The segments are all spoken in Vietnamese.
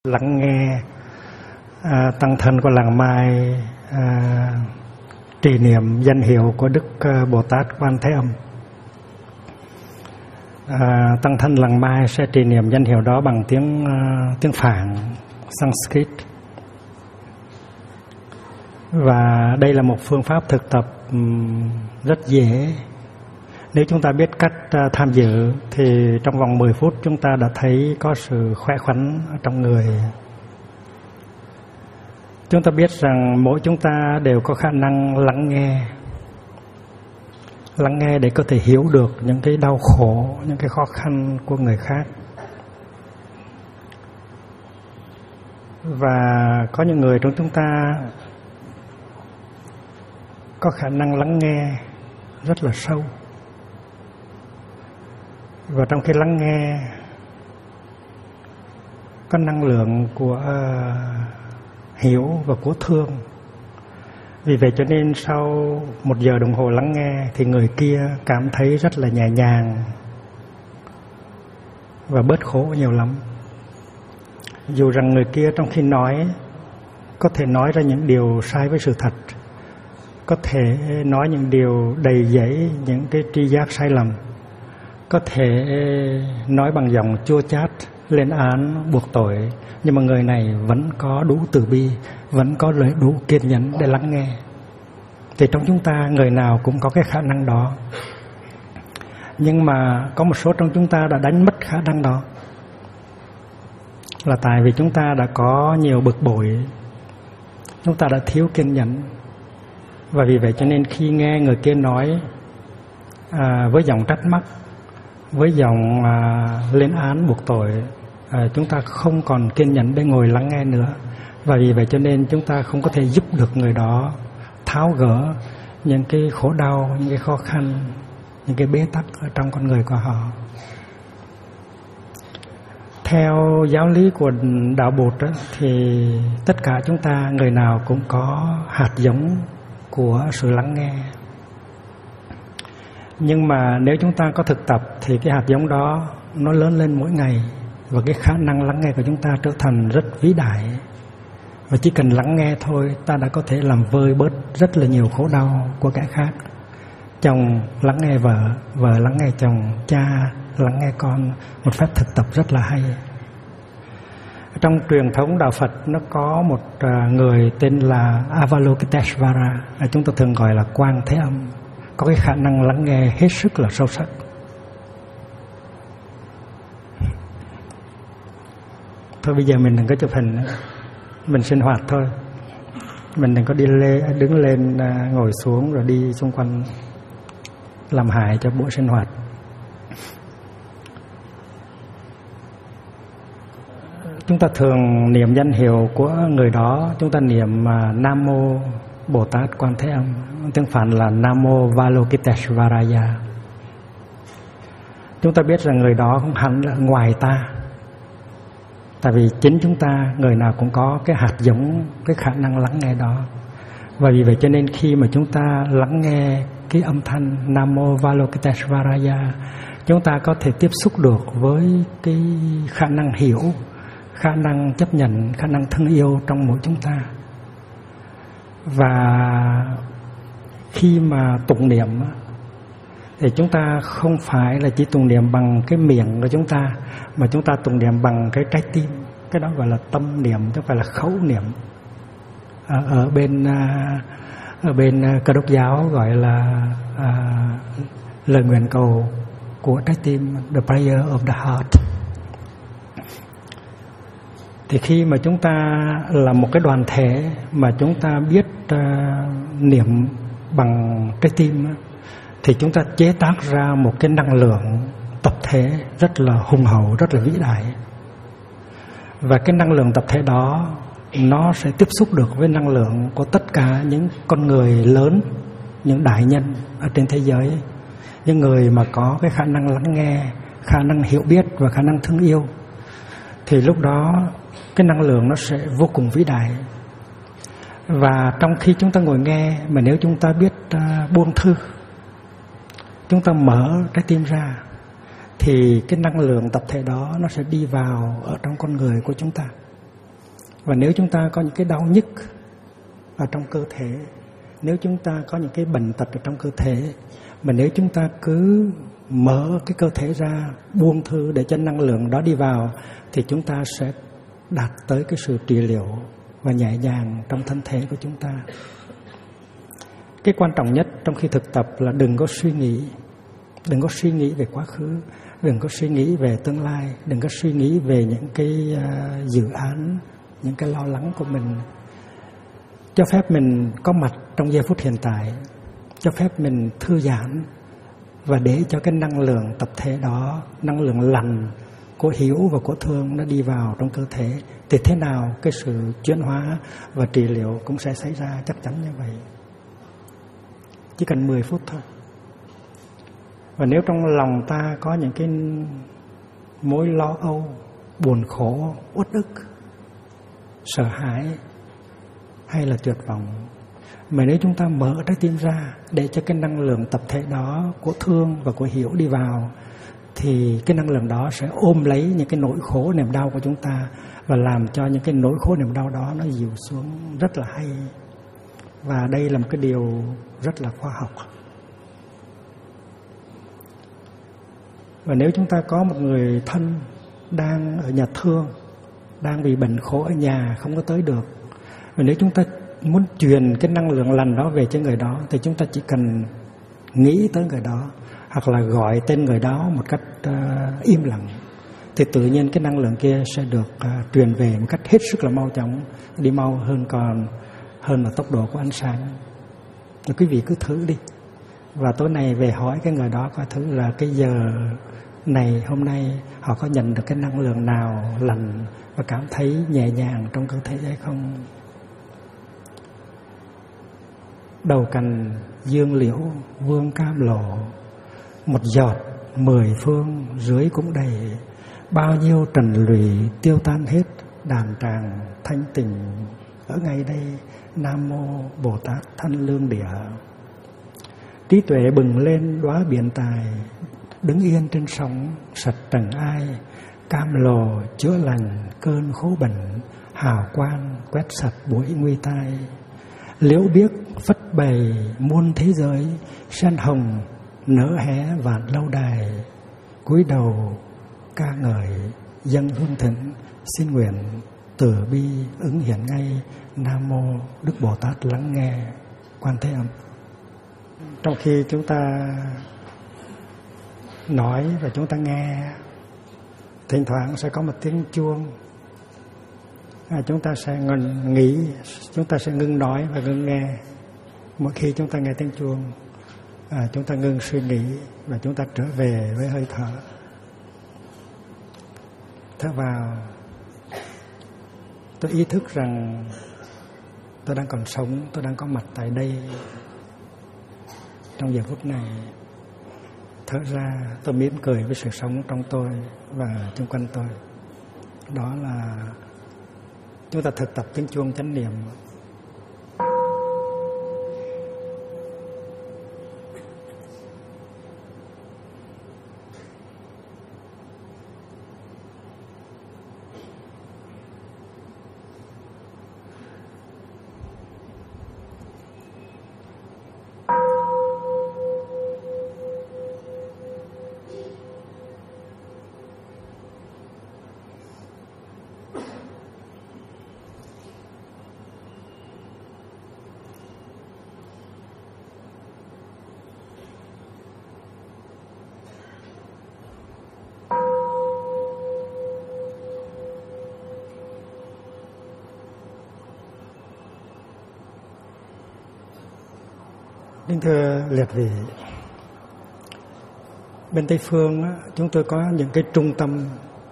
Lắng nghe tăng thân của làng Mai trì niệm danh hiệu của Đức Bồ Tát Quan Thế Âm. Tăng thân làng Mai sẽ trì niệm danh hiệu đó bằng tiếng Phạn, Sanskrit. Và đây là một phương pháp thực tập rất dễ. Nếu chúng ta biết cách tham dự thì trong vòng 10 phút chúng ta đã thấy có sự khỏe khoắn trong người. Chúng ta biết rằng mỗi chúng ta đều có khả năng lắng nghe để có thể hiểu được những cái đau khổ, những cái khó khăn của người khác. Và có những người trong chúng ta có khả năng lắng nghe rất là sâu. Và trong khi lắng nghe có năng lượng của hiểu và của thương. Vì vậy cho nên sau 1 giờ đồng hồ lắng nghe thì người kia cảm thấy rất là nhẹ nhàng và bớt khổ nhiều lắm. Dù rằng người kia trong khi nói có thể nói ra những điều sai với sự thật, có thể nói những điều đầy dẫy những cái tri giác sai lầm, có thể nói bằng giọng chua chát, lên án, buộc tội, nhưng mà người này vẫn có đủ từ bi, vẫn có đủ kiên nhẫn để lắng nghe. Thì trong chúng ta, người nào cũng có cái khả năng đó. Nhưng mà có một số trong chúng ta đã đánh mất khả năng đó. Là tại vì chúng ta đã có nhiều bực bội, chúng ta đã thiếu kiên nhẫn. Và vì vậy cho nên khi nghe người kia nói với giọng trách móc, với giọng lên án buộc tội, chúng ta không còn kiên nhẫn để ngồi lắng nghe nữa. Và vì vậy cho nên chúng ta không có thể giúp được người đó tháo gỡ những cái khổ đau, những cái khó khăn, những cái bế tắc ở trong con người của họ. Theo giáo lý của đạo Bụt đó, thì tất cả chúng ta, người nào cũng có hạt giống của sự lắng nghe. Nhưng mà nếu chúng ta có thực tập thì cái hạt giống đó nó lớn lên mỗi ngày. Và cái khả năng lắng nghe của chúng ta trở thành rất vĩ đại. Và chỉ cần lắng nghe thôi, ta đã có thể làm vơi bớt rất là nhiều khổ đau của kẻ khác. Chồng lắng nghe vợ, vợ lắng nghe chồng, cha lắng nghe con. Một phép thực tập rất là hay. Trong truyền thống đạo Phật nó có một người tên là Avalokiteshvara, chúng ta thường gọi là Quan Thế Âm, có cái khả năng lắng nghe hết sức là sâu sắc. Thôi bây giờ mình đừng có chụp hình nữa, mình sinh hoạt thôi. Mình đừng có đứng lên ngồi xuống rồi đi xung quanh làm hại cho buổi sinh hoạt. Chúng ta thường niệm danh hiệu của người đó, chúng ta niệm Nam Mô Bồ Tát Quan Thế Âm, tiếng Phạn là Nam Mô Avalokiteshvaraya. Chúng ta biết rằng người đó không hẳn là ngoài ta. Tại vì chính chúng ta, người nào cũng có cái hạt giống, cái khả năng lắng nghe đó. Và vì vậy cho nên khi mà chúng ta lắng nghe cái âm thanh Nam Mô Avalokiteshvaraya, chúng ta có thể tiếp xúc được với cái khả năng hiểu, khả năng chấp nhận, khả năng thương yêu trong mỗi chúng ta. Và khi mà tụng niệm thì chúng ta không phải là chỉ tụng niệm bằng cái miệng của chúng ta, mà chúng ta tụng niệm bằng cái trái tim. Cái đó gọi là tâm niệm, chứ không phải là khẩu niệm. Ở bên Cơ Đốc giáo gọi là lời nguyện cầu của trái tim, the prayer of the heart. Thì khi mà chúng ta là một cái đoàn thể mà chúng ta biết niệm bằng trái tim, thì chúng ta chế tác ra một cái năng lượng tập thể rất là hùng hậu, rất là vĩ đại. Và cái năng lượng tập thể đó nó sẽ tiếp xúc được với năng lượng của tất cả những con người lớn, những đại nhân ở trên thế giới, những người mà có cái khả năng lắng nghe, khả năng hiểu biết và khả năng thương yêu. Thì lúc đó cái năng lượng nó sẽ vô cùng vĩ đại. Và trong khi chúng ta ngồi nghe, mà nếu chúng ta biết buông thư, chúng ta mở trái tim ra, thì cái năng lượng tập thể đó nó sẽ đi vào ở trong con người của chúng ta. Và nếu chúng ta có những cái đau nhức ở trong cơ thể, nếu chúng ta có những cái bệnh tật ở trong cơ thể, mà nếu chúng ta cứ mở cái cơ thể ra, buông thư để cho năng lượng đó đi vào, thì chúng ta sẽ đạt tới cái sự trị liệu và nhẹ nhàng trong thân thể của chúng ta. Cái quan trọng nhất trong khi thực tập là đừng có suy nghĩ. Đừng có suy nghĩ về quá khứ, đừng có suy nghĩ về tương lai, đừng có suy nghĩ về những cái dự án, những cái lo lắng của mình. Cho phép mình có mặt trong giây phút hiện tại, cho phép mình thư giãn và để cho cái năng lượng tập thể đó, năng lượng lành của hiểu và của thương nó đi vào trong cơ thể, thì thế nào cái sự chuyển hóa và trị liệu cũng sẽ xảy ra, chắc chắn như vậy. Chỉ cần 10 phút thôi. Và nếu trong lòng ta có những cái mối lo âu, buồn khổ, uất ức, sợ hãi hay là tuyệt vọng, mà nếu chúng ta mở trái tim ra để cho cái năng lượng tập thể đó của thương và của hiểu đi vào, thì cái năng lượng đó sẽ ôm lấy những cái nỗi khổ niềm đau của chúng ta và làm cho những cái nỗi khổ niềm đau đó nó dịu xuống rất là hay. Và đây là một cái điều rất là khoa học. Và nếu chúng ta có một người thân đang ở nhà thương, đang bị bệnh khổ ở nhà không có tới được, và nếu chúng ta muốn truyền cái năng lượng lành đó về cho người đó, thì chúng ta chỉ cần nghĩ tới người đó hoặc là gọi tên người đó một cách im lặng, thì tự nhiên cái năng lượng kia sẽ được truyền về một cách hết sức là mau chóng, đi mau hơn là tốc độ của ánh sáng. Thì quý vị cứ thử đi. Và tối nay về hỏi cái người đó coi thử là cái giờ này, hôm nay họ có nhận được cái năng lượng nào lành và cảm thấy nhẹ nhàng trong cơ thể hay không. Đầu cành dương liễu vương cam lộ, một giọt 10 phương dưới cũng đầy, bao nhiêu trần lụy tiêu tan hết, đàn tràng thanh tịnh ở ngay đây. Nam mô Bồ Tát Thanh Lương Địa. Trí tuệ bừng lên đóa biển tài, đứng yên trên sóng sạch trần ai, cam lồ chữa lành cơn khổ bệnh, hào quang quét sạch bụi nguy tai. Liễu biếc phất bày muôn thế giới, sen hồng nở hé vạn lâu đài. Cúi đầu ca ngợi dâng hương thịnh, xin nguyện từ bi ứng hiện ngay. Nam mô Đức Bồ Tát lắng nghe Quan Thế Âm. Trong khi chúng ta nói và chúng ta nghe, thỉnh thoảng sẽ có một tiếng chuông. Chúng ta sẽ nghĩ, chúng ta sẽ ngưng nói và ngưng nghe. Mỗi khi chúng ta nghe tiếng chuông, chúng ta ngưng suy nghĩ và chúng ta trở về với hơi thở. Thở vào, tôi ý thức rằng tôi đang còn sống, tôi đang có mặt tại đây trong giờ phút này. Thở ra, tôi mỉm cười với sự sống trong tôi và xung quanh tôi. Đó là chúng ta thực tập tiếng chuông chánh niệm. Kính thưa liệt vị, bên Tây Phương chúng tôi có những cái trung tâm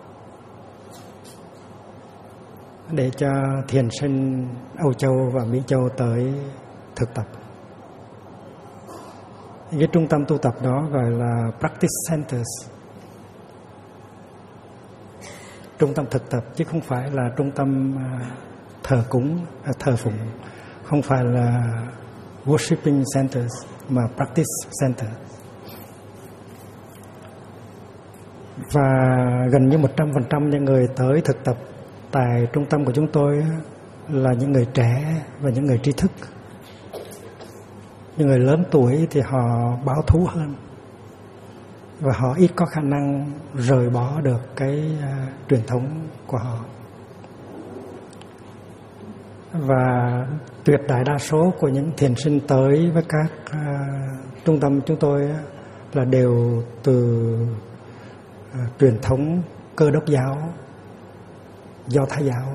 để cho thiền sinh Âu Châu và Mỹ Châu tới thực tập. Cái trung tâm tu tập đó gọi là Practice Centers, trung tâm thực tập, chứ không phải là trung tâm thờ cúng, thờ phụng, không phải là Worshipping Centers mà Practice Center. Và gần như 100% những người tới thực tập tại trung tâm của chúng tôi là những người trẻ và những người trí thức. Những người lớn tuổi thì họ bảo thủ hơn và họ ít có khả năng rời bỏ được cái truyền thống của họ. Và tuyệt đại đa số của những thiền sinh tới với các trung tâm chúng tôi là đều từ truyền thống Cơ Đốc giáo, Do Thái giáo.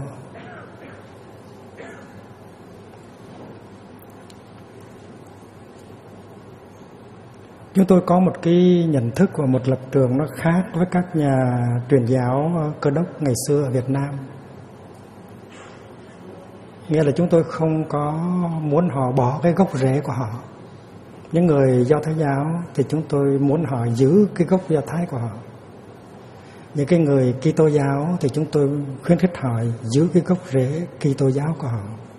Chúng tôi có một cái nhận thức và một lập trường nó khác với các nhà truyền giáo Cơ Đốc ngày xưa ở Việt Nam. Nghĩa là chúng tôi không có muốn họ bỏ cái gốc rễ của họ. Những người Do Thái giáo thì chúng tôi muốn họ giữ cái gốc Do Thái của họ. Những cái người Kitô giáo thì chúng tôi khuyến khích họ giữ cái gốc rễ Kitô giáo của họ.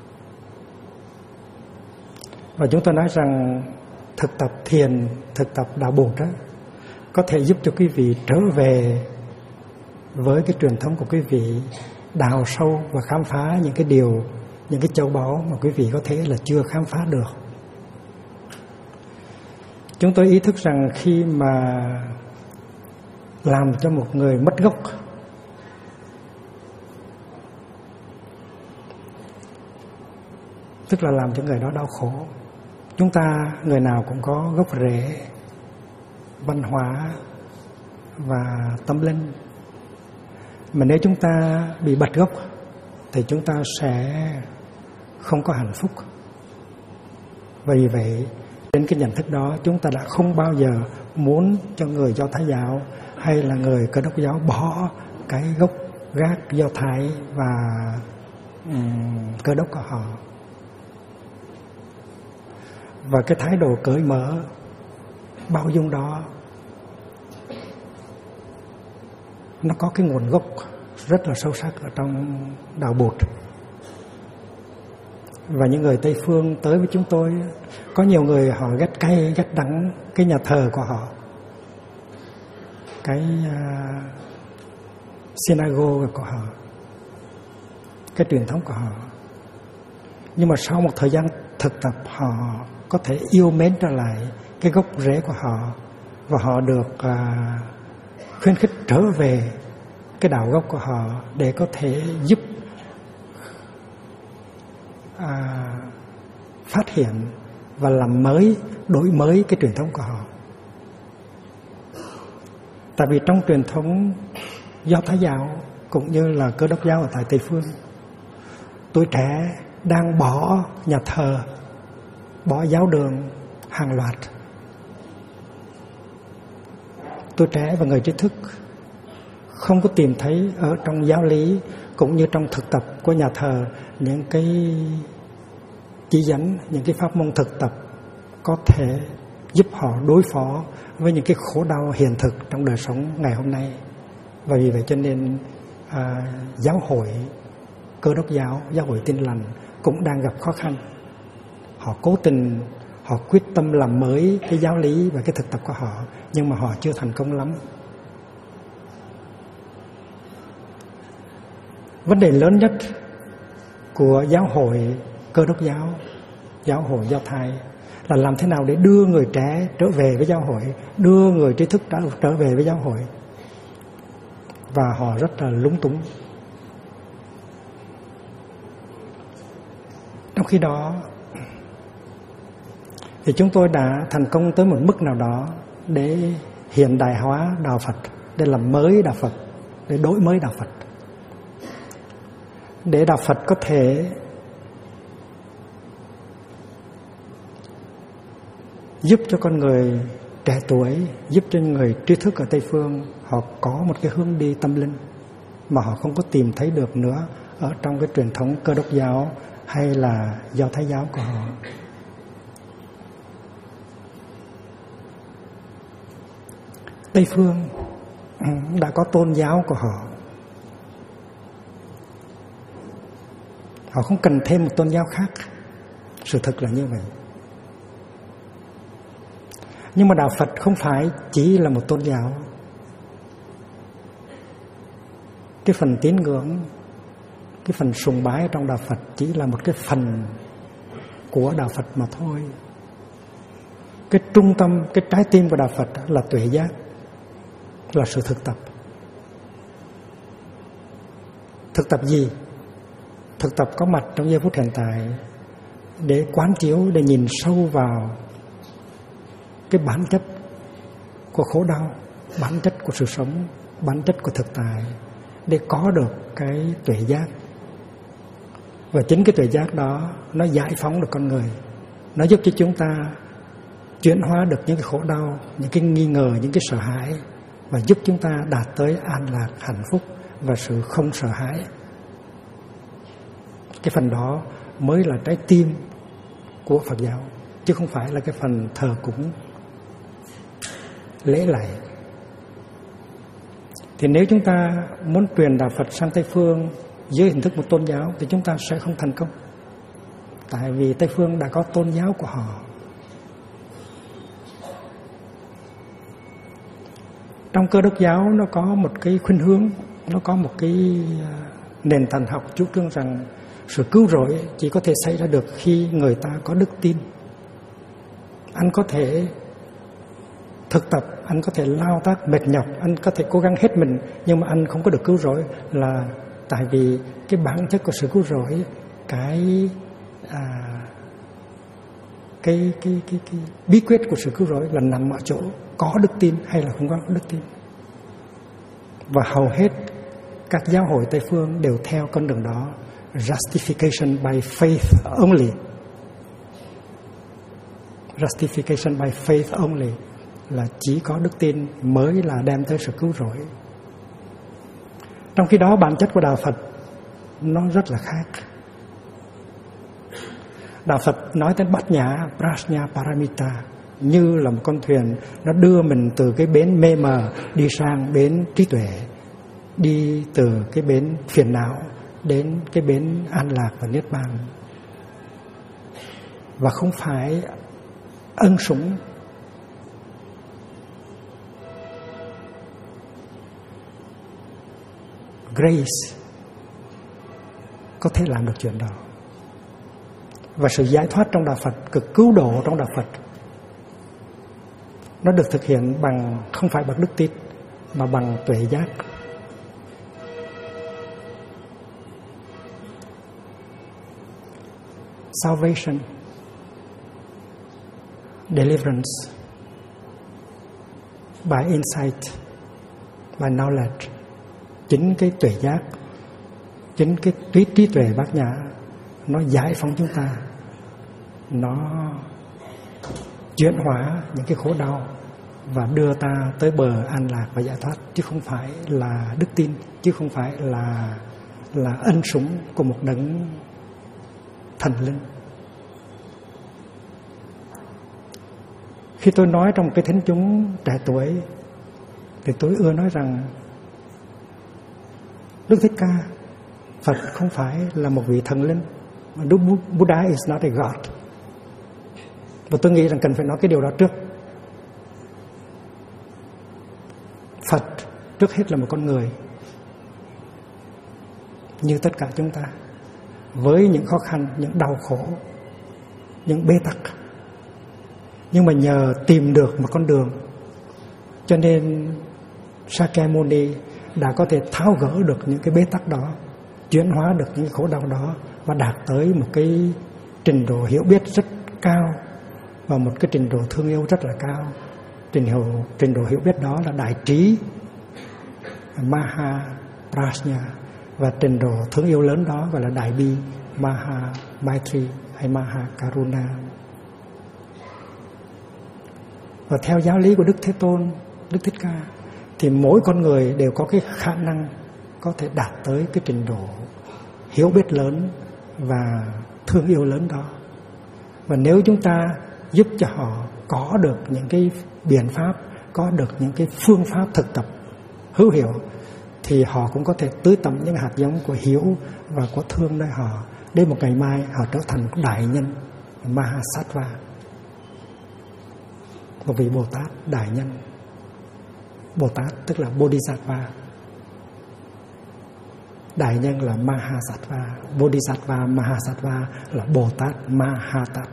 Và chúng tôi nói rằng thực tập thiền, thực tập đạo Bụt đó có thể giúp cho quý vị trở về với cái truyền thống của quý vị, đào sâu và khám phá những cái điều, những cái châu báu mà quý vị có thể là chưa khám phá được. Chúng tôi ý thức rằng khi mà làm cho một người mất gốc, tức là làm cho người đó đau khổ. Chúng ta người nào cũng có gốc rễ văn hóa và tâm linh, mà nếu chúng ta bị bật gốc thì chúng ta sẽ không có hạnh phúc. Vì vậy trên cái nhận thức đó, chúng ta đã không bao giờ muốn cho người Do Thái giáo hay là người Cơ Đốc giáo bỏ cái gốc gác Do Thái và Cơ Đốc của họ. Và cái thái độ cởi mở, bao dung đó nó có cái nguồn gốc rất là sâu sắc ở trong đạo Bụt. Và những người Tây phương tới với chúng tôi, có nhiều người họ ghét cay, ghét đắng cái nhà thờ của họ, cái synagogue của họ, cái truyền thống của họ. Nhưng mà sau một thời gian thực tập, họ có thể yêu mến trở lại cái gốc rễ của họ, và họ được khuyến khích trở về cái đạo gốc của họ để có thể giúp phát hiện và làm mới, đổi mới cái truyền thống của họ. Tại vì trong truyền thống Do Thái giáo cũng như là Cơ Đốc giáo ở tại Tây phương, tuổi trẻ đang bỏ nhà thờ, bỏ giáo đường hàng loạt. Tuổi trẻ và người trí thức không có tìm thấy ở trong giáo lý cũng như trong thực tập của nhà thờ những cái chỉ dẫn, những cái pháp môn thực tập có thể giúp họ đối phó với những cái khổ đau hiện thực trong đời sống ngày hôm nay. Và vì vậy cho nên giáo hội Cơ Đốc giáo, giáo hội Tin Lành cũng đang gặp khó khăn. Họ cố tình, họ quyết tâm làm mới cái giáo lý và cái thực tập của họ, nhưng mà họ chưa thành công lắm. Vấn đề lớn nhất của giáo hội Cơ Đốc giáo, giáo hội Do Thái là làm thế nào để đưa người trẻ trở về với giáo hội, đưa người trí thức trở về với giáo hội. Và họ rất là lúng túng. Trong khi đó thì chúng tôi đã thành công tới một mức nào đó để hiện đại hóa đạo Phật, để làm mới đạo Phật, để đổi mới đạo Phật, để đạo Phật có thể giúp cho con người trẻ tuổi, giúp cho người trí thức ở Tây phương họ có một cái hướng đi tâm linh mà họ không có tìm thấy được nữa ở trong cái truyền thống Cơ Đốc giáo hay là Do Thái giáo của họ. Tây phương đã có tôn giáo của họ. Họ không cần thêm một tôn giáo khác. Sự thật là như vậy. Nhưng mà đạo Phật không phải chỉ là một tôn giáo. Cái phần tín ngưỡng cái phần sùng bái trong đạo Phật chỉ là một cái phần của đạo Phật mà thôi. Cái trung tâm, cái trái tim của đạo Phật là tuệ giác, là sự thực tập. Thực tập gì? Thực tập có mặt trong giây phút hiện tại để quán chiếu, để nhìn sâu vào cái bản chất của khổ đau, bản chất của sự sống, bản chất của thực tại, để có được cái tuệ giác. Và chính cái tuệ giác đó nó giải phóng được con người, nó giúp cho chúng ta chuyển hóa được những cái khổ đau, những cái nghi ngờ, những cái sợ hãi, và giúp chúng ta đạt tới an lạc, hạnh phúc và sự không sợ hãi. Cái phần đó mới là trái tim của Phật giáo, chứ không phải là cái phần thờ cúng lễ lạy. Thì nếu chúng ta muốn truyền đạo Phật sang Tây Phương dưới hình thức một tôn giáo thì chúng ta sẽ không thành công. Tại vì Tây Phương đã có tôn giáo của họ. Trong Cơ Đốc giáo nó có một cái khuynh hướng, nó có một cái nền tảng học chủ trương rằng sự cứu rỗi chỉ có thể xảy ra được khi người ta có đức tin. Anh có thể thực tập, anh có thể lao tác mệt nhọc, anh có thể cố gắng hết mình, nhưng mà anh không có được cứu rỗi là tại vì cái bản chất của sự cứu rỗi, cái bí quyết của sự cứu rỗi là nằm ở chỗ có đức tin hay là không có đức tin. Và hầu hết các giáo hội Tây Phương đều theo con đường đó, justification by faith only. Justification by faith only là chỉ có đức tin mới là đem tới sự cứu rỗi. Trong khi đó bản chất của đạo Phật nó rất là khác. Đạo Phật nói đến bát nhã prajna paramita như là một con thuyền, nó đưa mình từ cái bến mê mờ đi sang bến trí tuệ, đi từ cái bến phiền não đến cái bến an lạc và niết bàn. Và không phải ân sủng. Grace có thể làm được chuyện đó. Và sự giải thoát trong đạo Phật, cực cứu độ trong đạo Phật, nó được thực hiện bằng không phải bằng đức tin mà bằng tuệ giác. Salvation, deliverance by insight, by knowledge. Chính cái tuệ giác, chính cái trí tuệ bát nhã nó giải phóng chúng ta, nó chuyển hóa những cái khổ đau và đưa ta tới bờ an lạc và giải thoát, chứ không phải là đức tin, chứ không phải là ân sủng của một đấng thần linh. Khi tôi nói trong cái thính chúng trẻ tuổi thì tôi ưa nói rằng Đức Thích Ca, Phật không phải là một vị thần linh, mà Buddha is not a god. Và tôi nghĩ rằng cần phải nói cái điều đó trước. Phật trước hết là một con người như tất cả chúng ta, với những khó khăn, những đau khổ, những bế tắc. Nhưng mà nhờ tìm được một con đường, cho nên Sakyamuni đã có thể tháo gỡ được những cái bế tắc đó, chuyển hóa được những khổ đau đó và đạt tới một cái trình độ hiểu biết rất cao và một cái trình độ thương yêu rất là cao. Trình độ hiểu biết đó là đại trí, Maha Prajna, và trình độ thương yêu lớn đó gọi là đại bi, Maha Maitri hay Maha Karuna. Và theo giáo lý của Đức Thế Tôn, Đức Thích Ca, thì mỗi con người đều có cái khả năng có thể đạt tới cái trình độ hiểu biết lớn và thương yêu lớn đó. Và nếu chúng ta giúp cho họ có được những cái biện pháp, có được những cái phương pháp thực tập hữu hiệu, thì họ cũng có thể tưới tẩm những hạt giống của hiểu và của thương nơi họ, để một ngày mai họ trở thành đại nhân Mahasattva, một vị Bồ Tát đại nhân. Bồ Tát tức là Bodhisattva. Đại nhân là Mahasattva, Bodhisattva Mahasattva là Bồ Tát Mahatát.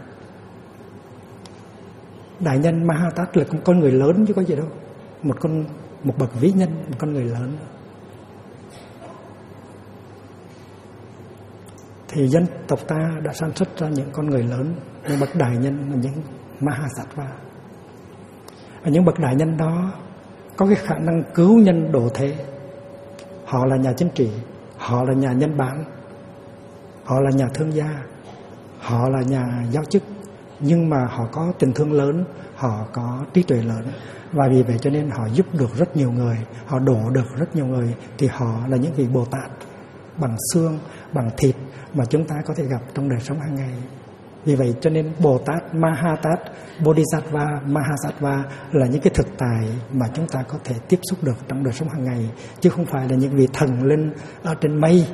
Đại nhân Mahatát là con người lớn chứ có gì đâu, một bậc vĩ nhân, một con người lớn. Thì dân tộc ta đã sản xuất ra những con người lớn, những bậc đại nhân là những Mahasattva. Và những bậc đại nhân đó có cái khả năng cứu nhân độ thế. Họ là nhà chính trị, họ là nhà nhân bản, họ là nhà thương gia, họ là nhà giáo chức, nhưng mà họ có tình thương lớn, họ có trí tuệ lớn. Và vì vậy cho nên họ giúp được rất nhiều người, họ độ được rất nhiều người. Thì họ là những vị Bồ Tát bằng xương, bằng thịt mà chúng ta có thể gặp trong đời sống hàng ngày. Vì vậy cho nên Bồ Tát Mahatát, Bodhisattva Mahasattva là những cái thực tại mà chúng ta có thể tiếp xúc được trong đời sống hàng ngày, chứ không phải là những vị thần linh ở trên mây.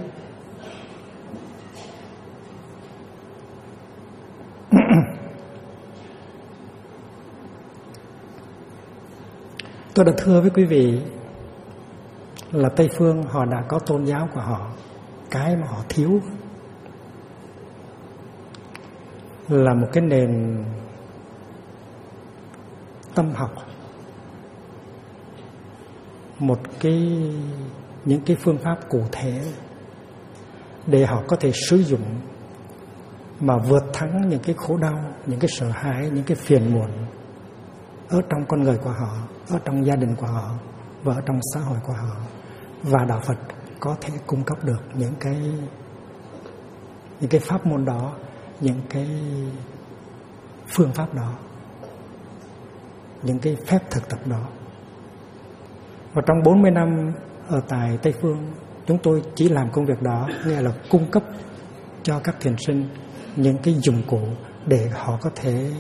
Tôi đã thưa với quý vị là Tây Phương họ đã có tôn giáo của họ. Cái mà họ thiếu là một cái nền tâm học, những cái phương pháp cụ thể để họ có thể sử dụng mà vượt thắng những cái khổ đau, những cái sợ hãi, những cái phiền muộn ở trong con người của họ, ở trong gia đình của họ và ở trong xã hội của họ. Và Đạo Phật có thể cung cấp được những cái pháp môn đó, những cái phương pháp đó, những cái phép thực tập đó. Và trong 40 năm ở tại Tây Phương, chúng tôi chỉ làm công việc đó, nghĩa là cung cấp cho các thiền sinh những cái dụng cụ để họ có thể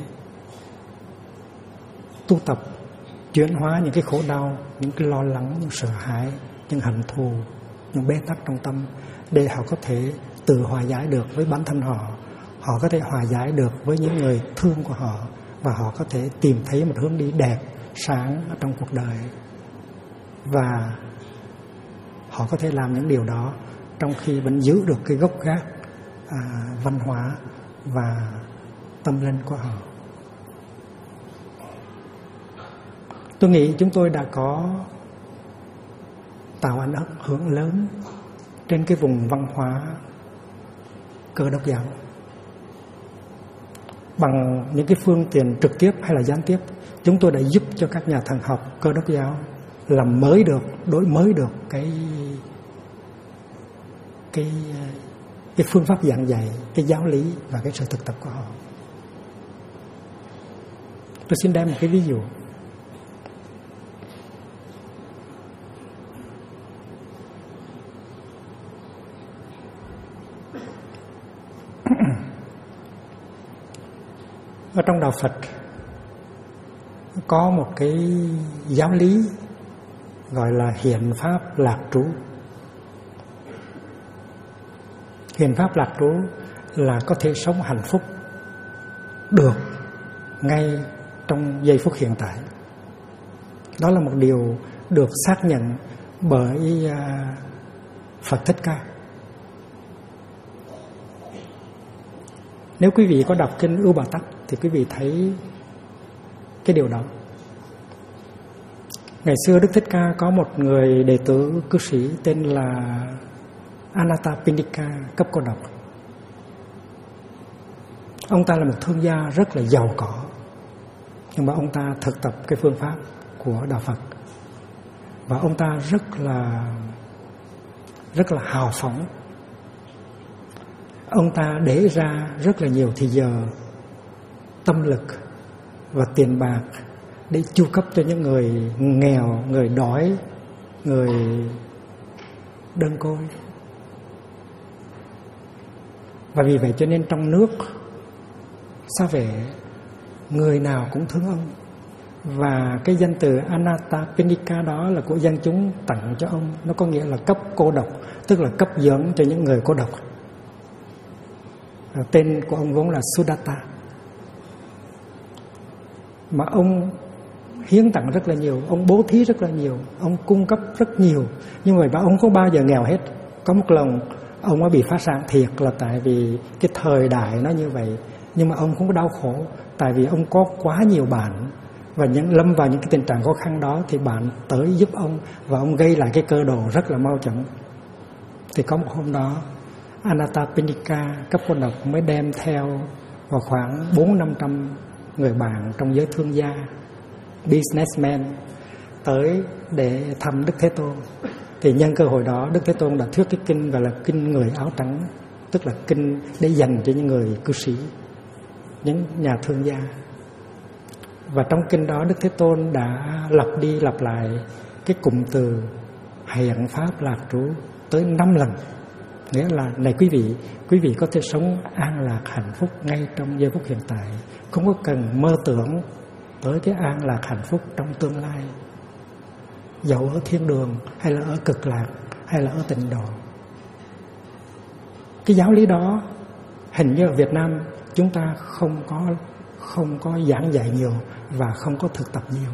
tu tập, chuyển hóa những cái khổ đau, những cái lo lắng, những sợ hãi, những hận thù, những bế tắc trong tâm, để họ có thể tự hòa giải được với bản thân họ. Họ có thể hòa giải được với những người thương của họ, và họ có thể tìm thấy một hướng đi đẹp, sáng ở trong cuộc đời. Và họ có thể làm những điều đó trong khi vẫn giữ được cái gốc gác văn hóa và tâm linh của họ. Tôi nghĩ chúng tôi đã có tạo ảnh hưởng lớn trên cái vùng văn hóa Cơ Đốc giáo bằng những cái phương tiện trực tiếp hay là gián tiếp. Chúng tôi đã giúp cho các nhà thần học Cơ Đốc giáo làm mới được, đổi mới được cái phương pháp giảng dạy, cái giáo lý và cái sự thực tập của họ. Tôi xin đem một cái ví dụ. Ở trong Đạo Phật có một cái giáo lý gọi là hiền pháp lạc trú. Hiền pháp lạc trú là có thể sống hạnh phúc được ngay trong giây phút hiện tại. Đó là một điều được xác nhận bởi Phật Thích Ca. Nếu quý vị có đọc kinh Ưu Bà Tắc thì quý vị thấy cái điều đó. Ngày xưa Đức Thích Ca có một người đệ tử cư sĩ tên là Anathapindika cấp cô độc. Ông ta là một thương gia rất là giàu có, nhưng mà ông ta thực tập cái phương pháp của Đạo Phật. Và ông ta rất là hào phóng. Ông ta để ra rất là nhiều thời giờ, tâm lực và tiền bạc để chu cấp cho những người nghèo, người đói, người đơn côi. Và vì vậy cho nên trong nước Xá Vệ người nào cũng thương ông. Và cái danh từ Anathapindika đó là của dân chúng tặng cho ông. Nó có nghĩa là cấp cô độc, tức là cấp dưỡng cho những người cô độc. Tên của ông vốn là Sudatta. Mà ông hiến tặng rất là nhiều, ông bố thí rất là nhiều, ông cung cấp rất nhiều. Nhưng mà ông không bao giờ nghèo hết. Có một lần ông ấy bị phá sản thiệt là tại vì cái thời đại nó như vậy, nhưng mà ông không có đau khổ, tại vì ông có quá nhiều bạn, và lâm vào những cái tình trạng khó khăn đó thì bạn tới giúp ông, và ông gây lại cái cơ đồ rất là mau chóng. Thì có một hôm đó Anathapindika cấp cô độc mới đem theo vào khoảng 400-500 người bạn trong giới thương gia, businessman tới để thăm Đức Thế Tôn. Thì nhân cơ hội đó Đức Thế Tôn đã thuyết cái kinh gọi là kinh người áo trắng, tức là kinh để dành cho những người cư sĩ, những nhà thương gia. Và trong kinh đó Đức Thế Tôn đã lặp đi lặp lại cái cụm từ hiện pháp lạc trú tới 5 lần. Nghĩa là này quý vị có thể sống an lạc hạnh phúc ngay trong giây phút hiện tại, không có cần mơ tưởng tới cái an lạc hạnh phúc trong tương lai, dẫu ở thiên đường hay là ở cực lạc hay là ở tịnh độ. Cái giáo lý đó hình như ở Việt Nam chúng ta không có giảng dạy nhiều và không có thực tập nhiều.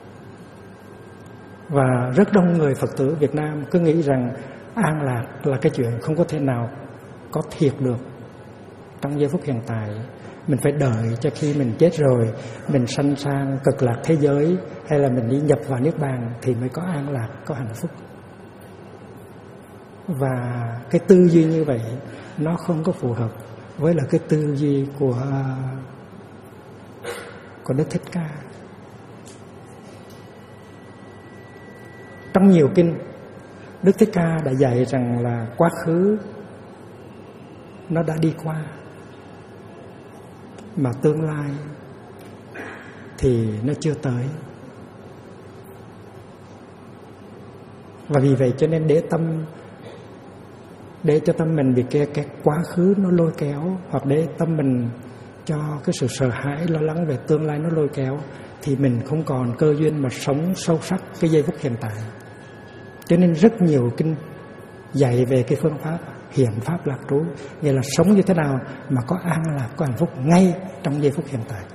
Và rất đông người Phật tử Việt Nam cứ nghĩ rằng an lạc là cái chuyện không có thể nào có thiệt được trong giây phút hiện tại. Mình phải đợi cho khi mình chết rồi, mình sanh sang cực lạc thế giới, hay là mình đi nhập vào Niết Bàn thì mới có an lạc, có hạnh phúc. Và cái tư duy như vậy nó không có phù hợp với là cái tư duy của Đức Thích Ca. Trong nhiều kinh, Đức Thích Ca đã dạy rằng là quá khứ nó đã đi qua, mà tương lai thì nó chưa tới. Và vì vậy cho nên để cho tâm mình bị cái quá khứ nó lôi kéo, hoặc để tâm mình cho cái sự sợ hãi lo lắng về tương lai nó lôi kéo, thì mình không còn cơ duyên mà sống sâu sắc cái giây phút hiện tại. Cho nên rất nhiều kinh dạy về cái phương pháp hiện pháp lạc trú, nghĩa là sống như thế nào mà có an lạc, có hạnh phúc ngay trong giây phút hiện tại.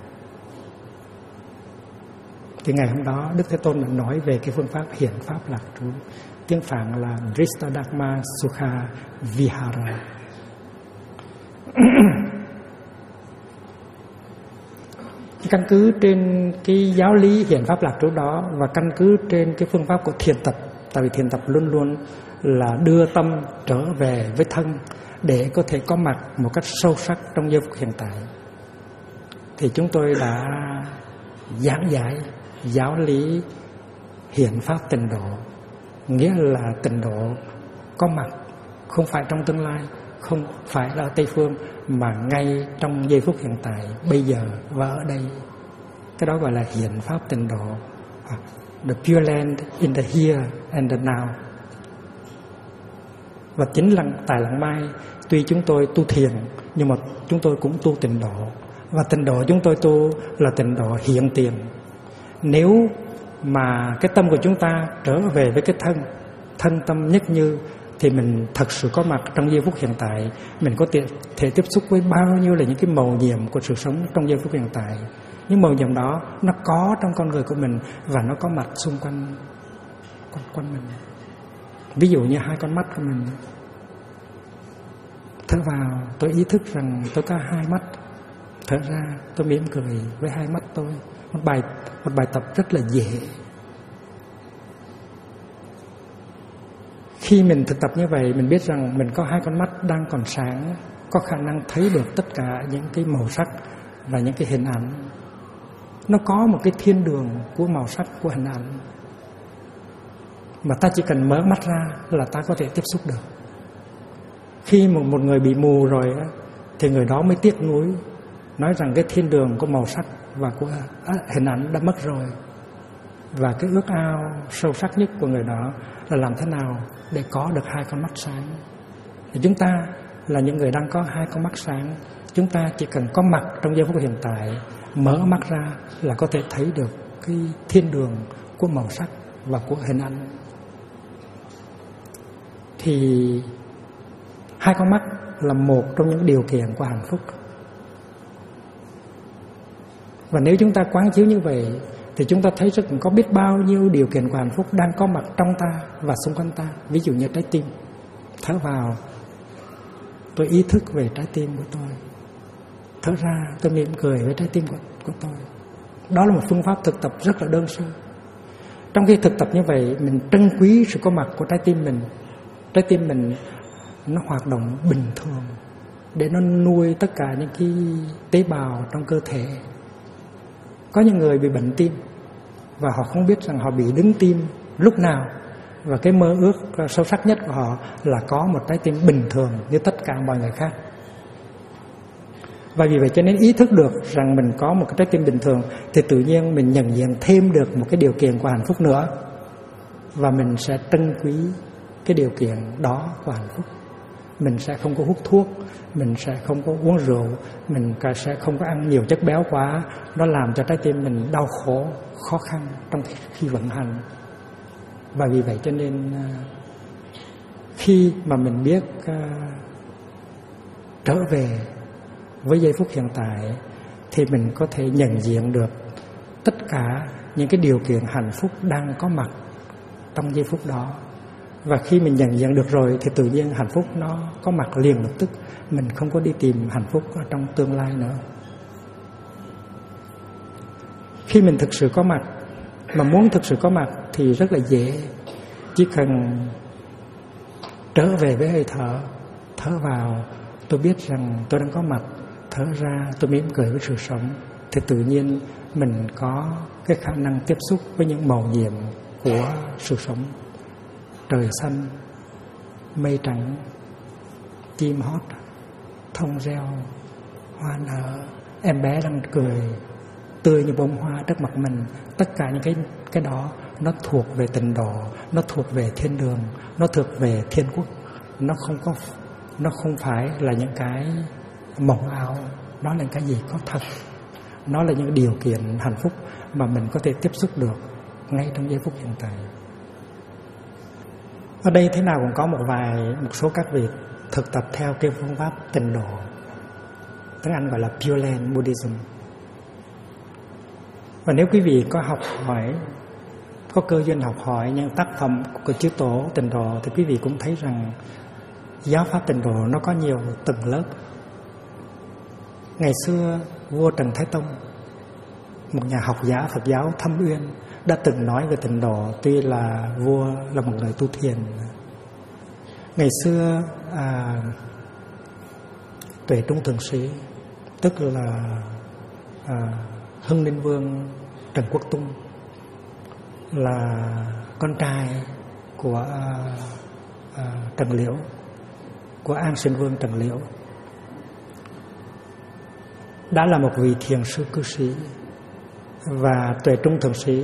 Thì ngày hôm đó Đức Thế Tôn đã nói về cái phương pháp hiện pháp lạc trú, tiếng Phạn là Dristadharma Sukha Vihara. Căn cứ trên cái giáo lý hiện pháp lạc trú đó, và căn cứ trên cái phương pháp của thiền tập, tại vì thiền tập luôn luôn là đưa tâm trở về với thân để có thể có mặt một cách sâu sắc trong giây phút hiện tại, thì chúng tôi đã giảng giải giáo lý hiện pháp tịnh độ, nghĩa là tịnh độ có mặt không phải trong tương lai, không phải là ở Tây Phương, mà ngay trong giây phút hiện tại, bây giờ và ở đây. Cái đó gọi là hiện pháp tịnh độ, the Pure Land in the here and the now. Và chính là tại Lạng Mai, tuy chúng tôi tu thiền nhưng mà chúng tôi cũng tu tịnh độ. Và tịnh độ chúng tôi tu là tịnh độ hiện tiền. Nếu mà cái tâm của chúng ta trở về với cái thân tâm nhất như, thì mình thật sự có mặt trong giây phút hiện tại. Mình có thể tiếp xúc với bao nhiêu là những cái màu nhiệm của sự sống trong giây phút hiện tại. Những màu nhiệm đó nó có trong con người của mình, và nó có mặt xung quanh mình. Ví dụ như hai con mắt của mình. Thở vào, tôi ý thức rằng tôi có hai mắt. Thở ra, tôi mỉm cười với hai mắt tôi. Một bài tập rất là dễ. Khi mình thực tập như vậy, mình biết rằng mình có hai con mắt đang còn sáng, có khả năng thấy được tất cả những cái màu sắc và những cái hình ảnh. Nó có một cái thiên đường của màu sắc, của hình ảnh, mà ta chỉ cần mở mắt ra là ta có thể tiếp xúc được. Khi một người bị mù rồi thì người đó mới tiếc nuối, nói rằng cái thiên đường của màu sắc và của hình ảnh đã mất rồi. Và cái ước ao sâu sắc nhất của người đó là làm thế nào để có được hai con mắt sáng. Thì chúng ta là những người đang có hai con mắt sáng, chúng ta chỉ cần có mặt trong giây phút hiện tại, mở mắt ra là có thể thấy được cái thiên đường của màu sắc và của hình ảnh. Thì hai con mắt là một trong những điều kiện của hạnh phúc. Và nếu chúng ta quán chiếu như vậy thì chúng ta thấy rằng có biết bao nhiêu điều kiện của hạnh phúc đang có mặt trong ta và xung quanh ta. Ví dụ như trái tim. Thở vào, tôi ý thức về trái tim của tôi. Thở ra, tôi mỉm cười với trái tim của tôi. Đó là một phương pháp thực tập rất là đơn sơ. Trong khi thực tập như vậy, mình trân quý sự có mặt của trái tim mình. Trái tim mình nó hoạt động bình thường để nó nuôi tất cả những cái tế bào trong cơ thể. Có những người bị bệnh tim và họ không biết rằng họ bị đứng tim lúc nào. Và cái mơ ước sâu sắc nhất của họ là có một trái tim bình thường như tất cả mọi người khác. Và vì vậy cho nên ý thức được rằng mình có một cái trái tim bình thường thì tự nhiên mình nhận diện thêm được một cái điều kiện của hạnh phúc nữa. Và mình sẽ trân quý cái điều kiện đó của hạnh phúc. Mình sẽ không có hút thuốc, mình sẽ không có uống rượu, mình sẽ không có ăn nhiều chất béo quá. Nó làm cho trái tim mình đau khổ, khó khăn trong khi vận hành. Và vì vậy cho nên khi mà mình biết trở về với giây phút hiện tại thì mình có thể nhận diện được tất cả những cái điều kiện hạnh phúc đang có mặt trong giây phút đó. Và khi mình nhận diện được rồi thì tự nhiên hạnh phúc nó có mặt liền lập tức. Mình không có đi tìm hạnh phúc ở trong tương lai nữa. Khi mình thực sự có mặt, mà muốn thực sự có mặt thì rất là dễ. Chỉ cần trở về với hơi thở. Thở vào, tôi biết rằng tôi đang có mặt. Thở ra, tôi mỉm cười với sự sống. Thì tự nhiên mình có cái khả năng tiếp xúc với những màu nhiệm của sự sống. Trời xanh, mây trắng, chim hót, thông reo, hoa nở, em bé đang cười tươi như bông hoa trước mặt mình. Tất cả những cái đó nó thuộc về tịnh độ, nó thuộc về thiên đường, nó thuộc về thiên quốc. Nó không phải là những cái mộng ảo, nó là cái gì có thật. Nó là những điều kiện hạnh phúc mà mình có thể tiếp xúc được ngay trong giây phút hiện tại. Ở đây thế nào cũng có một số các vị thực tập theo cái phương pháp tịnh độ, tiếng Anh gọi là Pure Land Buddhism. Và nếu quý vị có học hỏi, có cơ duyên học hỏi những tác phẩm của chư tổ tịnh độ thì quý vị cũng thấy rằng giáo pháp tịnh độ nó có nhiều tầng lớp. Ngày xưa vua Trần Thái Tông, một nhà học giả Phật giáo thâm uyên, đã từng nói về tịnh độ. Tuy là vua là một người tu thiền. Ngày xưa Tuệ Trung Thượng Sĩ, tức là Hưng Ninh Vương Trần Quốc Tung, là con trai của Trần Liễu, của An Sinh Vương Trần Liễu, đã là một vị thiền sư cư sĩ. Và Tuệ Trung Thượng Sĩ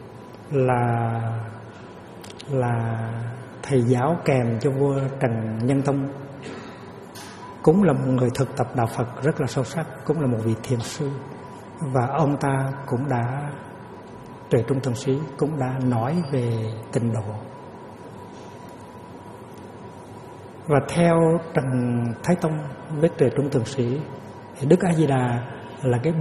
là thầy giáo kèm cho vua Trần Nhân Tông, cũng là một người thực tập đạo Phật rất là sâu sắc, cũng là một vị thiền sư. Và ông ta cũng đã, Tuệ Trung Thượng Sĩ cũng đã nói về tịnh độ. Và theo Trần Thái Tông với Tuệ Trung Thượng Sĩ thì Đức A Di Đà là cái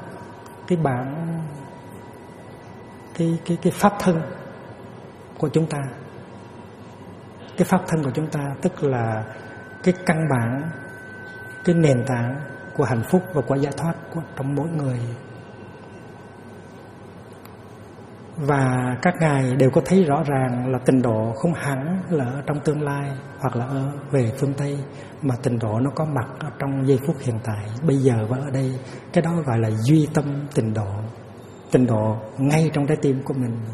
pháp thân của chúng ta. Cái pháp thân của chúng ta tức là cái căn bản, cái nền tảng của hạnh phúc và của giải thoát trong mỗi người. Và các ngài đều có thấy rõ ràng là tịnh độ không hẳn là ở trong tương lai hoặc là về phương Tây, mà tịnh độ nó có mặt ở trong giây phút hiện tại, bây giờ và ở đây. Cái đó gọi là duy tâm tịnh độ. Tịnh độ ngay trong trái tim của mình.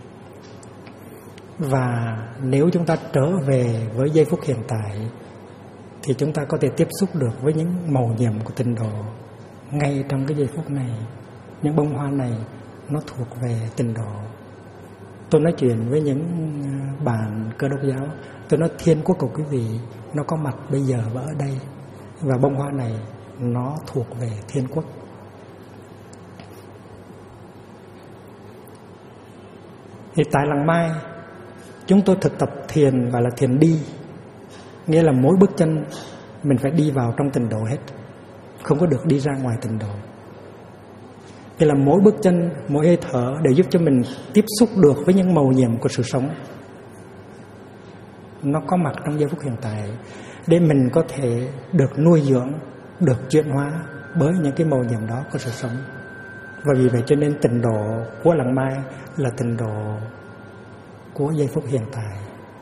Và nếu chúng ta trở về với giây phút hiện tại thì chúng ta có thể tiếp xúc được với những màu nhiệm của tịnh độ ngay trong cái giây phút này. Những bông hoa này nó thuộc về tịnh độ. Tôi nói chuyện với những bạn Cơ Đốc giáo, tôi nói thiên quốc của quý vị nó có mặt bây giờ và ở đây, và bông hoa này nó thuộc về thiên quốc. Thì tại Làng Mai chúng tôi thực tập thiền gọi là thiền đi, nghĩa là mỗi bước chân mình phải đi vào trong tịnh độ hết, không có được đi ra ngoài tịnh độ. Thì là mỗi bước chân, mỗi hơi thở để giúp cho mình tiếp xúc được với những màu nhiệm của sự sống. nó có mặt trong giây phút hiện tại để mình có thể được nuôi dưỡng, được chuyển hóa bởi những cái mầu nhiệm đó của sự sống. Và vì vậy cho nên tịnh độ của Lặng Mai là tịnh độ của giây phút hiện tại.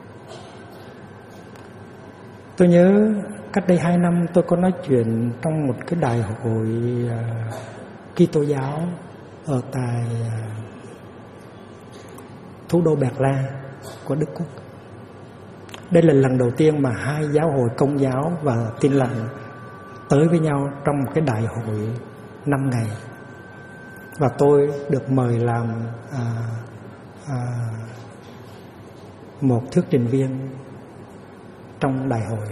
Tôi nhớ cách đây 2 năm tôi có nói chuyện trong một cái đại hội Kitô giáo ở tại thủ đô Berlin của Đức Quốc. Đây là lần đầu tiên mà 2 giáo hội Công giáo và Tin lành tới với nhau trong một cái đại hội 5 ngày. Và tôi được mời làm một thuyết trình viên trong đại hội.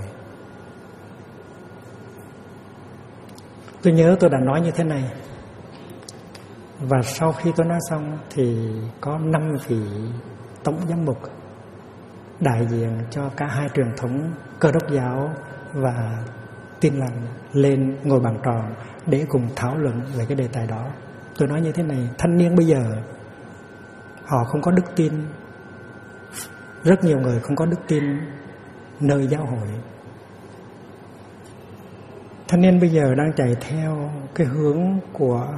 Tôi nhớ tôi đã nói như thế này. Và sau khi tôi nói xong thì có 5 vị tổng giám mục đại diện cho cả 2 truyền thống Cơ Đốc giáo và Tin lành lên ngồi bàn tròn để cùng thảo luận về cái đề tài đó. Tôi nói như thế này, thanh niên bây giờ họ không có đức tin, rất nhiều người không có đức tin nơi giáo hội. Thanh niên bây giờ đang chạy theo cái hướng của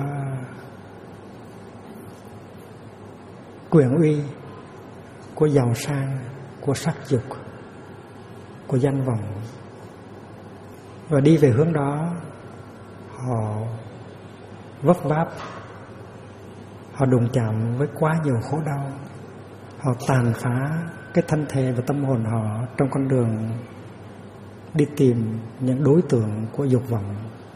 quyền uy, của giàu sang, của sắc dục, của danh vọng. Và đi về hướng đó họ vấp váp, họ đụng chạm với quá nhiều khổ đau, họ tàn phá cái thân thể và tâm hồn họ trong con đường đi tìm những đối tượng của dục vọng.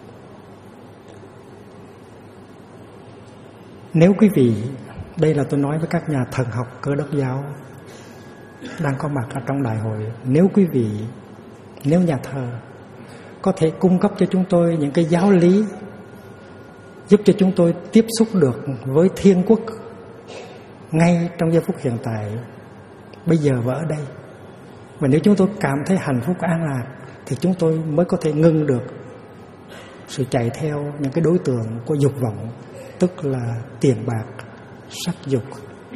Nếu quý vị, đây là tôi nói với các nhà thần học Cơ Đốc giáo đang có mặt ở trong đại hội, nếu quý vị, nếu nhà thờ có thể cung cấp cho chúng tôi những cái giáo lý giúp cho chúng tôi tiếp xúc được với thiên quốc ngay trong giây phút hiện tại, bây giờ và ở đây. Và nếu chúng tôi cảm thấy hạnh phúc an lạc thì chúng tôi mới có thể ngưng được sự chạy theo những cái đối tượng của dục vọng, tức là tiền bạc, sắc dục,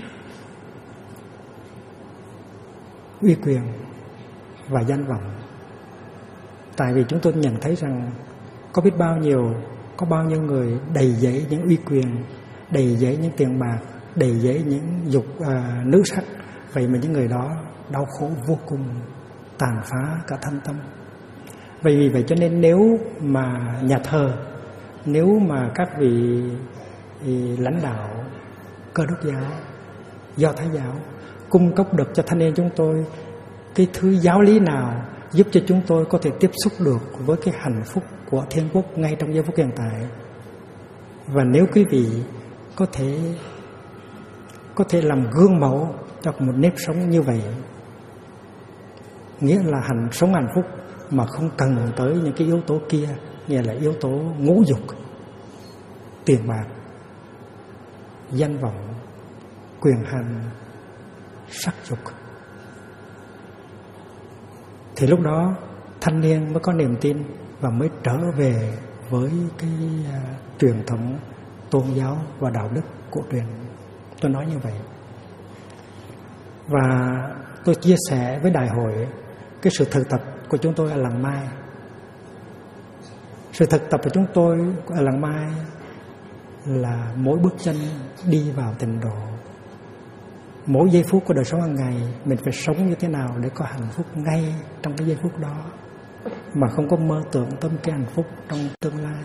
uy quyền và danh vọng. Tại vì chúng tôi nhận thấy rằng có bao nhiêu người đầy dẫy những uy quyền, đầy dẫy những tiền bạc, đầy dẫy những dục nữ sắc. Vậy mà những người đó đau khổ vô cùng, tàn phá cả thân tâm. Vì vậy cho nên nếu mà nhà thờ, nếu mà các vị lãnh đạo Cơ Đốc giáo, Do Thái giáo cung cấp được cho thanh niên chúng tôi cái thứ giáo lý nào giúp cho chúng tôi có thể tiếp xúc được với cái hạnh phúc của thiên quốc ngay trong giây phút hiện tại. Và nếu quý vị có thể làm gương mẫu cho một nếp sống như vậy, nghĩa là sống hạnh phúc mà không cần tới những cái yếu tố kia, nghĩa là yếu tố ngũ dục, tiền bạc, danh vọng, quyền hành, sắc dục, thì lúc đó thanh niên mới có niềm tin và mới trở về với cái truyền thống tôn giáo và đạo đức cổ truyền. Tôi nói như vậy. Và tôi chia sẻ với đại hội cái sự thực tập của chúng tôi ở Làng Mai. Sự thực tập của chúng tôi ở Làng Mai là mỗi bước chân đi vào tịnh độ. Mỗi giây phút của đời sống hàng ngày mình phải sống như thế nào để có hạnh phúc ngay trong cái giây phút đó, mà không có mơ tưởng tới cái hạnh phúc trong tương lai.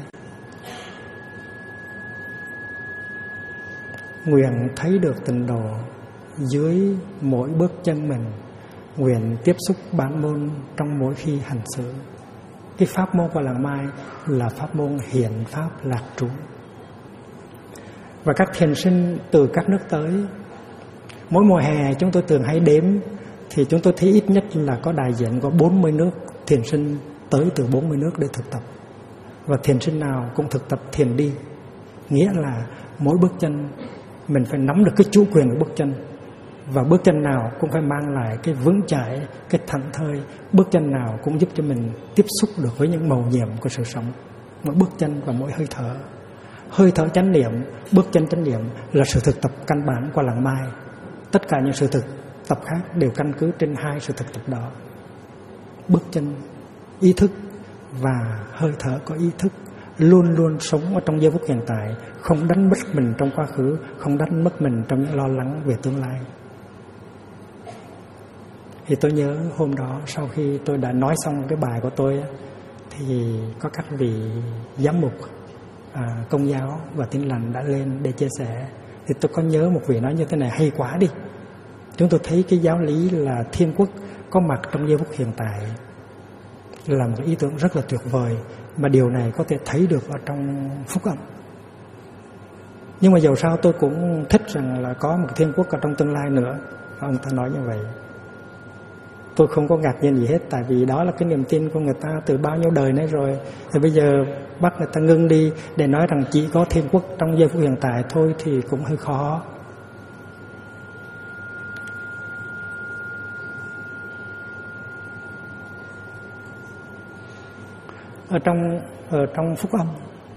Nguyện thấy được tịnh độ dưới mỗi bước chân mình, nguyện tiếp xúc bản môn trong mỗi khi hành xử. Cái pháp môn của Làng Mai là pháp môn hiện pháp lạc trú. Và các thiền sinh từ các nước tới, mỗi mùa hè chúng tôi thường hay đếm thì chúng tôi thấy ít nhất là có đại diện của 40 nước thiền sinh tới từ 40 nước để thực tập. Và thiền sinh nào cũng thực tập thiền đi, nghĩa là mỗi bước chân mình phải nắm được cái chủ quyền của bước chân, và bước chân nào cũng phải mang lại cái vững chãi, cái thảnh thơi. Bước chân nào cũng giúp cho mình tiếp xúc được với những mầu nhiệm của sự sống. Mỗi bước chân và mỗi hơi thở. Hơi thở chánh niệm, bước chân chánh niệm là sự thực tập căn bản của Làng Mai. Tất cả những sự thực tập khác đều căn cứ trên hai sự thực tập đó. Bước chân ý thức và hơi thở có ý thức luôn luôn sống ở trong giây phút hiện tại, không đánh mất mình trong quá khứ, không đánh mất mình trong những lo lắng về tương lai. Thì tôi nhớ hôm đó sau khi tôi đã nói xong cái bài của tôi thì có các vị giám mục Công giáo và Tin lành đã lên để chia sẻ. Thì tôi có nhớ một vị nói như thế này: hay quá đi, chúng tôi thấy cái giáo lý là thiên quốc có mặt trong giây phút hiện tại là một cái ý tưởng rất là tuyệt vời, mà điều này có thể thấy được ở trong phúc âm. Nhưng mà dầu sao tôi cũng thích rằng là có một thiên quốc ở trong tương lai nữa. Ông ta nói như vậy, tôi không có ngạc nhiên gì hết, tại vì đó là cái niềm tin của người ta từ bao nhiêu đời nay rồi. Thì bây giờ bắt người ta ngưng đi để nói rằng chỉ có thiên quốc trong giây phút hiện tại thôi thì cũng hơi khó. Ở trong phúc âm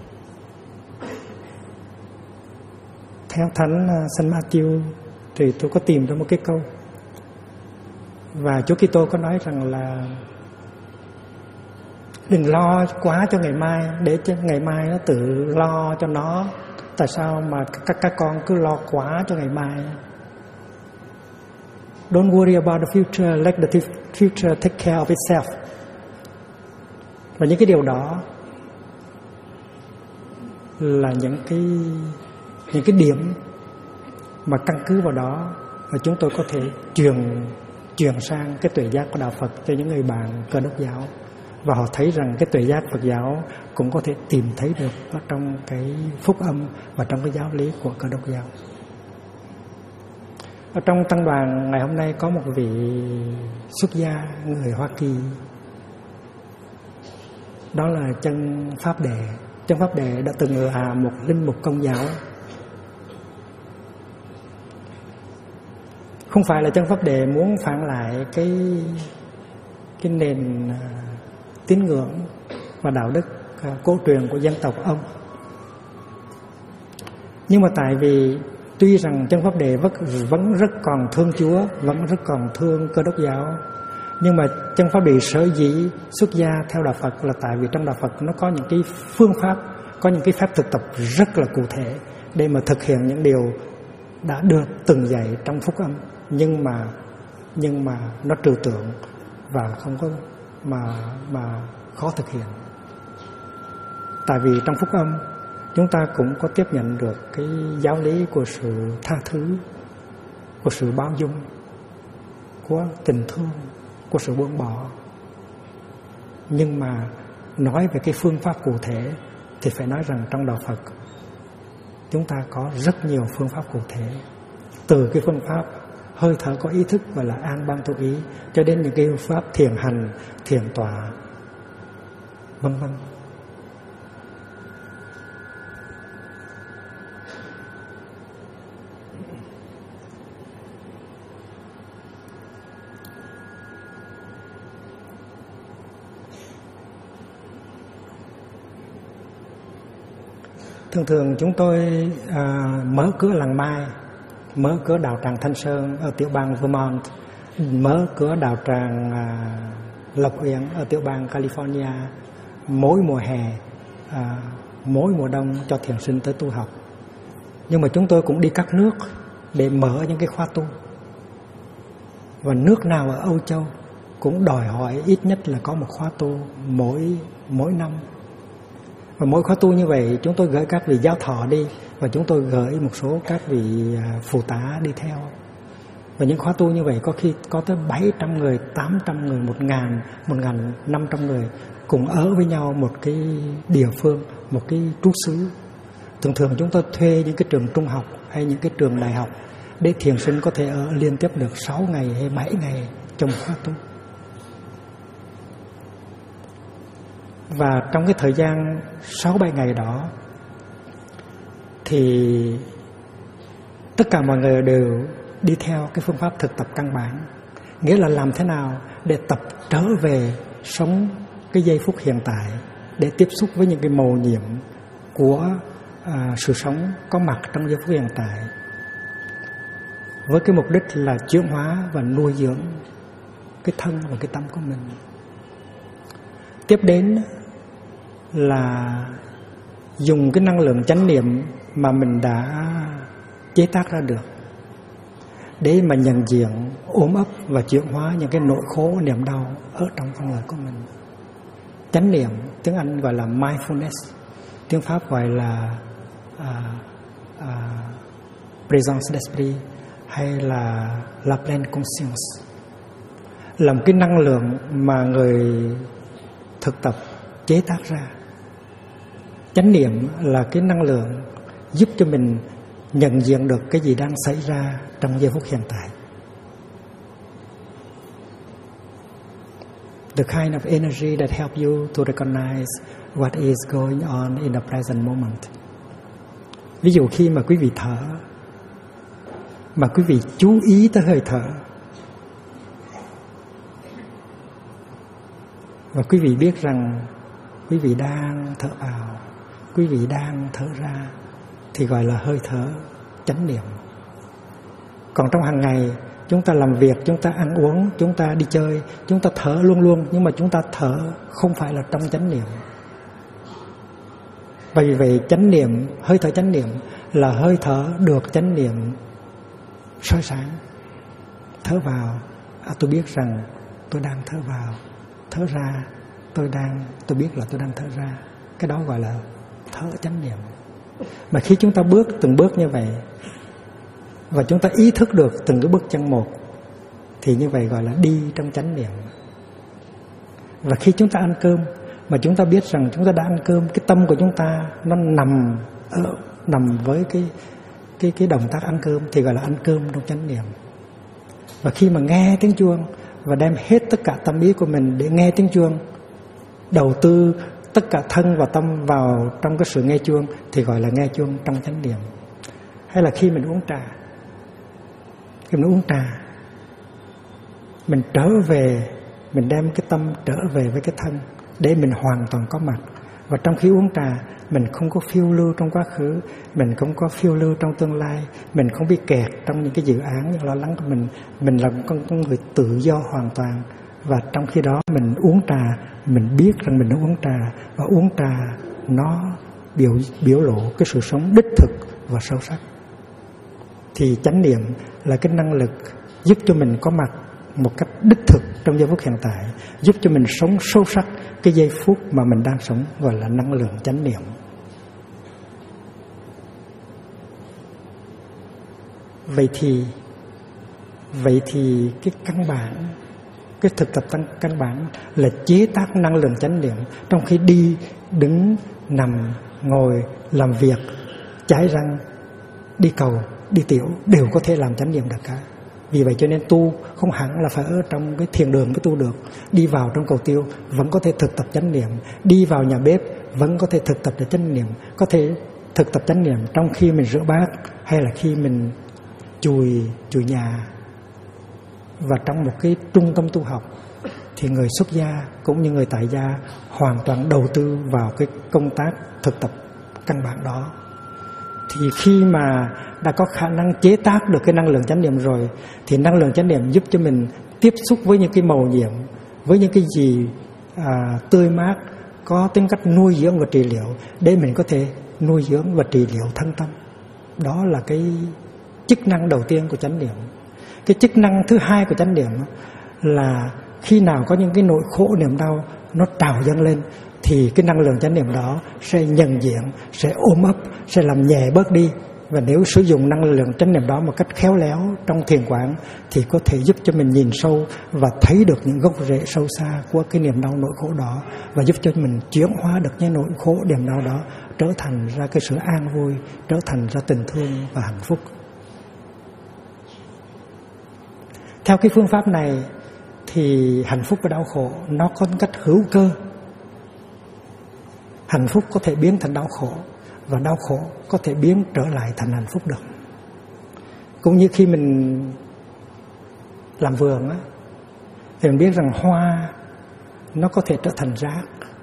theo Thánh Saint Matthew thì tôi có tìm ra một cái câu, và Chúa Kitô có nói rằng là đừng lo quá cho ngày mai, để cho ngày mai nó tự lo cho nó. Tại sao mà các con cứ lo quá cho ngày mai? Don't worry about the future, let the future take care of itself. Và những cái điều đó là những cái điểm mà căn cứ vào đó mà chúng tôi có thể truyền sang cái tuệ giác của đạo Phật cho những người bạn Cơ Đốc giáo, và họ thấy rằng cái tuệ giác Phật giáo cũng có thể tìm thấy được ở trong cái phúc âm và trong cái giáo lý của Cơ Đốc giáo. Ở trong tăng đoàn ngày hôm nay có một vị xuất gia người Hoa Kỳ, đó là Chân Pháp Đệ. Chân Pháp Đệ đã từng là một linh mục Công giáo. Không phải là Chân Pháp Đệ muốn phản lại cái nền tín ngưỡng và đạo đức cổ truyền của dân tộc ông. Nhưng mà tại vì tuy rằng Chân Pháp Đệ vẫn rất còn thương Chúa, vẫn rất còn thương Cơ Đốc giáo, nhưng mà Chân Pháp Đệ sở dĩ xuất gia theo đạo Phật là tại vì trong đạo Phật nó có những cái phương pháp, có những cái phép thực tập rất là cụ thể để mà thực hiện những điều đã được từng dạy trong phúc âm, nhưng mà nó trừu tượng và không có mà khó thực hiện. Tại vì trong phúc âm chúng ta cũng có tiếp nhận được cái giáo lý của sự tha thứ, của sự bao dung, của tình thương, của sự buông bỏ. Nhưng mà nói về cái phương pháp cụ thể thì phải nói rằng trong đạo Phật chúng ta có rất nhiều phương pháp cụ thể, từ cái phương pháp hơi thở có ý thức gọi là an ban tu ý, cho đến những cái phương pháp thiền hành, thiền tọa, vân vân. Thường chúng tôi mở cửa làng Mai, mở cửa đạo tràng Thanh Sơn ở tiểu bang Vermont, mở cửa đạo tràng Lộc Uyển ở tiểu bang California mỗi mùa hè, mỗi mùa đông cho thiền sinh tới tu học. Nhưng mà chúng tôi cũng đi các nước để mở những cái khóa tu. Và nước nào ở Âu Châu cũng đòi hỏi ít nhất là có một khóa tu mỗi năm. Và mỗi khóa tu như vậy chúng tôi gửi các vị giáo thọ đi, và chúng tôi gửi một số các vị phụ tá đi theo. Và những khóa tu như vậy có khi có tới 700 người, 800 người, 1.500 người cùng ở với nhau một cái địa phương, một cái trú xứ. Thường chúng tôi thuê những cái trường trung học hay những cái trường đại học để thiền sinh có thể ở liên tiếp được 6 ngày hay 7 ngày trong khóa tu. Và trong cái thời gian 6-7 ngày đó thì tất cả mọi người đều đi theo cái phương pháp thực tập căn bản, nghĩa là làm thế nào để tập trở về sống cái giây phút hiện tại, để tiếp xúc với những cái mầu nhiệm của sự sống có mặt trong giây phút hiện tại. với cái mục đích là chuyển hóa và nuôi dưỡng cái thân và cái tâm của mình. Tiếp đến là dùng cái năng lượng chánh niệm mà mình đã chế tác ra được để mà nhận diện, ôm ấp và chuyển hóa những cái nỗi khổ, niềm đau ở trong con người của mình. Chánh niệm, tiếng Anh gọi là mindfulness, tiếng Pháp gọi là présence d'esprit hay là la pleine conscience, là một cái năng lượng mà người thực tập chế tác ra. Chánh niệm là cái năng lượng giúp cho mình nhận diện được cái gì đang xảy ra trong giây phút hiện tại. The kind of energy that help you to recognize what is going on in the present moment. Ví dụ khi mà quý vị thở, mà quý vị chú ý tới hơi thở, và quý vị biết rằng quý vị đang thở vào, quý vị đang thở ra, thì gọi là hơi thở chánh niệm. Còn trong hàng ngày, chúng ta làm việc, chúng ta ăn uống, chúng ta đi chơi, chúng ta thở luôn luôn, nhưng mà chúng ta thở không phải là trong chánh niệm. Và vì vậy chánh niệm, hơi thở chánh niệm là hơi thở được chánh niệm soi sáng. Thở vào, tôi biết rằng tôi đang thở vào. Thở ra, tôi biết là tôi đang thở ra. Cái đó gọi là thở chánh niệm. Mà khi chúng ta bước từng bước như vậy, và chúng ta ý thức được từng cái bước chân một, thì như vậy gọi là đi trong chánh niệm. Và khi chúng ta ăn cơm mà chúng ta biết rằng chúng ta đã ăn cơm, cái tâm của chúng ta nó nằm với cái động tác ăn cơm, thì gọi là ăn cơm trong chánh niệm. Và khi mà nghe tiếng chuông và đem hết tất cả tâm ý của mình để nghe tiếng chuông, đầu tư tất cả thân và tâm vào trong cái sự nghe chuông, thì gọi là nghe chuông trong chánh niệm. Hay là khi mình uống trà, mình trở về, mình đem cái tâm trở về với cái thân để mình hoàn toàn có mặt. Và trong khi uống trà, mình không có phiêu lưu trong quá khứ, mình không có phiêu lưu trong tương lai, mình không bị kẹt trong những cái dự án, những lo lắng của mình là con người tự do hoàn toàn. Và trong khi đó mình uống trà, mình biết rằng mình đã uống trà, và uống trà nó biểu lộ cái sự sống đích thực và sâu sắc. Thì chánh niệm là cái năng lực giúp cho mình có mặt một cách đích thực trong giây phút hiện tại, giúp cho mình sống sâu sắc cái giây phút mà mình đang sống, gọi là năng lượng chánh niệm. Vậy thì cái căn bản, cái thực tập căn bản là chế tác năng lượng chánh niệm. Trong khi đi, đứng, nằm, ngồi, làm việc, chải răng, đi cầu, đi tiểu đều có thể làm chánh niệm được cả. Vì vậy cho nên tu không hẳn là phải ở trong cái thiền đường mới tu được. Đi vào trong cầu tiêu vẫn có thể thực tập chánh niệm, đi vào nhà bếp vẫn có thể thực tập được chánh niệm, có thể thực tập chánh niệm trong khi mình rửa bát, hay là khi mình chùi nhà. Và trong một cái trung tâm tu học thì người xuất gia cũng như người tại gia hoàn toàn đầu tư vào cái công tác thực tập căn bản đó. Thì khi mà đã có khả năng chế tác được cái năng lượng chánh niệm rồi, thì năng lượng chánh niệm giúp cho mình tiếp xúc với những cái màu nhiệm, với những cái gì tươi mát, có tính cách nuôi dưỡng và trị liệu, để mình có thể nuôi dưỡng và trị liệu thân tâm. Đó là cái chức năng đầu tiên của chánh niệm. Cái chức năng thứ hai của chánh niệm là khi nào có những cái nỗi khổ niềm đau nó trào dâng lên, thì cái năng lượng chánh niệm đó sẽ nhận diện, sẽ ôm ấp, sẽ làm nhẹ bớt đi. Và nếu sử dụng năng lượng chánh niệm đó một cách khéo léo trong thiền quán, thì có thể giúp cho mình nhìn sâu và thấy được những gốc rễ sâu xa của cái niềm đau nỗi khổ đó, và giúp cho mình chuyển hóa được những nỗi khổ niềm đau đó trở thành ra cái sự an vui, trở thành ra tình thương và hạnh phúc. Theo cái phương pháp này thì hạnh phúc và đau khổ nó có cách hữu cơ. Hạnh phúc có thể biến thành đau khổ, và đau khổ có thể biến trở lại thành hạnh phúc được. Cũng như khi mình làm vườn á, thì mình biết rằng hoa nó có thể trở thành rác.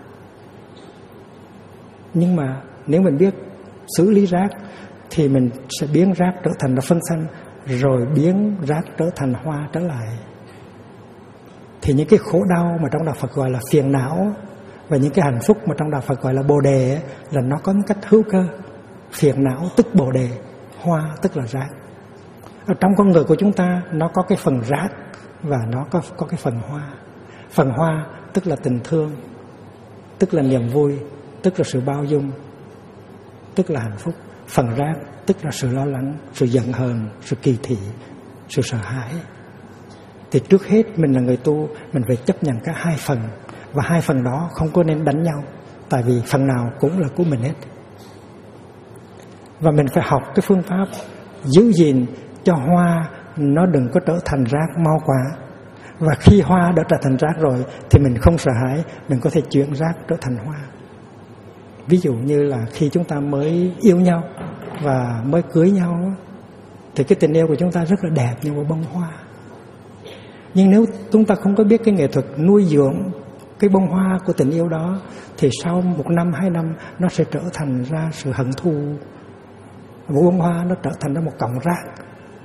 Nhưng mà nếu mình biết xử lý rác thì mình sẽ biến rác trở thành là phân xanh, rồi biến rác trở thành hoa trở lại. Thì những cái khổ đau mà trong đạo Phật gọi là phiền não, và những cái hạnh phúc mà trong đạo Phật gọi là bồ đề là nó có một cách hữu cơ. Phiền não tức bồ đề, hoa tức là rác. Ở trong con người của chúng ta nó có cái phần rác và nó có cái phần hoa. Phần hoa tức là tình thương, tức là niềm vui, tức là sự bao dung, tức là hạnh phúc. Phần rác tức là sự lo lắng, sự giận hờn, sự kỳ thị, sự sợ hãi. Thì trước hết mình là người tu, mình phải chấp nhận cả hai phần. Và hai phần đó không có nên đánh nhau, tại vì phần nào cũng là của mình hết. Và mình phải học cái phương pháp giữ gìn cho hoa nó đừng có trở thành rác mau quá. Và khi hoa đã trở thành rác rồi thì mình không sợ hãi, mình có thể chuyển rác trở thành hoa. Ví dụ như là khi chúng ta mới yêu nhau và mới cưới nhau thì cái tình yêu của chúng ta rất là đẹp như một bông hoa. Nhưng nếu chúng ta không có biết cái nghệ thuật nuôi dưỡng cái bông hoa của tình yêu đó thì sau 1 năm, 2 năm nó sẽ trở thành ra sự hận thù. Một bông hoa nó trở thành ra một cọng rác.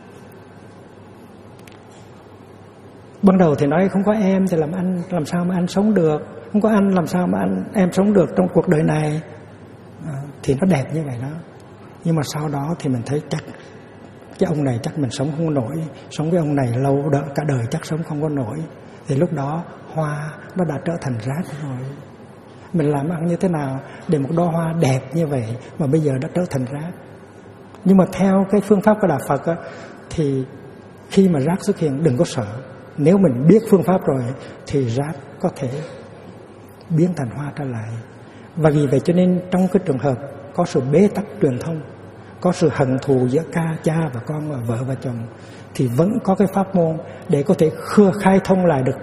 Ban đầu thì nói không có em thì làm sao mà anh sống được, không có anh làm sao mà em sống được trong cuộc đời này. Thì nó đẹp như vậy đó. Nhưng mà sau đó thì mình thấy chắc cái ông này chắc mình sống không nổi, sống với ông này lâu cả đời chắc sống không có nổi. Thì lúc đó hoa nó đã trở thành rác rồi. Mình làm ăn như thế nào để một đóa hoa đẹp như vậy mà bây giờ đã trở thành rác. Nhưng mà theo cái phương pháp của đạo Phật á, thì khi mà rác xuất hiện đừng có sợ. Nếu mình biết phương pháp rồi thì rác có thể biến thành hoa trở lại. Và vì vậy cho nên trong cái trường hợp có sự bế tắc truyền thông, có sự hận thù giữa cha và con và vợ và chồng, thì vẫn có cái pháp môn để có thể khai thông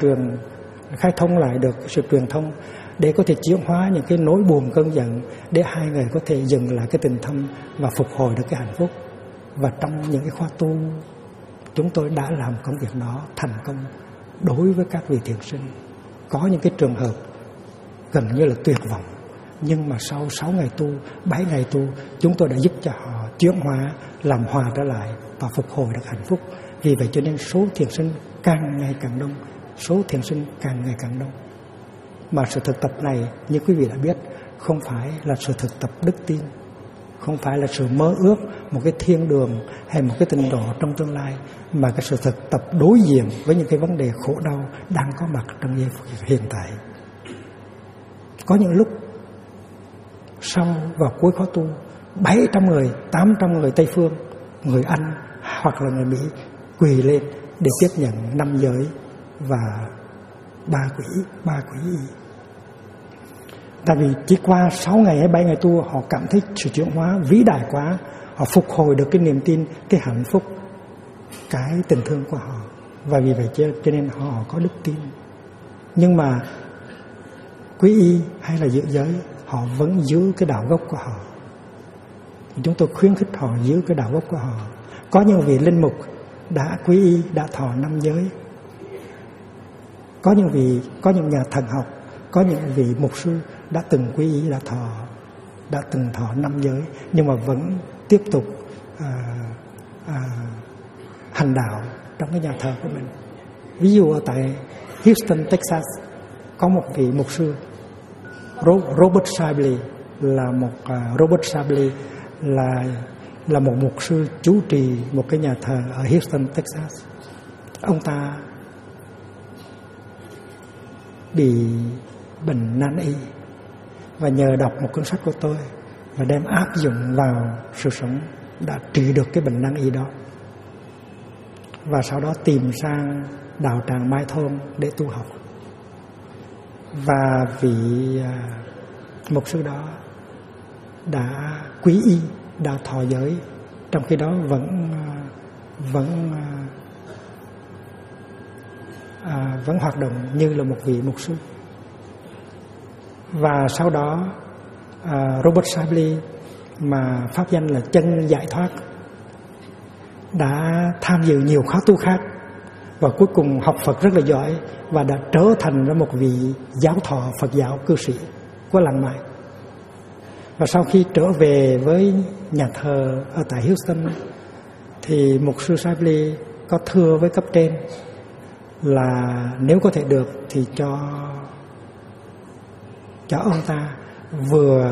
lại được sự truyền thông, để có thể chuyển hóa những cái nỗi buồn cơn giận, để hai người có thể dừng lại cái tình thâm và phục hồi được cái hạnh phúc. Và trong những cái khóa tu chúng tôi đã làm công việc đó thành công đối với các vị thiền sinh. Có những cái trường hợp gần như là tuyệt vọng, nhưng mà sau 6 ngày tu, 7 ngày tu, chúng tôi đã giúp cho họ chuyển hóa, làm hòa trở lại và phục hồi được hạnh phúc. Vì vậy cho nên số thiền sinh càng ngày càng đông, số thiền sinh càng ngày càng đông. Mà sự thực tập này như quý vị đã biết không phải là sự thực tập đức tin, không phải là sự mơ ước một cái thiên đường hay một cái tịnh độ trong tương lai, mà cái sự thực tập đối diện với những cái vấn đề khổ đau đang có mặt trong giây phút hiện tại. Có những lúc sau vào cuối khóa tu, 700 người, 800 người Tây Phương, người Anh hoặc là người Mỹ quỳ lên để tiếp nhận 5 giới và 3 quỷ y. Tại vì chỉ qua 6 ngày hay 7 ngày tu, họ cảm thấy sự chuyển hóa vĩ đại quá, họ phục hồi được cái niềm tin, cái hạnh phúc, cái tình thương của họ. Và vì vậy cho nên họ có đức tin. Nhưng mà quý y hay là giữ giới, họ vẫn giữ cái đạo gốc của họ. Chúng tôi khuyến khích họ giữ cái đạo gốc của họ. Có những vị linh mục đã quý y, đã thọ 5 giới. Có những nhà thần học, có những vị mục sư đã từng quý y, đã từng thọ 5 giới, nhưng mà vẫn tiếp tục hành đạo trong cái nhà thờ của mình. Ví dụ ở tại Houston, Texas, có một vị mục sư Robert Sibley là một mục sư chủ trì một cái nhà thờ ở Houston, Texas. Ông ta bị bệnh nan y và nhờ đọc một cuốn sách của tôi và đem áp dụng vào sự sống đã trị được cái bệnh nan y đó. Và sau đó tìm sang đạo tràng Mai Thôn để tu học. Và vị mục sư đó đã quý y, đã thọ giới, trong khi đó vẫn hoạt động như là một vị mục sư. Và sau đó Robert Sibley, mà pháp danh là Chân Giải Thoát, đã tham dự nhiều khóa tu khác và cuối cùng học Phật rất là giỏi và đã trở thành ra một vị giáo thọ Phật giáo cư sĩ của làng Mai. Và sau khi trở về với nhà thờ ở tại Houston thì mục sư Saibli có thưa với cấp trên là nếu có thể được thì cho ông ta vừa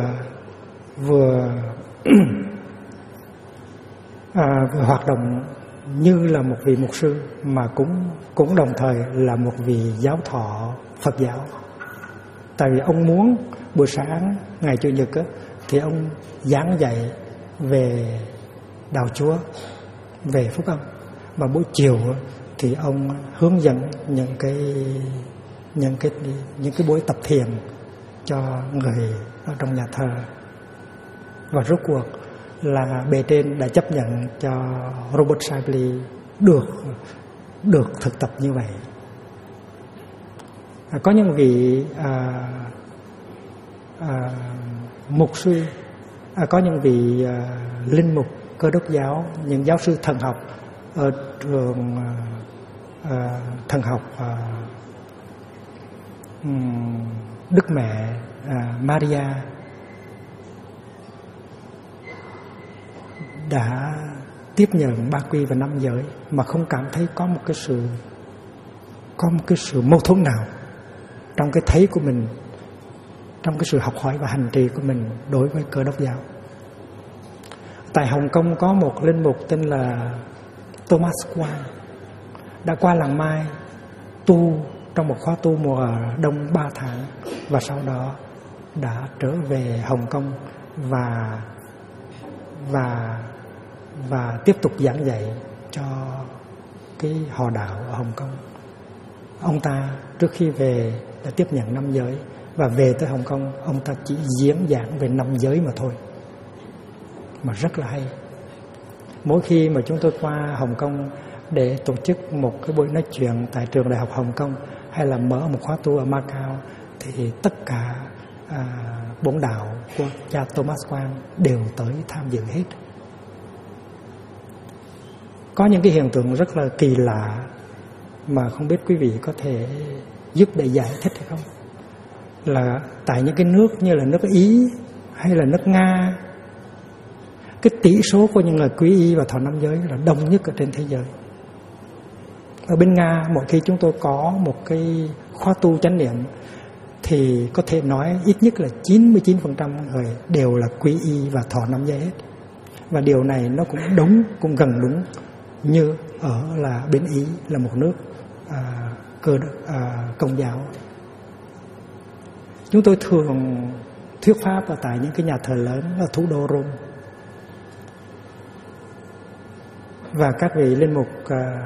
hoạt động như là một vị mục sư mà cũng đồng thời là một vị giáo thọ Phật giáo. Tại vì ông muốn buổi sáng ngày Chủ nhật thì ông giảng dạy về đạo Chúa, về phúc âm, mà buổi chiều thì ông hướng dẫn những cái buổi tập thiền cho người ở trong nhà thờ. Và rốt cuộc là bề trên đã chấp nhận cho Robert Saibli được thực tập như vậy. Có những vị mục sư, có những vị linh mục Cơ Đốc giáo, những giáo sư thần học ở trường thần học Đức Mẹ Maria đã tiếp nhận ba quy và năm giới mà không cảm thấy có một cái sự mâu thuẫn nào trong cái thấy của mình, trong cái sự học hỏi và hành trì của mình đối với Cơ Đốc giáo. Tại Hồng Kông có một linh mục tên là Thomas Quang đã qua làng Mai tu trong một khóa tu mùa đông 3 tháng và sau đó đã trở về Hồng Kông và tiếp tục giảng dạy cho cái họ đạo ở Hồng Kông. Ông ta trước khi về đã tiếp nhận 5 giới và về tới Hồng Kông ông ta chỉ diễn giảng về 5 giới mà thôi, mà rất là hay. Mỗi khi mà chúng tôi qua Hồng Kông để tổ chức một cái buổi nói chuyện tại trường Đại học Hồng Kông hay là mở một khóa tu ở Macau thì tất cả bổn đạo của cha Thomas Quang đều tới tham dự hết. Có những cái hiện tượng rất là kỳ lạ mà không biết quý vị có thể giúp để giải thích hay không. Là tại những cái nước như là nước Ý hay là nước Nga, cái tỷ số của những người quy y và thọ 5 giới là đông nhất ở trên thế giới. Ở bên Nga, mỗi khi chúng tôi có một cái khóa tu chánh niệm thì có thể nói ít nhất là 99% người đều là quy y và thọ 5 giới hết. Và điều này nó cũng đúng, cũng gần đúng như ở là bên Ý, là một nước Công giáo. Chúng tôi thường thuyết pháp ở tại những cái nhà thờ lớn ở thủ đô Rome. Và các vị linh mục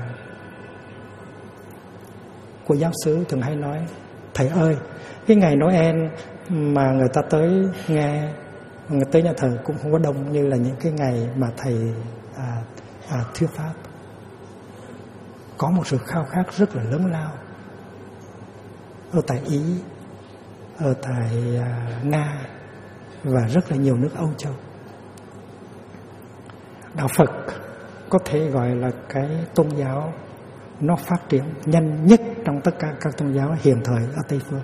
của giáo xứ thường hay nói: thầy ơi, cái ngày Noel mà người ta tới nghe, người tới nhà thờ cũng không có đông như là những cái ngày mà thầy thuyết pháp. Có một sự khao khát rất là lớn lao ở tại Ý, ở tại Nga và rất là nhiều nước Âu Châu. Đạo Phật có thể gọi là cái tôn giáo nó phát triển nhanh nhất trong tất cả các tôn giáo hiện thời ở Tây Phương.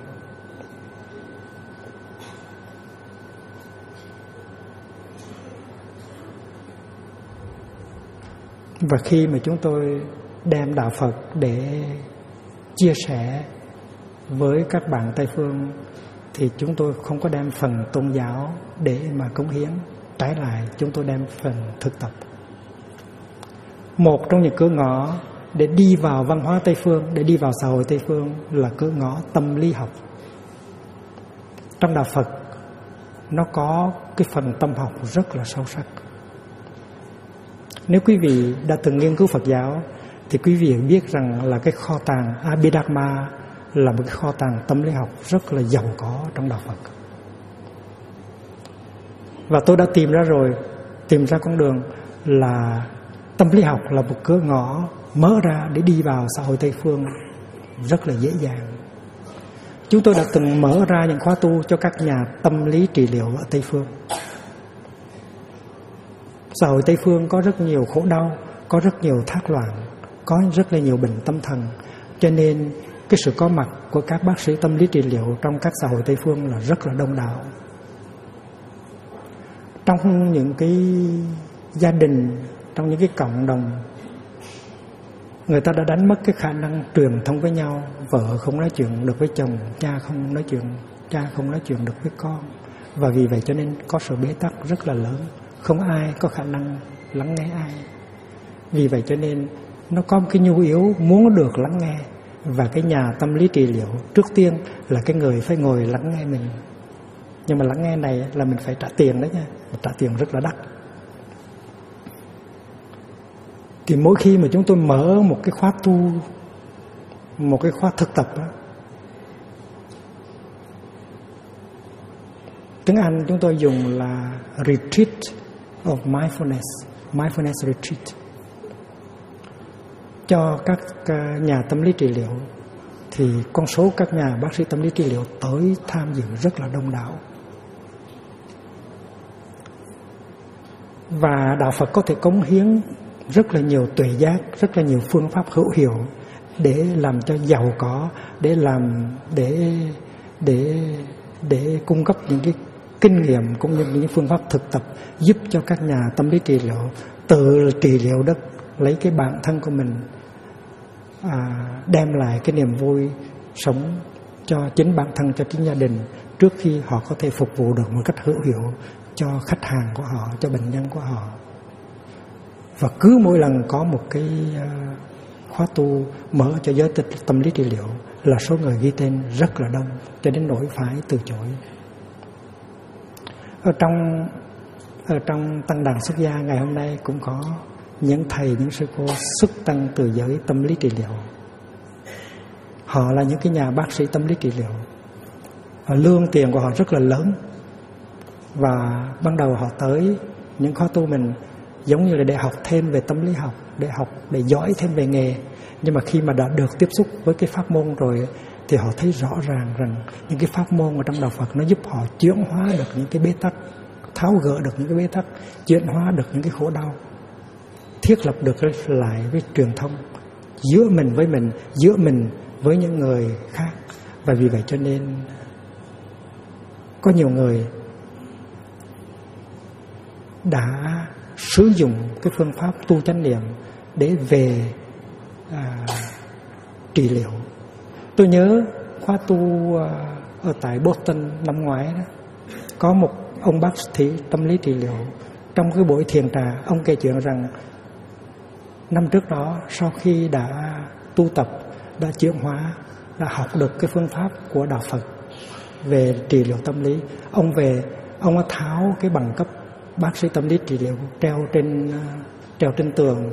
Và khi mà chúng tôi đem đạo Phật để chia sẻ với các bạn Tây Phương thì chúng tôi không có đem phần tôn giáo để mà cống hiến, trái lại chúng tôi đem phần thực tập. Một trong những cửa ngõ để đi vào văn hóa Tây Phương, để đi vào xã hội Tây Phương là cửa ngõ tâm lý học. Trong đạo Phật nó có cái phần tâm học rất là sâu sắc. Nếu quý vị đã từng nghiên cứu Phật giáo thì quý vị biết rằng là cái kho tàng Abhidharma là một cái kho tàng tâm lý học rất là giàu có trong đạo Phật. Và tôi đã tìm ra con đường là tâm lý học là một cửa ngõ mở ra để đi vào xã hội Tây Phương rất là dễ dàng. Chúng tôi đã từng mở ra những khóa tu cho các nhà tâm lý trị liệu ở Tây Phương. Xã hội Tây Phương có rất nhiều khổ đau, có rất nhiều thác loạn, có rất là nhiều bệnh tâm thần. Cho nên cái sự có mặt của các bác sĩ tâm lý trị liệu trong các xã hội Tây Phương là rất là đông đảo. Trong những cái gia đình trong những cái cộng đồng, người ta đã đánh mất cái khả năng truyền thông với nhau. Vợ không nói chuyện được với chồng, cha không nói chuyện được với con. Và vì vậy cho nên có sự bế tắc rất là lớn, không ai có khả năng lắng nghe ai. Vì vậy cho nên nó có một cái nhu yếu muốn được lắng nghe. Và cái nhà tâm lý trị liệu trước tiên là cái người phải ngồi lắng nghe mình. Nhưng mà lắng nghe này là mình phải trả tiền đó nha, trả tiền rất là đắt. Thì mỗi khi mà chúng tôi mở một cái khóa tu, một cái khóa thực tập đó, tiếng Anh chúng tôi dùng là Retreat of Mindfulness Retreat, cho các nhà tâm lý trị liệu, thì con số các nhà bác sĩ tâm lý trị liệu tới tham dự rất là đông đảo. Và Đạo Phật có thể cống hiến rất là nhiều tuệ giác, rất là nhiều phương pháp hữu hiệu để làm cho giàu có, để cung cấp những cái kinh nghiệm cũng như những phương pháp thực tập giúp cho các nhà tâm lý trị liệu tự trị liệu đất, lấy cái bản thân của mình đem lại cái niềm vui sống cho chính bản thân, cho chính gia đình, trước khi họ có thể phục vụ được một cách hữu hiệu cho khách hàng của họ, cho bệnh nhân của họ. Và cứ mỗi lần có một cái khóa tu mở cho giới tâm lý trị liệu là số người ghi tên rất là đông, cho đến nỗi phải từ chối. Ở trong tăng đoàn xuất gia ngày hôm nay cũng có những thầy, những sư cô xuất tăng từ giới tâm lý trị liệu. Họ là những cái nhà bác sĩ tâm lý trị liệu, lương tiền của họ rất là lớn. Và ban đầu họ tới những khóa tu mình giống như là để học thêm về tâm lý học, để giỏi thêm về nghề. Nhưng mà khi mà đã được tiếp xúc với cái pháp môn rồi thì họ thấy rõ ràng rằng những cái pháp môn ở trong Đạo Phật nó giúp họ chuyển hóa được những cái bế tắc, tháo gỡ được những cái bế tắc, chuyển hóa được những cái khổ đau, thiết lập được lại với truyền thông giữa mình với mình, giữa mình với những người khác. Và vì vậy cho nên có nhiều người đã sử dụng cái phương pháp tu chánh niệm để về trị liệu. Tôi nhớ khóa tu ở tại Boston năm ngoái đó, có một ông bác sĩ tâm lý trị liệu. Trong cái buổi thiền trà, ông kể chuyện rằng năm trước đó, sau khi đã tu tập, đã chuyển hóa, đã học được cái phương pháp của Đạo Phật về trị liệu tâm lý, ông về, ông đã tháo cái bằng cấp bác sĩ tâm lý trị liệu treo trên tường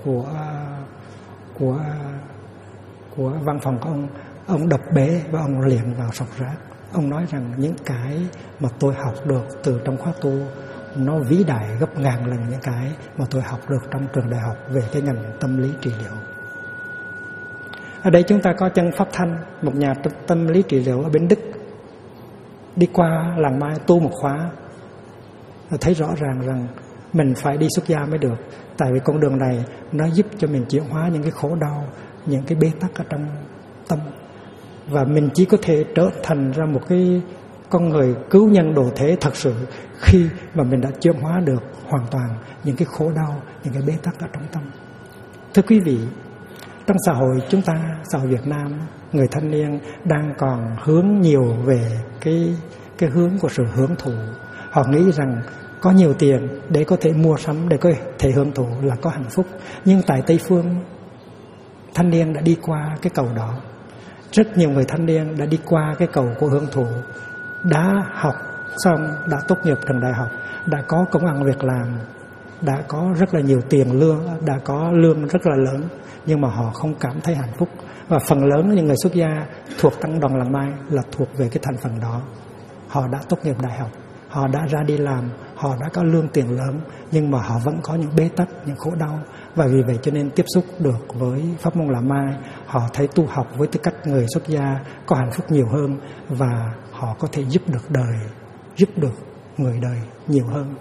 của văn phòng của ông đập bể và ông liệng vào sọt rác. Ông nói rằng những cái mà tôi học được từ trong khóa tu nó vĩ đại gấp ngàn lần những cái mà tôi học được trong trường đại học về cái ngành tâm lý trị liệu. Ở đây chúng ta có chân Pháp Thanh, một nhà tâm lý trị liệu ở bên Đức, đi qua làng Mai tu một khóa, thấy rõ ràng rằng mình phải đi xuất gia mới được. Tại vì con đường này nó giúp cho mình chuyển hóa những cái khổ đau, những cái bế tắc ở trong tâm. Và mình chỉ có thể trở thành ra một cái con người cứu nhân độ thế thật sự khi mà mình đã chuyển hóa được hoàn toàn những cái khổ đau, những cái bế tắc ở trong tâm. Thưa quý vị, trong xã hội chúng ta, xã hội Việt Nam, người thanh niên đang còn hướng nhiều về cái hướng của sự hưởng thụ. Họ nghĩ rằng có nhiều tiền để có thể mua sắm, để có thể hưởng thụ là có hạnh phúc. Nhưng tại Tây Phương, thanh niên đã đi qua cái cầu đó. Rất nhiều người thanh niên đã đi qua cái cầu của hưởng thụ, đã học xong, đã tốt nghiệp trường đại học, đã có công ăn việc làm, đã có rất là nhiều tiền lương, đã có lương rất là lớn, nhưng mà họ không cảm thấy hạnh phúc. Và phần lớn những người xuất gia thuộc tăng đoàn Làng Mai là thuộc về cái thành phần đó. Họ đã tốt nghiệp đại học, họ đã ra đi làm, họ đã có lương tiền lớn, nhưng mà họ vẫn có những bế tắc, những khổ đau. Và vì vậy cho nên tiếp xúc được với pháp môn Làng Mai, họ thấy tu học với tư cách người xuất gia có hạnh phúc nhiều hơn, và họ có thể giúp được đời, giúp được người đời nhiều hơn.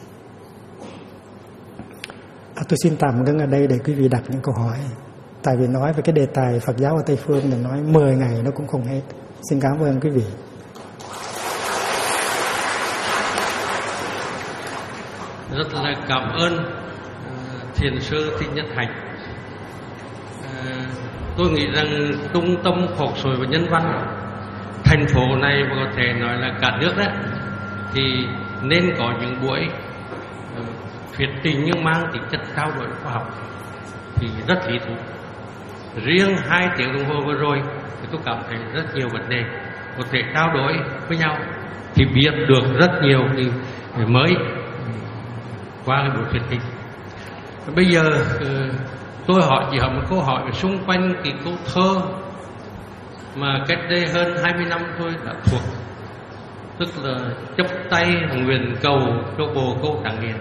Tôi xin tạm ngưng ở đây để quý vị đặt những câu hỏi. Tại vì nói về cái đề tài Phật giáo ở Tây Phương thì nói 10 ngày nó cũng không hết. Xin cảm ơn quý vị. Rất là cảm ơn Thiền sư Thích Nhất Hạnh. Tôi nghĩ rằng trung tâm học rồi và nhân văn thành phố này, và có thể nói là cả nước đó, thì nên có những buổi thuyết trình nhưng mang tính chất trao đổi khoa học thì rất lý thú. Riêng 2 tiếng đồng hồ vừa rồi thì tôi cảm thấy rất nhiều vấn đề có thể trao đổi với nhau, thì biết được rất nhiều thì mới qua cái buổi thuyết trình. Bây giờ tôi chỉ hỏi một câu hỏi xung quanh cái câu thơ mà cách đây hơn 20 năm tôi đã thuộc, tức là chắp tay nguyện cầu cho bồ câu Tràng Hiền.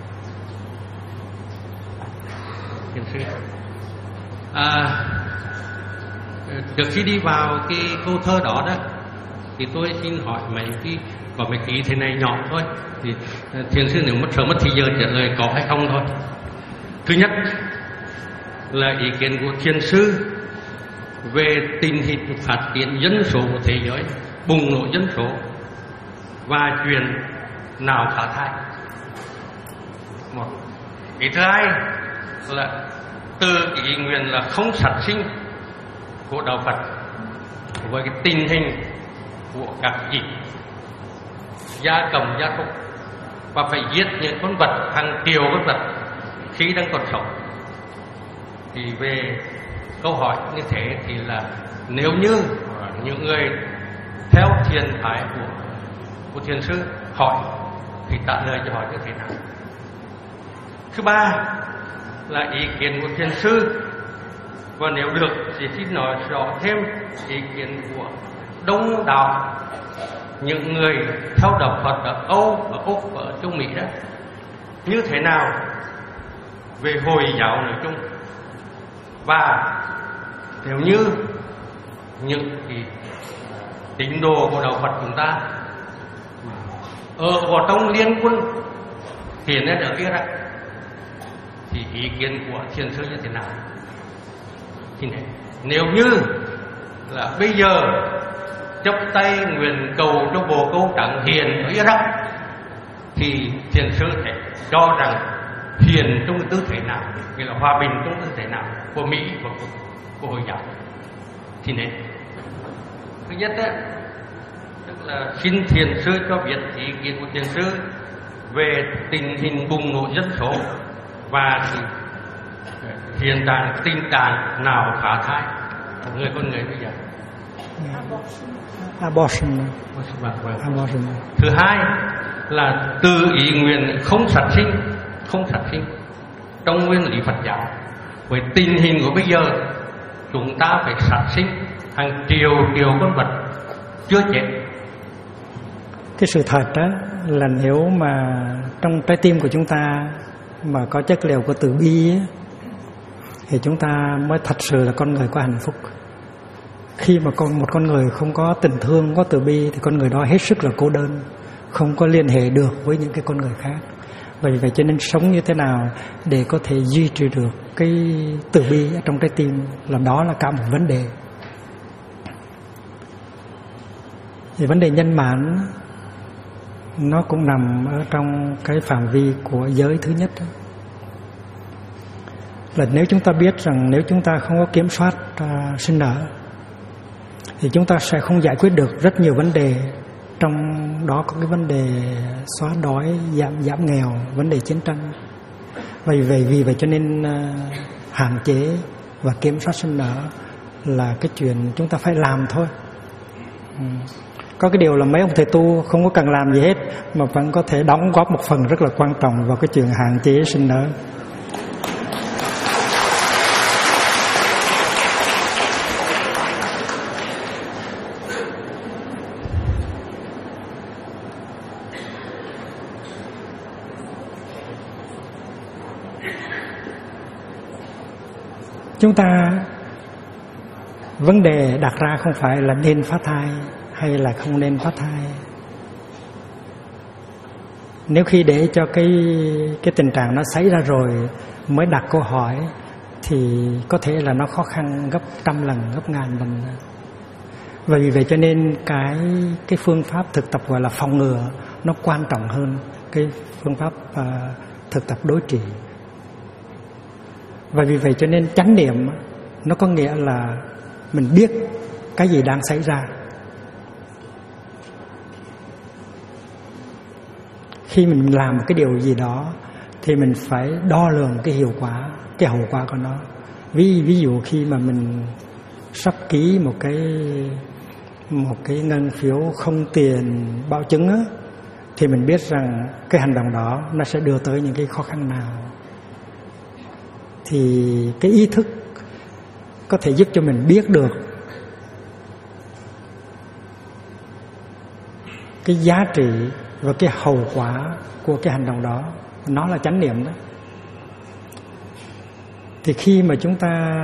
Thiền sư, trước khi đi vào cái câu thơ đó thì tôi xin hỏi có mấy cái thế này nhỏ thôi, thì thiền sư nếu mất thì giờ trả lời có hay không thôi. Thứ nhất là ý kiến của thiền sư về tình hình phát triển dân số của thế giới, bùng nổ dân số và chuyện nào khả thai. Một. Ý thứ hai là từ ý nguyện là không sát sinh của đạo Phật với cái tình hình của các dịch gia cầm gia súc và phải giết những con vật, hàng triệu con vật khi đang còn sống. Thì về câu hỏi như thế thì là nếu như những người theo thiền phái của thiền sư hỏi thì trả lời cho hỏi như thế nào. Thứ ba là ý kiến của thiền sư, và nếu được thì xin nói rõ thêm ý kiến của đông đảo những người theo đạo Phật ở Âu, ở Úc và ở Trung Mỹ đó, như thế nào về Hồi giáo nói chung, và nếu như những cái tín đồ của đạo Phật chúng ta ở trong liên quân hiện nay ở kia đó, thì ý kiến của thiền sư như thế nào. Thì này, nếu như là bây giờ chắp tay nguyện cầu cho bồ câu Tràng Hiền ở Iraq, thì thiền sư sẽ cho rằng hiền trong tư thế nào, nghĩa là hòa bình trong tư thế nào của Mỹ và của Hồi giáo. Thì này, thứ nhất đó, tức là xin thiền sư cho biết ý kiến của thiền sư về tình hình bùng nổ dân số và hiện tại tình trạng nào phá thai của con người bây giờ. Abortion. Thứ hai là từ ý nguyện không sát sinh trong nguyên lý Phật giáo. Với tình hình của bây giờ, chúng ta phải sát sinh hàng triệu con vật chưa chết. Cái sự thật đó là nếu mà trong trái tim của chúng ta mà có chất liệu của từ bi ấy, thì chúng ta mới thật sự là con người có hạnh phúc. Khi mà một con người không có tình thương, không có từ bi, thì con người đó hết sức là cô đơn, không có liên hệ được với những cái con người khác. Vì vậy cho nên sống như thế nào để có thể duy trì được cái từ bi ở trong trái tim, làm đó là cả một vấn đề. Thì vấn đề nhân bản nó cũng nằm ở trong cái phạm vi của giới thứ nhất đó. Là nếu chúng ta biết rằng nếu chúng ta không có kiểm soát sinh nở thì chúng ta sẽ không giải quyết được rất nhiều vấn đề. Trong đó có cái vấn đề xóa đói, giảm nghèo, vấn đề chiến tranh. Vì vậy cho nên hạn chế và kiểm soát sinh nở là cái chuyện chúng ta phải làm thôi. Có cái điều là mấy ông thầy tu không có cần làm gì hết mà vẫn có thể đóng góp một phần rất là quan trọng vào cái chuyện hạn chế sinh nở. Chúng ta vấn đề đặt ra không phải là nên phá thai hay là không nên phá thai. Nếu khi để cho cái tình trạng nó xảy ra rồi mới đặt câu hỏi thì có thể là nó khó khăn gấp trăm lần, gấp ngàn lần. Và vì vậy cho nên cái phương pháp thực tập gọi là phòng ngừa nó quan trọng hơn cái phương pháp thực tập đối trị. Và vì vậy cho nên chánh niệm nó có nghĩa là mình biết cái gì đang xảy ra. Khi mình làm một cái điều gì đó thì mình phải đo lường cái hiệu quả, cái hậu quả của nó. Ví dụ khi mà mình sắp ký một cái ngân phiếu không tiền bảo chứng á, thì mình biết rằng cái hành động đó nó sẽ đưa tới những cái khó khăn nào. Thì cái ý thức có thể giúp cho mình biết được cái giá trị và cái hậu quả của cái hành động đó. Nó là chánh niệm đó. Thì khi mà chúng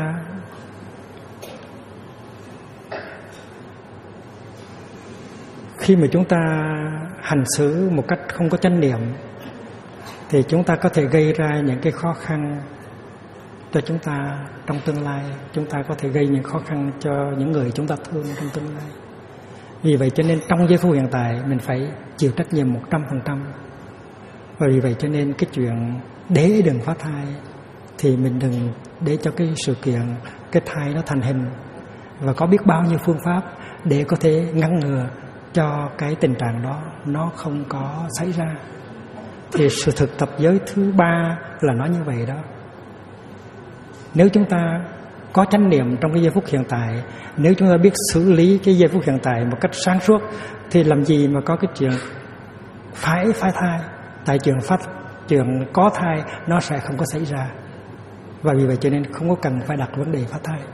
ta hành xử một cách không có chánh niệm thì chúng ta có thể gây ra những cái khó khăn cho chúng ta trong tương lai. Chúng ta có thể gây những khó khăn cho những người chúng ta thương trong tương lai. Vì vậy cho nên trong giây phút hiện tại mình phải chịu trách nhiệm 100%. Và vì vậy cho nên cái chuyện để đừng phá thai thì mình đừng để cho cái sự kiện cái thai nó thành hình. Và có biết bao nhiêu phương pháp để có thể ngăn ngừa cho cái tình trạng đó nó không có xảy ra. Thì sự thực tập giới thứ 3 là nói như vậy đó. Nếu chúng ta có chánh niệm trong cái giây phút hiện tại, nếu chúng ta biết xử lý cái giây phút hiện tại một cách sáng suốt, thì làm gì mà có cái chuyện phải phá thai. Tại chuyện có thai nó sẽ không có xảy ra. Và vì vậy cho nên không có cần phải đặt vấn đề phá thai.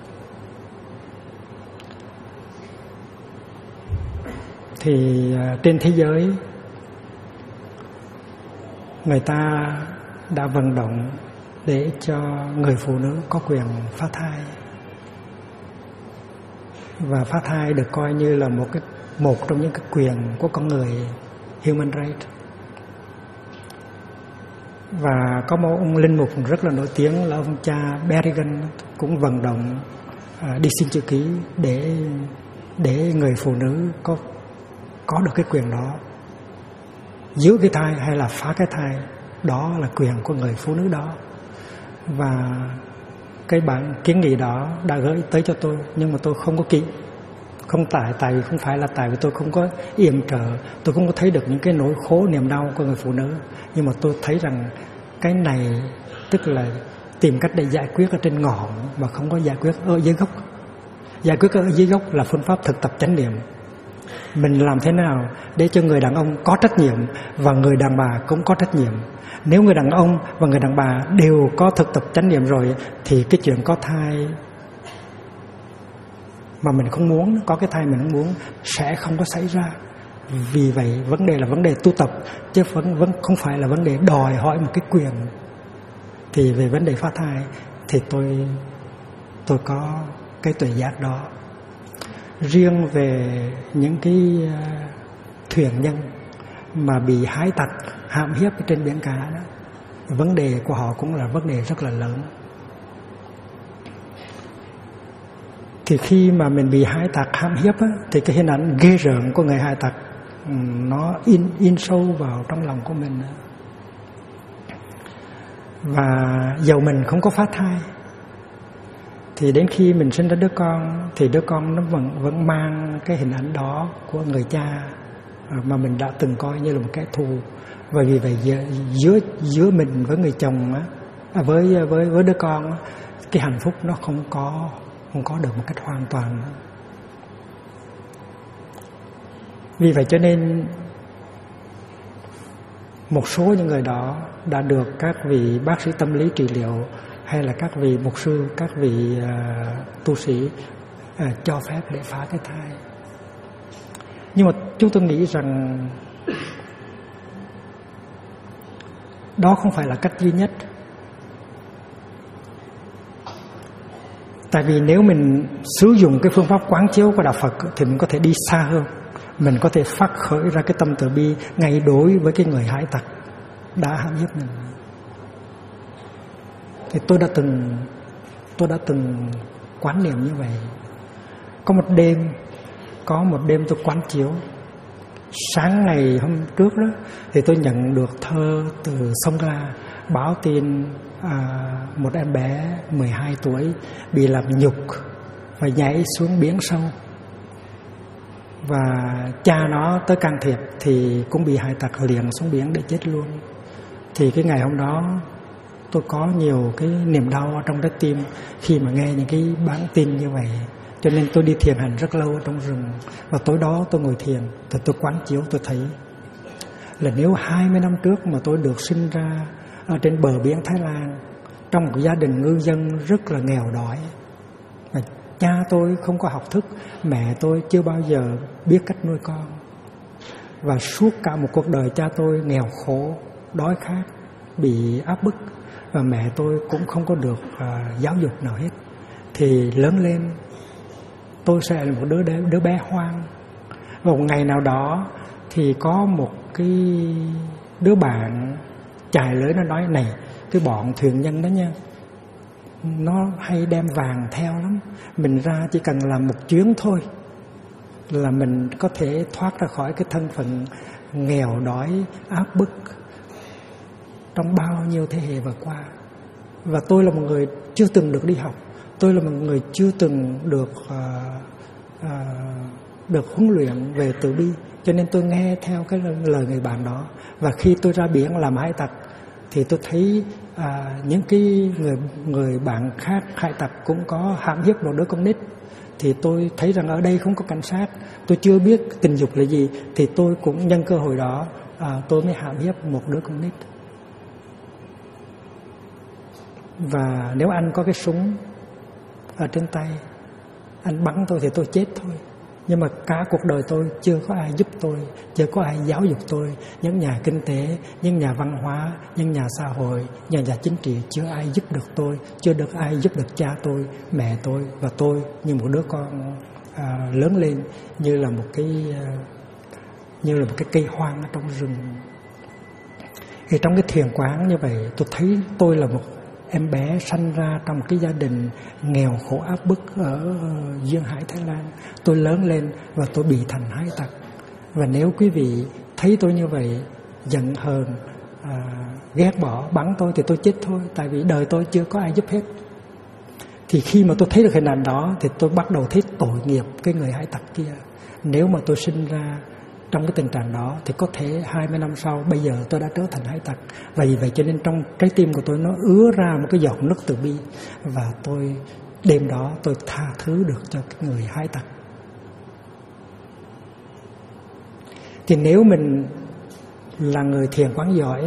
Thì trên thế giới người ta đã vận động để cho người phụ nữ có quyền phá thai. Và phá thai được coi như là một trong những cái quyền của con người, human right. Và có một ông linh mục rất là nổi tiếng là ông cha Berrigan cũng vận động đi xin chữ ký để người phụ nữ có được cái quyền đó. Giữ cái thai hay là phá cái thai, đó là quyền của người phụ nữ đó. Và cái bản kiến nghị đó đã gửi tới cho tôi, nhưng mà tôi không có ký. Tại vì không phải là tại vì tôi không có yểm trợ, tôi không có thấy được những cái nỗi khổ niềm đau của người phụ nữ. Nhưng mà tôi thấy rằng cái này tức là tìm cách để giải quyết ở trên ngọn mà không có giải quyết ở dưới gốc. Giải quyết ở dưới gốc là phương pháp thực tập chánh niệm. Mình làm thế nào để cho người đàn ông có trách nhiệm và người đàn bà cũng có trách nhiệm. Nếu người đàn ông và người đàn bà đều có thực tập chánh niệm rồi thì cái chuyện có thai mà mình không muốn, có cái thai mình không muốn sẽ không có xảy ra. Vì vậy vấn đề là vấn đề tu tập, chứ vẫn không phải là vấn đề đòi hỏi một cái quyền. Thì về vấn đề phá thai thì tôi có cái tuệ giác đó. Riêng về những cái thuyền nhân mà bị hải tặc hãm hiếp trên biển cả đó, vấn đề của họ cũng là vấn đề rất là lớn. Thì khi mà mình bị hải tặc hãm hiếp á, thì cái hình ảnh ghê rợn của người hải tặc nó in sâu vào trong lòng của mình. Và dầu mình không có phá thai thì đến khi mình sinh ra đứa con thì đứa con nó vẫn mang cái hình ảnh đó của người cha mà mình đã từng coi như là một kẻ thù. Và vì vậy giữa mình với người chồng á, với đứa con á, cái hạnh phúc nó không có được một cách hoàn toàn. Vì vậy cho nên một số những người đó đã được các vị bác sĩ tâm lý trị liệu hay là các vị mục sư, các vị tu sĩ cho phép để phá cái thai. Nhưng mà chúng tôi nghĩ rằng đó không phải là cách duy nhất. Tại vì nếu mình sử dụng cái phương pháp quán chiếu của Đạo Phật thì mình có thể đi xa hơn. Mình có thể phát khởi ra cái tâm từ bi ngay đối với cái người hải tặc đã hãm hiếp mình. Thì tôi đã từng quán niệm như vậy. Có một đêm tôi quán chiếu sáng ngày hôm trước đó thì tôi nhận được thơ từ Songkhla báo tin một em bé 12 tuổi bị làm nhục và nhảy xuống biển sâu, và cha nó tới can thiệp thì cũng bị hải tặc liền xuống biển để chết luôn. Thì cái ngày hôm đó tôi có nhiều cái niềm đau ở trong trái tim khi mà nghe những cái bản tin như vậy. Cho nên tôi đi thiền hành rất lâu ở trong rừng. Và tối đó tôi ngồi thiền, thì tôi quán chiếu, tôi thấy là nếu 20 năm trước mà tôi được sinh ra ở trên bờ biển Thái Lan, trong một gia đình ngư dân rất là nghèo đói, và cha tôi không có học thức, mẹ tôi chưa bao giờ biết cách nuôi con, và suốt cả một cuộc đời cha tôi nghèo khổ, đói khát, bị áp bức, và mẹ tôi cũng không có được giáo dục nào hết. Thì lớn lên tôi sẽ là một đứa bé hoang. Và một ngày nào đó thì có một cái đứa bạn chài lưới, nó nói này, cái bọn thuyền nhân đó nha, nó hay đem vàng theo lắm, mình ra chỉ cần làm một chuyến thôi là mình có thể thoát ra khỏi cái thân phận nghèo đói áp bức trong bao nhiêu thế hệ vừa qua. Và tôi là một người chưa từng được đi học, tôi là một người chưa từng được huấn luyện về từ bi, cho nên tôi nghe theo cái lời người bạn đó. Và khi tôi ra biển làm hải tặc thì tôi thấy những cái người bạn khác hải tặc cũng có hãm hiếp một đứa con nít. Thì tôi thấy rằng ở đây không có cảnh sát, tôi chưa biết tình dục là gì, thì tôi cũng nhân cơ hội đó tôi mới hãm hiếp một đứa con nít. Và nếu anh có cái súng ở trên tay, anh bắn tôi thì tôi chết thôi. Nhưng mà cả cuộc đời tôi chưa có ai giúp tôi, chưa có ai giáo dục tôi. Những nhà kinh tế, những nhà văn hóa, những nhà xã hội, những nhà chính trị, chưa ai giúp được tôi, chưa được ai giúp được cha tôi, mẹ tôi. Và tôi như một đứa con lớn lên như là một cái cây hoang ở trong rừng. Thì trong cái thiền quán như vậy, tôi thấy tôi là một em bé sanh ra trong một cái gia đình nghèo khổ áp bức ở duyên hải Thái Lan. Tôi lớn lên và tôi bị thành hải tặc. Và nếu quý vị thấy tôi như vậy, giận hờn, ghét bỏ, bắn tôi thì tôi chết thôi, tại vì đời tôi chưa có ai giúp hết. Thì khi mà tôi thấy được hình ảnh đó thì tôi bắt đầu thấy tội nghiệp cái người hải tặc kia. Nếu mà tôi sinh ra trong cái tình trạng đó thì có thể 20 năm sau bây giờ tôi đã trở thành hải tặc. Và vì vậy cho nên trong trái tim của tôi nó ứa ra một cái giọt nước từ bi. Và tôi đêm đó tôi tha thứ được cho cái người hải tặc. Thì nếu mình là người thiền quán giỏi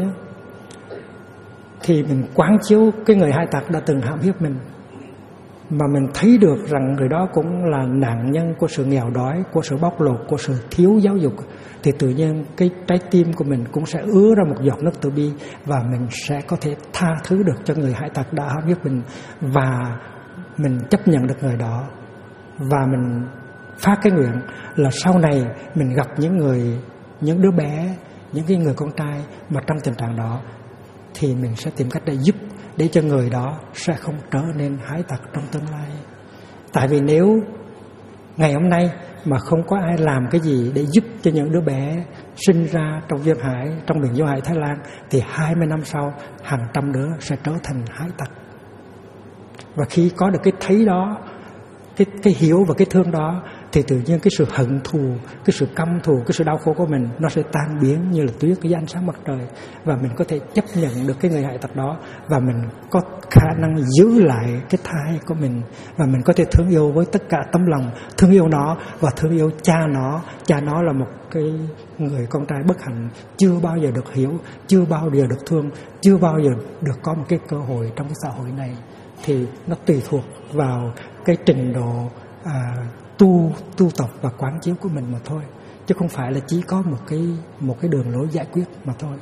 thì mình quán chiếu cái người hải tặc đã từng hãm hiếp mình, mà mình thấy được rằng người đó cũng là nạn nhân của sự nghèo đói, của sự bóc lột, của sự thiếu giáo dục, thì tự nhiên cái trái tim của mình cũng sẽ ứa ra một giọt nước từ bi, và mình sẽ có thể tha thứ được cho người hải tặc đã hãm hiếp mình, và mình chấp nhận được người đó. Và mình phát cái nguyện là sau này mình gặp những đứa bé, những cái người con trai mà trong tình trạng đó, thì mình sẽ tìm cách để giúp, để cho người đó sẽ không trở nên hải tặc trong tương lai. Tại vì nếu ngày hôm nay mà không có ai làm cái gì để giúp cho những đứa bé sinh ra trong duyên hải, trong biển duyên hải Thái Lan, thì 20 năm sau hàng trăm đứa sẽ trở thành hải tặc. Và khi có được cái thấy đó, cái hiểu và cái thương đó, thì tự nhiên cái sự hận thù, cái sự căm thù, cái sự đau khổ của mình nó sẽ tan biến như là tuyết dưới ánh sáng mặt trời. Và mình có thể chấp nhận được cái người hải tặc đó, và mình có khả năng giữ lại cái thai của mình, và mình có thể thương yêu với tất cả tấm lòng, thương yêu nó và thương yêu cha nó. Cha nó là một cái người con trai bất hạnh, chưa bao giờ được hiểu, chưa bao giờ được thương, chưa bao giờ được có một cái cơ hội trong cái xã hội này. Thì nó tùy thuộc vào cái trình độ tu tập và quán chiếu của mình mà thôi, chứ không phải là chỉ có một cái đường lối giải quyết mà thôi.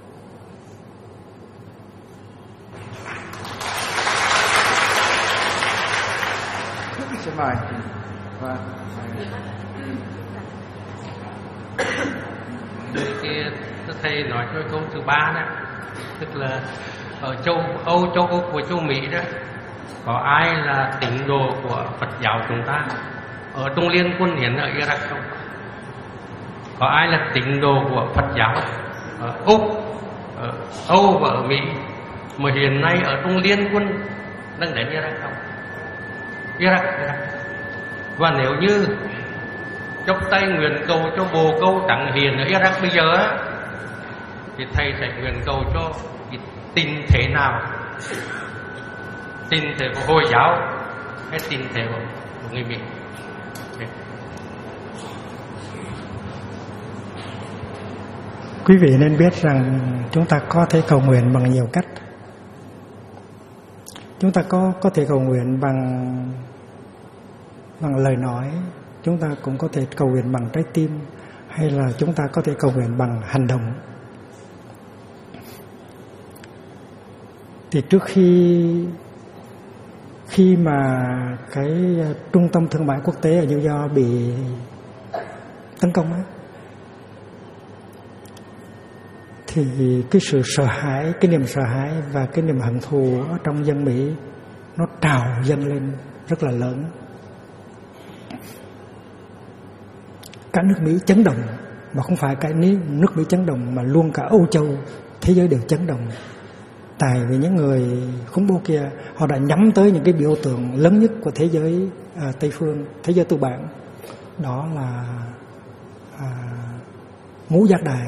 Xin mời. Cái thầy nói cho câu thứ 3 đó, tức là ở châu Âu, châu Úc và châu Mỹ đó, có ai là tín đồ của Phật giáo chúng ta ở Trung Liên Quân Hiến ở Iraq không? có ai là tín đồ của Phật giáo ở Úc, ở Âu và ở Mỹ mà hiện nay ở trong liên quân đang đến Iraq không? Iraq. Và nếu như chốc tay nguyện cầu cho bồ câu trắng hiền ở Iraq bây giờ á, thì thầy sẽ nguyện cầu cho cái tình thể nào, tình thể của Hồi giáo hay tình thể của người Mỹ. Quý vị nên biết rằng chúng ta có thể cầu nguyện bằng nhiều cách. Chúng ta có thể cầu nguyện bằng lời nói, chúng ta cũng có thể cầu nguyện bằng trái tim, hay là chúng ta có thể cầu nguyện bằng hành động. Thì trước khi mà cái trung tâm thương mại quốc tế ở New York bị tấn công ấy, thì cái sự sợ hãi, cái niềm sợ hãi và cái niềm hận thù ở trong dân Mỹ nó trào dâng lên rất là lớn. Cả nước Mỹ chấn động, mà không phải cả nước Mỹ chấn động mà luôn cả Âu Châu, thế giới đều chấn động. Tại vì những người khủng bố kia họ đã nhắm tới những cái biểu tượng lớn nhất của thế giới Tây phương, thế giới tư bản, đó là ngũ giác đài,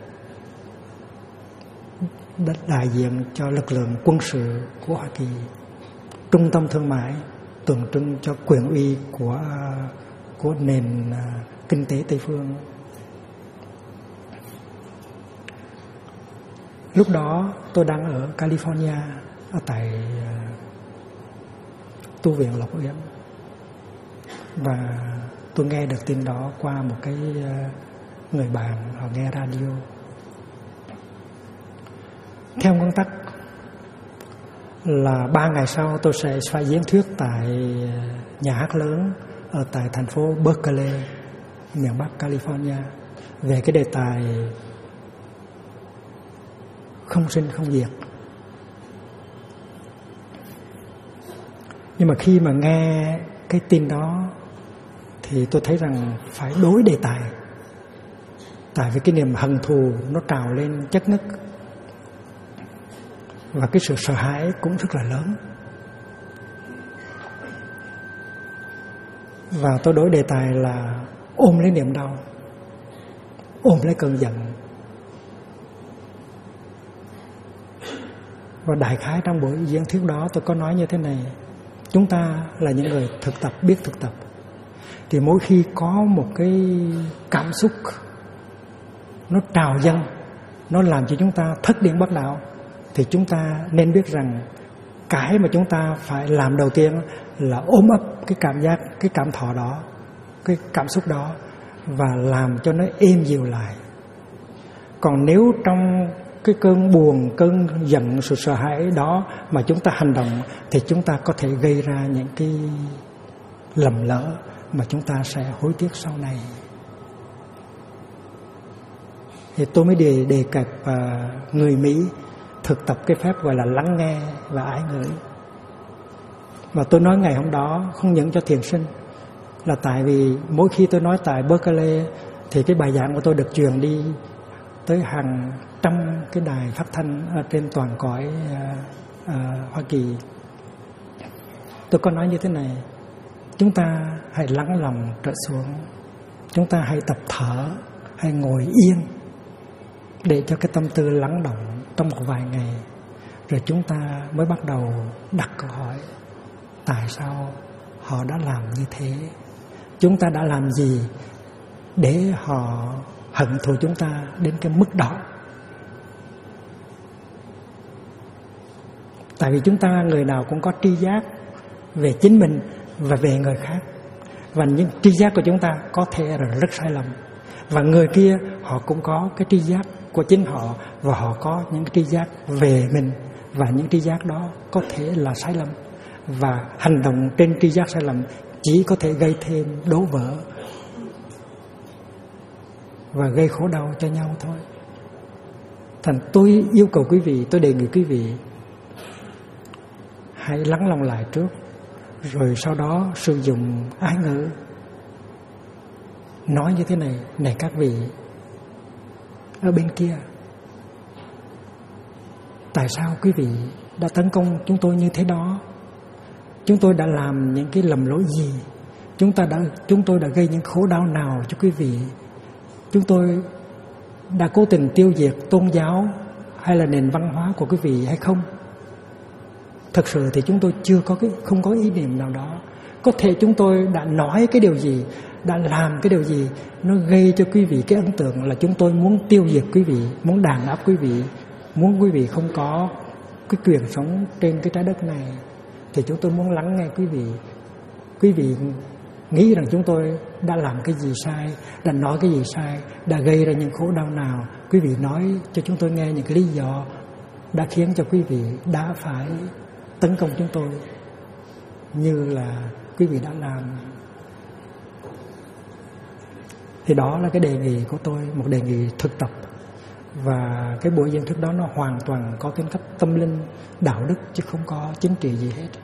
đại diện cho lực lượng quân sự của Hoa Kỳ, trung tâm thương mại tượng trưng cho quyền uy của nền kinh tế Tây phương. Lúc đó tôi đang ở California, ở tại tu viện Lộc Uyển, và tôi nghe được tin đó qua một cái người bạn, họ nghe radio. Theo nguyên tắc là 3 ngày sau tôi sẽ phải diễn thuyết tại nhà hát lớn ở tại thành phố Berkeley, miền Bắc California, về cái đề tài không sinh không diệt. Nhưng mà khi mà nghe cái tin đó thì tôi thấy rằng phải đối đề tài, tại vì cái niềm hận thù nó trào lên chất ngất, và cái sự sợ hãi cũng rất là lớn. Và tôi đổi đề tài là ôm lấy niềm đau, ôm lấy cơn giận. Và đại khái trong buổi diễn thuyết đó tôi có nói như thế này: chúng ta là những người thực tập, biết thực tập, thì mỗi khi có một cái cảm xúc nó trào dâng, nó làm cho chúng ta thất điên bắt đạo, thì chúng ta nên biết rằng cái mà chúng ta phải làm đầu tiên là ôm ấp cái cảm giác, cái cảm thọ đó, cái cảm xúc đó, và làm cho nó êm dịu lại. Còn nếu trong cái cơn buồn, cơn giận, sự sợ hãi đó mà chúng ta hành động, thì chúng ta có thể gây ra những cái lầm lỡ mà chúng ta sẽ hối tiếc sau này. Thì tôi mới đề cập người Mỹ thực tập cái phép gọi là lắng nghe và ái ngữ. Và tôi nói ngày hôm đó không những cho thiền sinh, là tại vì mỗi khi tôi nói tại Berkeley thì cái bài giảng của tôi được truyền đi tới hàng trăm cái đài phát thanh ở trên toàn cõi Hoa Kỳ. Tôi có nói như thế này: chúng ta hãy lắng lòng trở xuống, chúng ta hãy tập thở, hãy ngồi yên để cho cái tâm tư lắng động trong một vài ngày, rồi chúng ta mới bắt đầu đặt câu hỏi: tại sao họ đã làm như thế? Chúng ta đã làm gì để họ hận thù chúng ta đến cái mức đó? Tại vì chúng ta người nào cũng có tri giác về chính mình và về người khác, và những tri giác của chúng ta có thể là rất sai lầm, và người kia họ cũng có cái tri giác của chính họ, và họ có những tri giác về mình, và những tri giác đó có thể là sai lầm, và hành động trên tri giác sai lầm chỉ có thể gây thêm đổ vỡ và gây khổ đau cho nhau thôi. Thành tôi yêu cầu quý vị, tôi đề nghị quý vị hãy lắng lòng lại trước, rồi sau đó sử dụng ái ngữ nói như thế này: này các vị, ở bên kia. Tại sao quý vị đã tấn công chúng tôi như thế đó? Chúng tôi đã làm những cái lầm lỗi gì? Chúng tôi đã gây những khổ đau nào cho quý vị? Chúng tôi đã cố tình tiêu diệt tôn giáo hay là nền văn hóa của quý vị hay không? Thực sự thì chúng tôi không có ý niệm nào đó. Có thể chúng tôi đã nói cái điều gì, đã làm cái điều gì nó gây cho quý vị cái ấn tượng là chúng tôi muốn tiêu diệt quý vị, muốn đàn áp quý vị, muốn quý vị không có cái quyền sống trên cái trái đất này. Thì chúng tôi muốn lắng nghe quý vị. Quý vị nghĩ rằng chúng tôi đã làm cái gì sai, đã nói cái gì sai, đã gây ra những khổ đau nào. Quý vị nói cho chúng tôi nghe những cái lý do đã khiến cho quý vị đã phải tấn công chúng tôi như là quý vị đã làm. Thì đó là cái đề nghị của tôi, một đề nghị thực tập. Và cái buổi diễn thuyết đó nó hoàn toàn có tính cách tâm linh, đạo đức, chứ không có chính trị gì hết.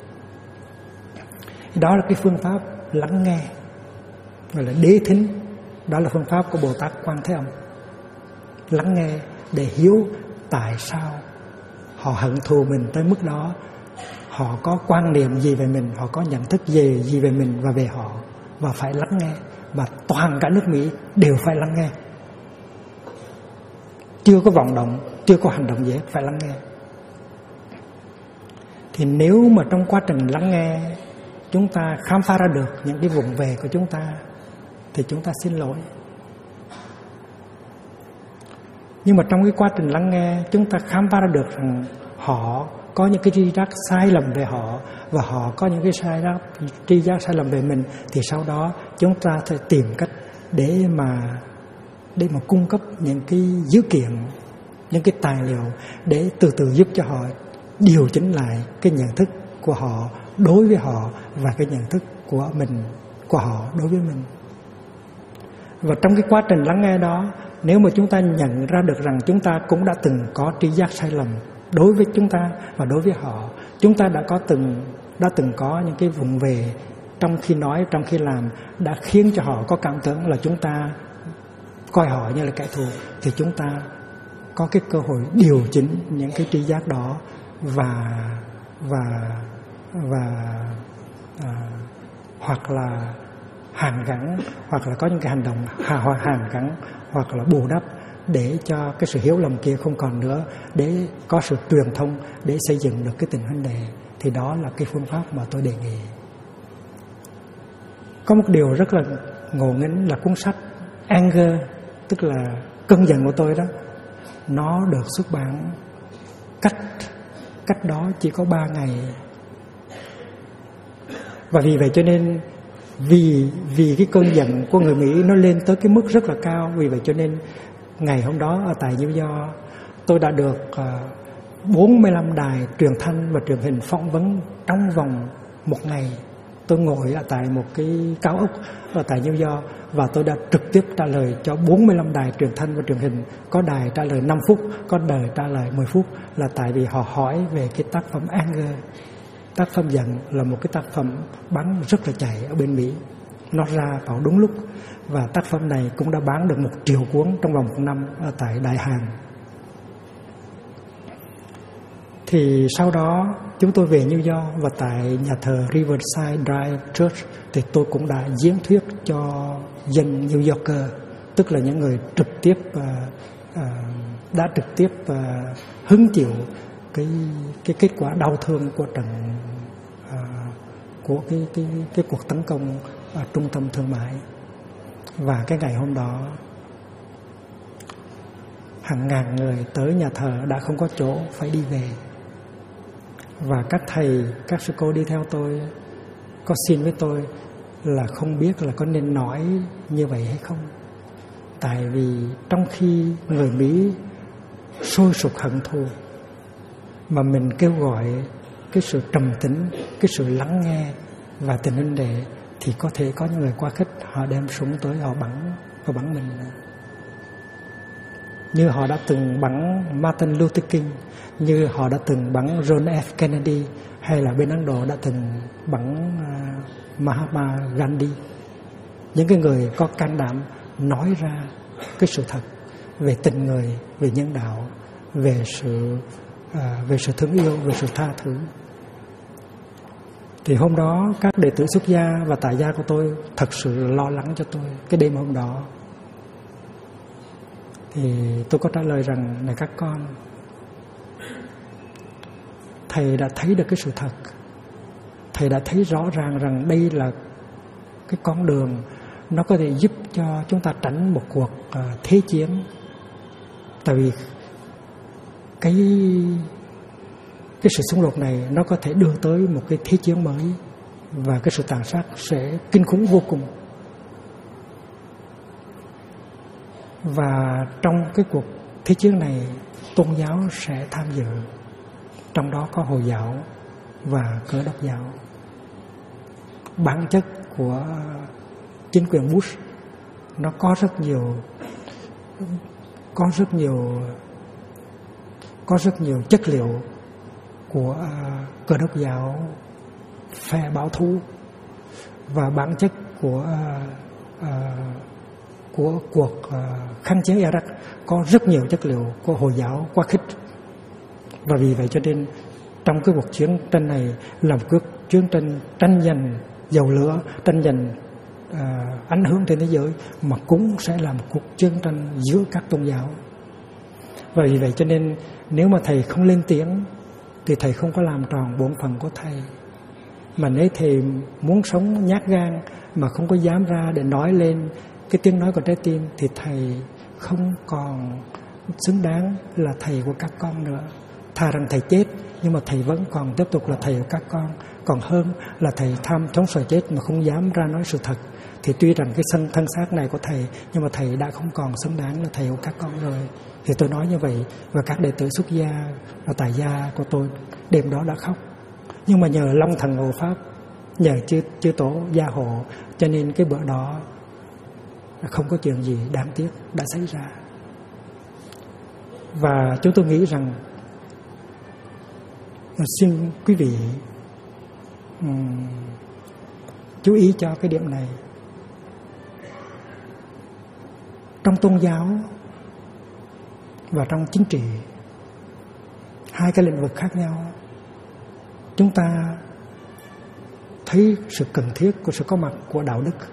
Đó là cái phương pháp lắng nghe, gọi là đế thính. Đó là phương pháp của Bồ Tát Quan Thế Âm. Lắng nghe để hiểu tại sao họ hận thù mình tới mức đó, họ có quan niệm gì về mình, họ có nhận thức gì về mình và về họ, và phải lắng nghe. Và toàn cả nước Mỹ đều phải lắng nghe. Chưa có vọng động, chưa có hành động gì hết, phải lắng nghe. Thì nếu mà trong quá trình lắng nghe chúng ta khám phá ra được những cái vùng về của chúng ta thì chúng ta xin lỗi. Nhưng mà trong cái quá trình lắng nghe chúng ta khám phá ra được rằng họ có những cái tri giác sai lầm về họ, và họ có những cái tri giác sai lầm về mình, thì sau đó chúng ta phải tìm cách để mà cung cấp những cái dữ kiện, những cái tài liệu để từ từ giúp cho họ điều chỉnh lại cái nhận thức của họ đối với họ và cái nhận thức của họ đối với mình. Và trong cái quá trình lắng nghe đó, nếu mà chúng ta nhận ra được rằng chúng ta cũng đã từng có tri giác sai lầm đối với chúng ta và đối với họ, chúng ta đã từng có những cái vùng về trong khi nói, trong khi làm, đã khiến cho họ có cảm tưởng là chúng ta coi họ như là kẻ thù, thì chúng ta có cái cơ hội điều chỉnh những cái tri giác đó và hoặc là hàn gắn, hoặc là có những cái hành động hàn gắn, hoặc là bù đắp để cho cái sự hiểu lầm kia không còn nữa, để có sự truyền thông để xây dựng được cái tình huynh đệ. Thì đó là cái phương pháp mà tôi đề nghị. Có một điều rất là ngộ nghĩnh là cuốn sách Anger, tức là cơn giận của tôi đó, nó được xuất bản cách đó chỉ có 3 ngày. Và vì vậy cho nên vì cái cơn giận của người Mỹ nó lên tới cái mức rất là cao, vì vậy cho nên ngày hôm đó ở tại New York tôi đã được 45 đài truyền thanh và truyền hình phỏng vấn trong vòng một ngày. Tôi ngồi ở tại một cái cao ốc ở tại New York và tôi đã trực tiếp trả lời cho 45 đài truyền thanh và truyền hình. Có đài trả lời 5 phút, có đài trả lời 10 phút, là tại vì họ hỏi về cái tác phẩm Anger. Tác phẩm giận là một cái tác phẩm bán rất là chạy ở bên Mỹ. Nó ra vào đúng lúc, và tác phẩm này cũng đã bán được 1 triệu cuốn trong vòng 1 năm ở tại Đại Hàn. Thì sau đó chúng tôi về New York, và tại nhà thờ Riverside Drive Church thì tôi cũng đã diễn thuyết cho dân New Yorker, tức là những người đã trực tiếp hứng chịu cái kết quả đau thương của cái cuộc tấn công ở trung tâm thương mại. Và cái ngày hôm đó hàng ngàn người tới nhà thờ đã không có chỗ, phải đi về. Và các thầy, các sư cô đi theo tôi có xin với tôi là không biết là có nên nói như vậy hay không. Tại vì trong khi người Mỹ sôi sục hận thù, mà mình kêu gọi cái sự trầm tĩnh, cái sự lắng nghe và tình huynh đệ, thì có thể có những người quá khích, họ đem súng tới, họ bắn mình. Như họ đã từng bắn Martin Luther King, như họ đã từng bắn John F. Kennedy, hay là bên Ấn Độ đã từng bắn Mahatma Gandhi. Những cái người có can đảm nói ra cái sự thật về tình người, về nhân đạo, về sự thương yêu, về sự tha thứ. Thì hôm đó các đệ tử xuất gia và tại gia của tôi thật sự lo lắng cho tôi. Cái đêm hôm đó thì tôi có trả lời rằng: này các con, thầy đã thấy được cái sự thật. Thầy đã thấy rõ ràng rằng đây là cái con đường nó có thể giúp cho chúng ta tránh một cuộc thế chiến. Tại vì cái sự xung đột này nó có thể đưa tới một cái thế chiến mới, và cái sự tàn sát sẽ kinh khủng vô cùng. Và trong cái cuộc thế chiến này, tôn giáo sẽ tham dự, trong đó có Hồi giáo và Cơ đốc giáo. Bản chất của chính quyền Bush nó có rất nhiều chất liệu của Cơ đốc giáo phe bảo thủ, và bản chất của cuộc kháng chiến Iraq có rất nhiều chất liệu của Hồi giáo quá khích. Và vì vậy cho nên trong cái cuộc chiến tranh này là một cuộc chiến tranh tranh giành dầu lửa, tranh giành ảnh hưởng trên thế giới, mà cũng sẽ là một cuộc chiến tranh giữa các tôn giáo. Và vì vậy cho nên nếu mà thầy không lên tiếng thì thầy không có làm tròn bổn phận của thầy. Mà nếu thầy muốn sống nhát gan mà không có dám ra để nói lên cái tiếng nói của trái tim, thì thầy không còn xứng đáng là thầy của các con nữa. Thà rằng thầy chết nhưng mà thầy vẫn còn tiếp tục là thầy của các con, còn hơn là thầy tham sống sợ chết mà không dám ra nói sự thật. Thì tuy rằng cái thân xác này của thầy, nhưng mà thầy đã không còn xứng đáng là thầy của các con rồi. Thì tôi nói như vậy, và các đệ tử xuất gia và tại gia của tôi đêm đó đã khóc. Nhưng mà nhờ Long Thần Hộ Pháp, nhờ chư tổ gia hộ, cho nên cái bữa đó không có chuyện gì đáng tiếc đã xảy ra. Và chúng tôi nghĩ rằng xin quý vị chú ý cho cái điểm này. Trong tôn giáo và trong chính trị, hai cái lĩnh vực khác nhau, chúng ta thấy sự cần thiết của sự có mặt của đạo đức.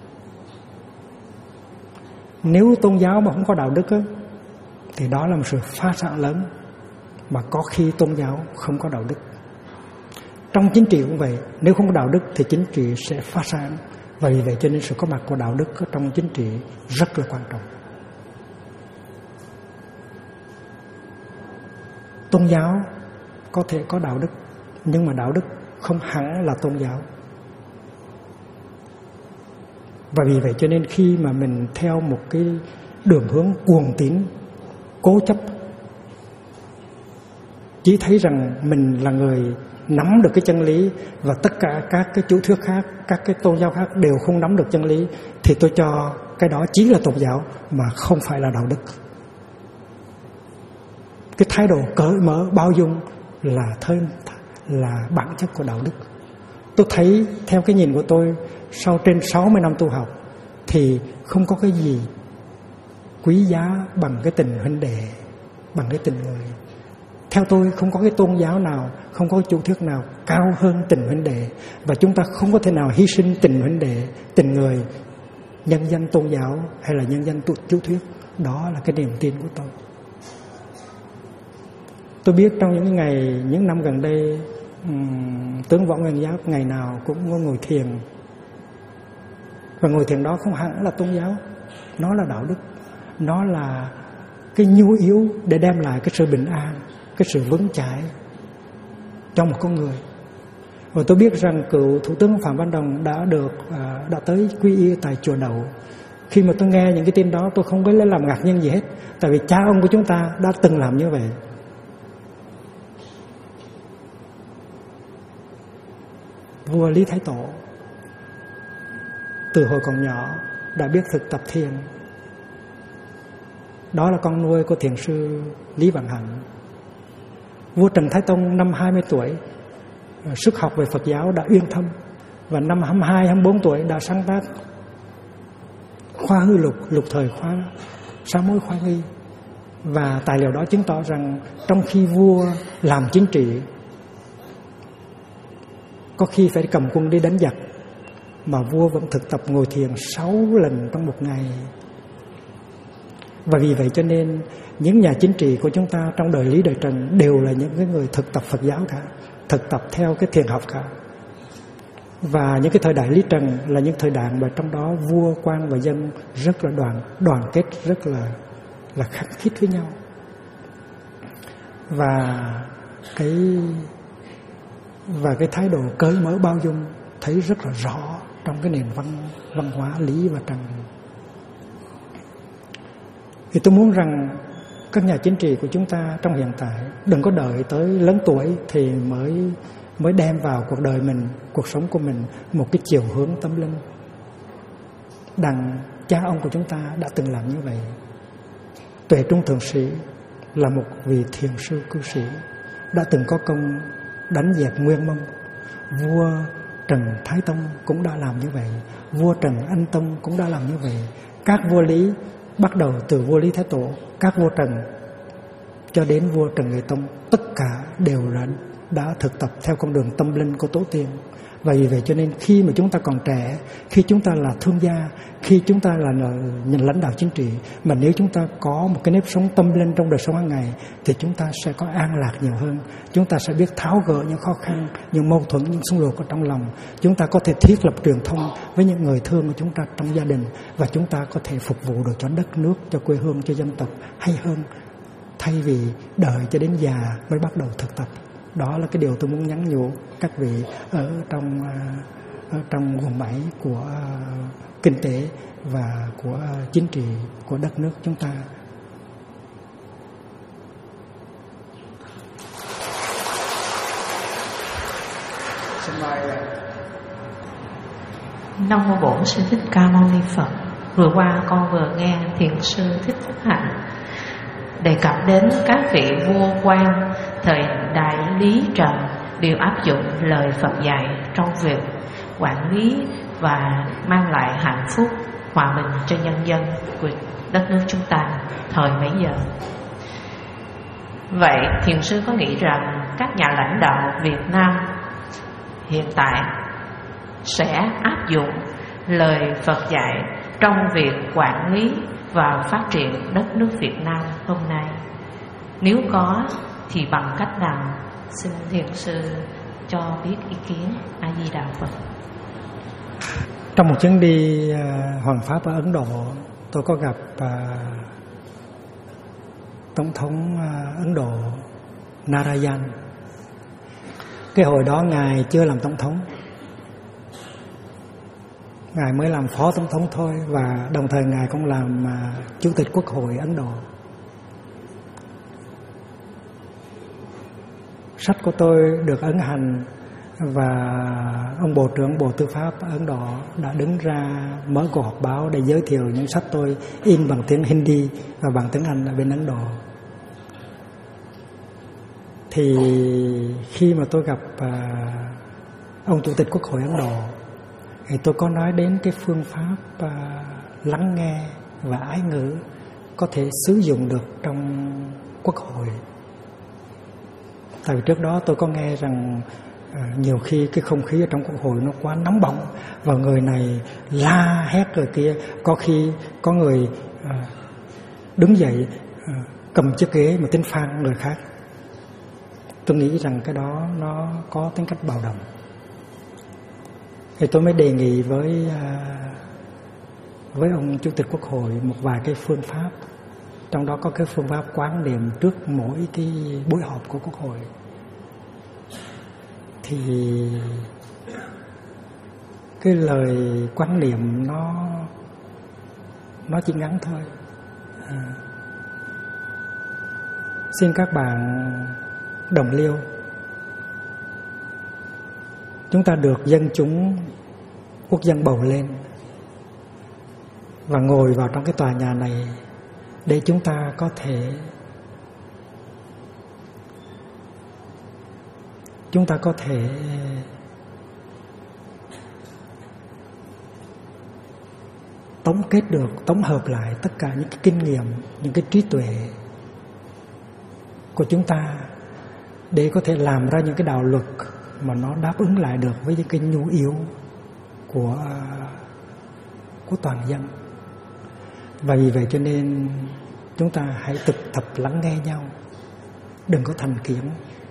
Nếu tôn giáo mà không có đạo đức thì đó là một sự phá sản lớn, mà có khi tôn giáo không có đạo đức. Trong chính trị cũng vậy, nếu không có đạo đức thì chính trị sẽ phá sản. Và vì vậy cho nên sự có mặt của đạo đức trong chính trị rất là quan trọng. Tôn giáo có thể có đạo đức, nhưng mà đạo đức không hẳn là tôn giáo. Và vì vậy cho nên khi mà mình theo một cái đường hướng cuồng tín, cố chấp, chỉ thấy rằng mình là người nắm được cái chân lý và tất cả các cái chủ thuyết khác, các cái tôn giáo khác đều không nắm được chân lý, thì tôi cho cái đó chỉ là tôn giáo mà không phải là đạo đức. Cái thái độ cởi mở, bao dung là bản chất của đạo đức. Tôi thấy theo cái nhìn của tôi, sau trên 60 năm tu học thì không có cái gì quý giá bằng cái tình huynh đệ, bằng cái tình người. Theo tôi không có cái tôn giáo nào, không có cái chủ thuyết nào cao hơn tình huynh đệ. Và chúng ta không có thể nào hy sinh tình huynh đệ, tình người, nhân danh tôn giáo hay là nhân danh chủ thuyết. Đó là cái niềm tin của tôi. Tôi biết trong những năm gần đây, tướng Võ Nguyên Giáp ngày nào cũng ngồi thiền. Và ngồi thiền đó không hẳn là tôn giáo, nó là đạo đức. Nó là cái nhu yếu để đem lại cái sự bình an, cái sự vững chãi cho một con người. Và tôi biết rằng cựu Thủ tướng Phạm Văn Đồng đã tới quy y tại chùa Đậu. Khi mà tôi nghe những cái tin đó, tôi không có lấy làm ngạc nhiên gì hết, tại vì cha ông của chúng ta đã từng làm như vậy. Vua Lý Thái Tổ từ hồi còn nhỏ đã biết thực tập thiền. Đó là con nuôi của thiền sư Lý Vạn Hạnh. Vua Trần Thái Tông năm 20 tuổi sức học về Phật giáo đã uyên thâm, và năm 22, 24 tuổi đã sáng tác Khoa Hư Lục, lục thời khoa, Sám Hối Khoa Nghi. Và tài liệu đó chứng tỏ rằng trong khi vua làm chính trị, có khi phải cầm quân đi đánh giặc, mà vua vẫn thực tập ngồi thiền 6 lần trong một ngày. Và vì vậy cho nên những nhà chính trị của chúng ta trong đời Lý Đời Trần đều là những cái người thực tập Phật giáo cả, thực tập theo cái thiền học cả. Và những cái thời đại Lý Trần là những thời đại mà trong đó vua, quan và dân rất là đoàn kết, rất là khăng khít với nhau. Và cái thái độ cởi mở bao dung thấy rất là rõ trong cái nền văn hóa Lý và Trần. Thì tôi muốn rằng các nhà chính trị của chúng ta trong hiện tại đừng có đợi tới lớn tuổi thì mới đem vào cuộc đời mình, cuộc sống của mình một cái chiều hướng tâm linh. Đằng cha ông của chúng ta đã từng làm như vậy. Tuệ Trung Thượng Sĩ là một vị thiền sư cư sĩ, đã từng có công đánh dẹp Nguyên Mông. Vua Trần Thái Tông cũng đã làm như vậy, vua Trần Anh Tông cũng đã làm như vậy. Các vua Lý, bắt đầu từ vua Lý Thái Tổ, các vua Trần cho đến vua Trần Nghệ Tông, tất cả đều đã thực tập theo con đường tâm linh của tổ tiên. Và vì vậy cho nên khi mà chúng ta còn trẻ, khi chúng ta là thương gia, khi chúng ta là nhà lãnh đạo chính trị, mà nếu chúng ta có một cái nếp sống tâm linh trong đời sống hàng ngày thì chúng ta sẽ có an lạc nhiều hơn. Chúng ta sẽ biết tháo gỡ những khó khăn, những mâu thuẫn, những xung đột ở trong lòng. Chúng ta có thể thiết lập truyền thông với những người thương của chúng ta trong gia đình, và chúng ta có thể phục vụ được cho đất nước, cho quê hương, cho dân tộc hay hơn, thay vì đợi cho đến già mới bắt đầu thực tập. Đó là cái điều tôi muốn nhắn nhủ các vị ở trong guồng máy của kinh tế và của chính trị của đất nước chúng ta. Xin mời. Nam mô Bổn Sư Thích Ca Mâu Ni Phật. Vừa qua con vừa nghe thiền sư Thích Phúc Hạnh đề cập đến các vị vua quan thời đại Lý Trần đều áp dụng lời Phật dạy trong việc quản lý và mang lại hạnh phúc, hòa bình cho nhân dân của đất nước chúng ta thời bấy giờ. Vậy thiền sư có nghĩ rằng các nhà lãnh đạo Việt Nam hiện tại sẽ áp dụng lời Phật dạy trong việc quản lý và phát triển đất nước Việt Nam hôm nay? Nếu có thì bằng cách nào? Xin thiền sư cho biết ý kiến. A Di Đà Phật. Trong một chuyến đi hoàng pháp ở Ấn Độ, tôi có gặp Tổng thống Ấn Độ Narayan. Cái hồi đó Ngài chưa làm Tổng thống, Ngài mới làm Phó Tổng thống thôi, và đồng thời Ngài cũng làm Chủ tịch Quốc hội Ấn Độ. Sách của tôi được ấn hành và ông Bộ trưởng Bộ Tư pháp Ấn Độ đã đứng ra mở cuộc họp báo để giới thiệu những sách tôi in bằng tiếng Hindi và bằng tiếng Anh ở bên Ấn Độ. Thì khi mà tôi gặp ông Chủ tịch Quốc hội Ấn Độ thì tôi có nói đến cái phương pháp lắng nghe và ái ngữ có thể sử dụng được trong Quốc hội. Tại vì trước đó tôi có nghe rằng nhiều khi cái không khí ở trong Quốc hội nó quá nóng bỏng và người này la hét rồi kia, có khi có người đứng dậy cầm chiếc ghế mà tính phang người khác. Tôi nghĩ rằng cái đó nó có tính cách bạo động. Thì tôi mới đề nghị với ông Chủ tịch Quốc hội một vài cái phương pháp. Trong đó có cái phương pháp quán niệm trước mỗi cái buổi họp của Quốc hội. Thì cái lời quán niệm nó chỉ ngắn thôi. Xin các bạn đồng liêu, chúng ta được dân chúng quốc dân bầu lên và ngồi vào trong cái tòa nhà này để chúng ta có thể tổng kết được, tổng hợp lại tất cả những cái kinh nghiệm, những cái trí tuệ của chúng ta để có thể làm ra những cái đạo luật mà nó đáp ứng lại được với những cái nhu yếu của toàn dân. Và vì vậy cho nên chúng ta hãy thực tập lắng nghe nhau, đừng có thành kiến.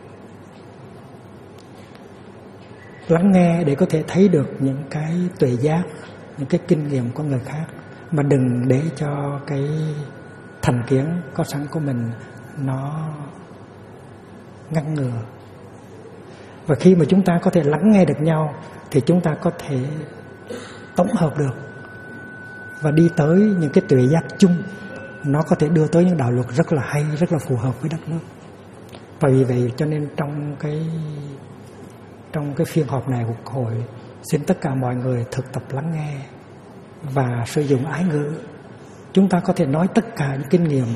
Lắng nghe để có thể thấy được những cái tuệ giác, những cái kinh nghiệm của người khác, mà đừng để cho cái thành kiến có sẵn của mình nó ngăn ngừa. Và khi mà chúng ta có thể lắng nghe được nhau thì chúng ta có thể tổng hợp được và đi tới những cái tuệ giác chung, nó có thể đưa tới những đạo luật rất là hay, rất là phù hợp với đất nước. Và vì vậy cho nên trong cái phiên họp này của Quốc hội, xin tất cả mọi người thực tập lắng nghe và sử dụng ái ngữ. Chúng ta có thể nói tất cả những kinh nghiệm,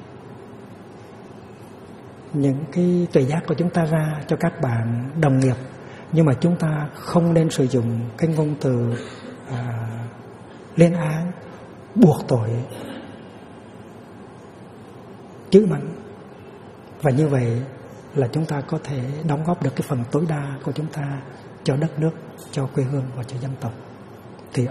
những cái tuệ giác của chúng ta ra cho các bạn đồng nghiệp, nhưng mà chúng ta không nên sử dụng cái ngôn từ lên án, buộc tội, chửi mắng. Và như vậy là chúng ta có thể đóng góp được cái phần tối đa của chúng ta cho đất nước, cho quê hương và cho dân tộc. Thì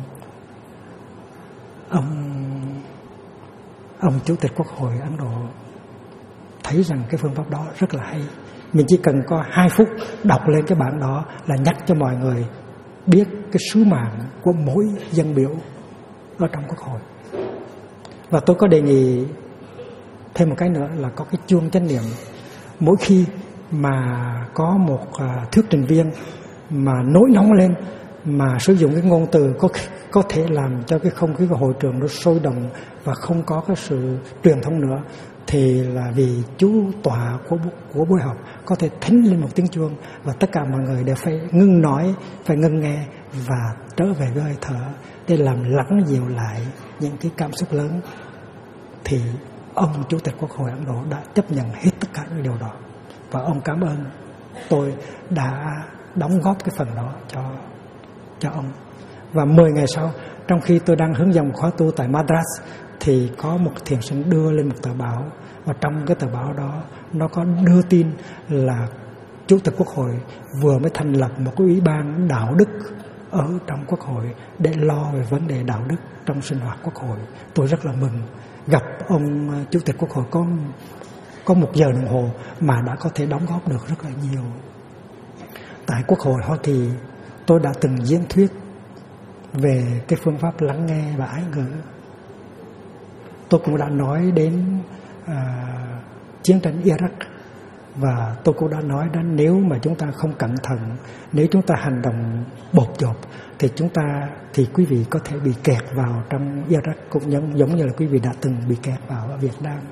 ông Chủ tịch Quốc hội Ấn Độ thấy rằng cái phương pháp đó rất là hay. Mình chỉ cần có 2 phút đọc lên cái bản đó là nhắc cho mọi người biết cái sứ mạng của mỗi dân biểu ở trong Quốc hội. Và tôi có đề nghị thêm một cái nữa là có cái chuông chánh niệm. Mỗi khi mà có một thuyết trình viên mà nổi nóng lên, mà sử dụng cái ngôn từ có thể làm cho cái không khí của hội trường nó sôi động và không có cái sự truyền thông nữa, thì là vì chú tọa của buổi họp có thể thánh lên một tiếng chuông và tất cả mọi người đều phải ngưng nói, phải ngưng nghe và trở về với hơi thở để làm lắng dịu lại những cái cảm xúc lớn. Thì ông Chủ tịch Quốc hội Ấn Độ đã chấp nhận hết tất cả những điều đó, và ông cảm ơn tôi đã đóng góp cái phần đó cho ông. Và 10 ngày sau, trong khi tôi đang hướng dẫn khóa tu tại Madras, thì có một thiền sinh đưa lên một tờ báo, và trong cái tờ báo đó nó có đưa tin là Chủ tịch Quốc hội vừa mới thành lập một cái ủy ban đạo đức ở trong Quốc hội để lo về vấn đề đạo đức trong sinh hoạt Quốc hội. Tôi rất là mừng gặp ông Chủ tịch Quốc hội có 1 giờ đồng hồ mà đã có thể đóng góp được rất là nhiều. Tại Quốc hội Hoa Kỳ, tôi đã từng diễn thuyết về cái phương pháp lắng nghe và ái ngữ. Tôi cũng đã nói đến chiến tranh Iraq, và tôi cũng đã nói đến nếu mà chúng ta không cẩn thận, nếu chúng ta hành động bột dột thì quý vị có thể bị kẹt vào trong Iraq, cũng giống như là quý vị đã từng bị kẹt vào ở Việt Nam.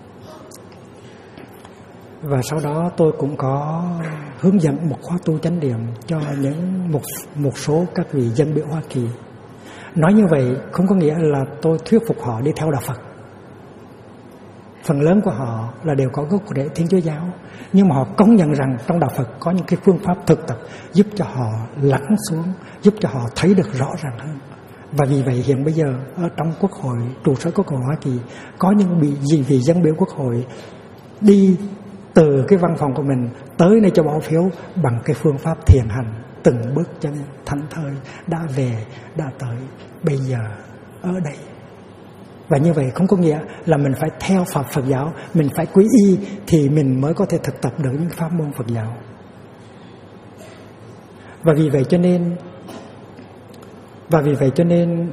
Và sau đó tôi cũng có hướng dẫn một khóa tu chánh niệm cho một số các vị dân biểu Hoa Kỳ. Nói như vậy không có nghĩa là tôi thuyết phục họ đi theo đạo Phật. Phần lớn của họ là đều có gốc rễ Thiên Chúa giáo, nhưng mà họ công nhận rằng trong đạo Phật có những cái phương pháp thực tập giúp cho họ lắng xuống, giúp cho họ thấy được rõ ràng hơn. Và vì vậy hiện bây giờ ở trong Quốc hội, trụ sở Quốc hội Hoa Kỳ, có những vị dân biểu Quốc hội đi từ cái văn phòng của mình tới nơi cho bỏ phiếu bằng cái phương pháp thiền hành, từng bước chân thảnh thơi, đã về, đã tới, bây giờ ở đây. Và như vậy không có nghĩa là mình phải theo Phật giáo, mình phải quy y thì mình mới có thể thực tập được những pháp môn Phật giáo. Và vì vậy cho nên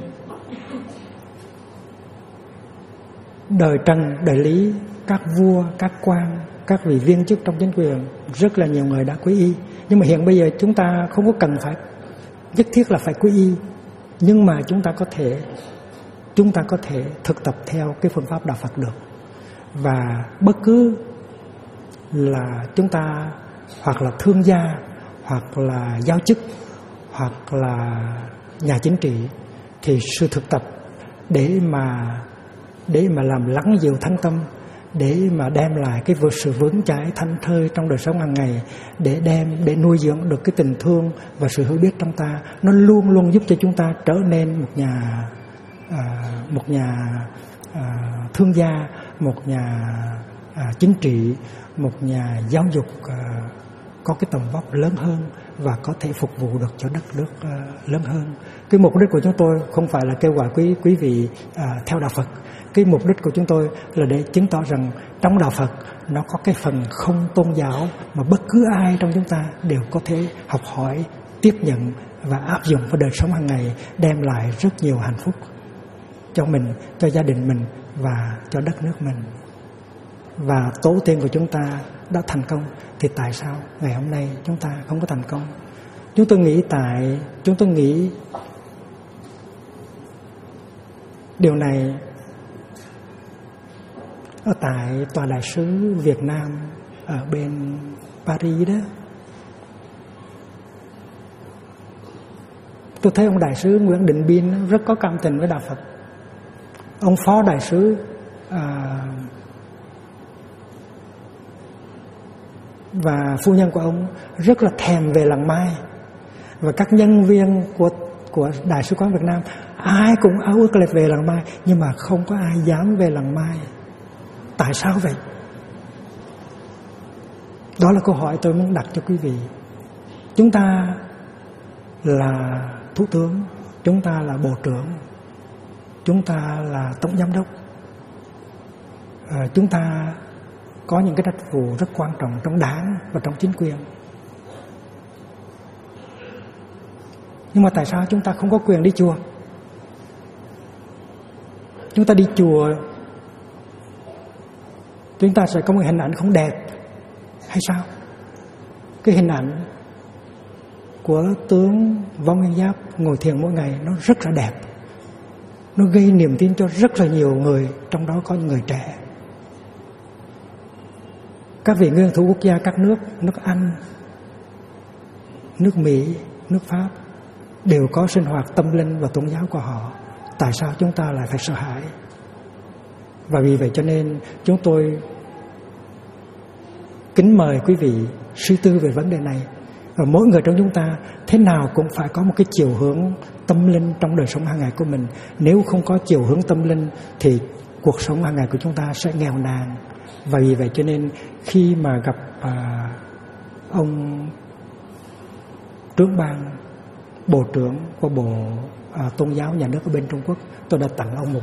đời Trần, đời Lý, các vua, các quan, các vị viên chức trong chính quyền, rất là nhiều người đã quy y. Nhưng mà hiện bây giờ chúng ta không có cần phải nhất thiết là phải quy y, nhưng mà chúng ta có thể thực tập theo cái phương pháp đạo Phật được. Và bất cứ là chúng ta hoặc là thương gia, hoặc là giáo chức, hoặc là nhà chính trị, thì sự thực tập để mà làm lắng dịu thánh tâm, để mà đem lại cái sự vững chãi thảnh thơi trong đời sống hàng ngày, để nuôi dưỡng được cái tình thương và sự hiểu biết trong ta, nó luôn luôn giúp cho chúng ta trở nên một nhà thương gia, một nhà chính trị, một nhà giáo dục có cái tầm vóc lớn hơn và có thể phục vụ được cho đất nước lớn hơn. Cái mục đích của chúng tôi không phải là kêu gọi quý vị theo đạo Phật. Cái mục đích của chúng tôi là để chứng tỏ rằng trong đạo Phật nó có cái phần không tôn giáo mà bất cứ ai trong chúng ta đều có thể học hỏi, tiếp nhận và áp dụng vào đời sống hàng ngày, đem lại rất nhiều hạnh phúc cho mình, cho gia đình mình và cho đất nước mình. Và tổ tiên của chúng ta đã thành công, thì tại sao ngày hôm nay chúng ta không có thành công? Chúng tôi nghĩ điều này ở tại Tòa Đại sứ Việt Nam ở bên Paris đó. Tôi thấy ông Đại sứ Nguyễn Định Biên rất có cảm tình với đạo Phật. Ông Phó Đại sứ và phu nhân của ông rất là thèm về làng Mai. Và các nhân viên của Đại sứ quán Việt Nam ai cũng ao ước là về làng Mai, nhưng mà không có ai dám về làng Mai. Tại sao vậy? Đó là câu hỏi tôi muốn đặt cho quý vị. Chúng ta là thủ tướng, chúng ta là bộ trưởng, chúng ta là tổng giám đốc, chúng ta có những cái trách vụ rất quan trọng trong đảng và trong chính quyền. Nhưng mà tại sao chúng ta không có quyền đi chùa? Chúng ta đi chùa, chúng ta sẽ có một hình ảnh không đẹp hay sao? Cái hình ảnh của tướng Võ Nguyên Giáp ngồi thiền mỗi ngày nó rất là đẹp. Nó gây niềm tin cho rất là nhiều người, trong đó có những người trẻ. Các vị nguyên thủ quốc gia các nước Anh, nước Mỹ, nước Pháp đều có sinh hoạt tâm linh và tôn giáo của họ. Tại sao chúng ta lại phải sợ hãi? Và vì vậy cho nên chúng tôi kính mời quý vị suy tư về vấn đề này. Và mỗi người trong chúng ta thế nào cũng phải có một cái chiều hướng tâm linh trong đời sống hàng ngày của mình. Nếu không có chiều hướng tâm linh thì cuộc sống hàng ngày của chúng ta sẽ nghèo nàn. Và vì vậy cho nên khi mà gặp ông trưởng ban, bộ trưởng của Bộ Tôn giáo nhà nước ở bên Trung Quốc, tôi đã tặng ông một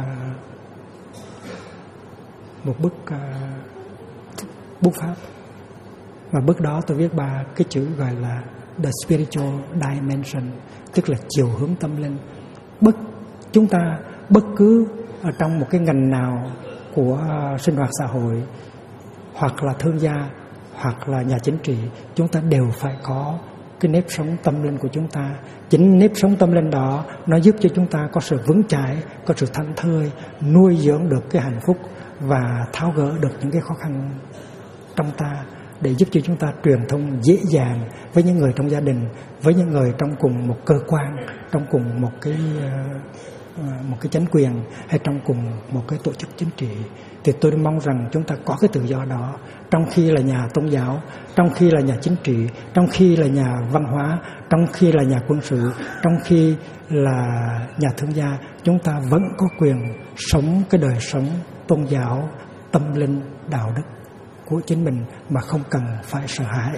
bức bút pháp. Và bức đó tôi viết 3 cái chữ gọi là The Spiritual Dimension, tức là chiều hướng tâm linh. Chúng ta bất cứ ở trong một cái ngành nào của sinh hoạt xã hội, hoặc là thương gia, hoặc là nhà chính trị, chúng ta đều phải có cái nếp sống tâm linh của chúng ta. Chính nếp sống tâm linh đó nó giúp cho chúng ta có sự vững chãi, có sự thảnh thơi, nuôi dưỡng được cái hạnh phúc và tháo gỡ được những cái khó khăn trong ta, để giúp cho chúng ta truyền thông dễ dàng với những người trong gia đình, với những người trong cùng một cơ quan, trong cùng một cái chính quyền, hay trong cùng một cái tổ chức chính trị. Thì tôi mong rằng chúng ta có cái tự do đó, trong khi là nhà tôn giáo, trong khi là nhà chính trị, trong khi là nhà văn hóa, trong khi là nhà quân sự, trong khi là nhà thương gia, chúng ta vẫn có quyền sống cái đời sống tôn giáo, tâm linh, đạo đức của chính mình mà không cần phải sợ hãi.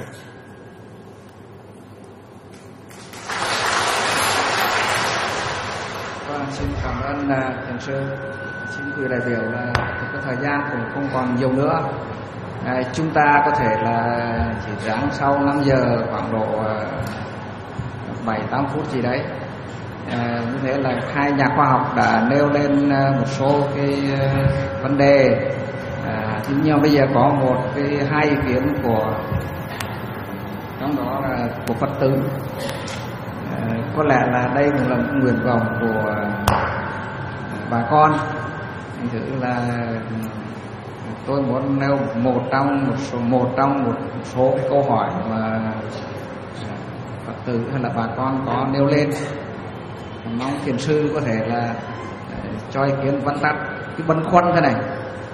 Xin cảm ơn thiền sư. Xin quý đại biểu là cái thời gian cũng không còn nhiều nữa. Chúng ta có thể là chỉ ráng sau 5 giờ khoảng độ 7-8 phút gì đấy. Như thế là hai nhà khoa học đã nêu lên một số cái vấn đề. Nhưng bây giờ có hai ý kiến của, trong đó là của Phật tử. Có lẽ là đây cũng là một nguyện vọng của bà con. Thành thử là tôi muốn nêu một trong một số cái câu hỏi mà Phật tử hay là bà con có nêu lên. Mong thiền sư có thể là cho ý kiến vắn tắt cái băn khoăn thế này.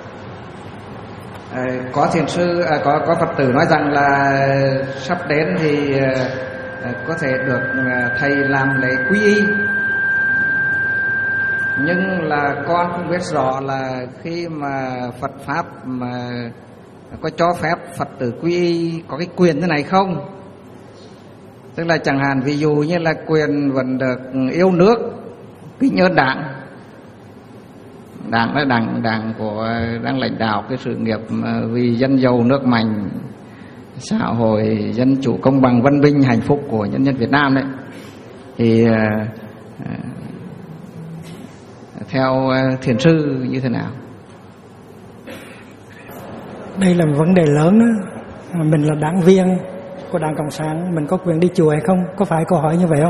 Có thiền sư, có Phật tử nói rằng là sắp đến thì có thể được thầy làm lễ quy y. Nhưng là con không biết rõ là khi mà Phật Pháp mà có cho phép Phật tử quy y có cái quyền thế này không? Tức là chẳng hạn ví dụ như là quyền vẫn được yêu nước, kính ơn Đảng. Đảng là đảng của đang lãnh đạo cái sự nghiệp vì dân giàu nước mạnh, xã hội dân chủ công bằng văn minh hạnh phúc của nhân dân Việt Nam đấy. Thì theo thiền sư như thế nào? Đây là một vấn đề lớn đó. Mình là đảng viên của Đảng Cộng sản, mình có quyền đi chùa hay không? Có phải câu hỏi như vậy không?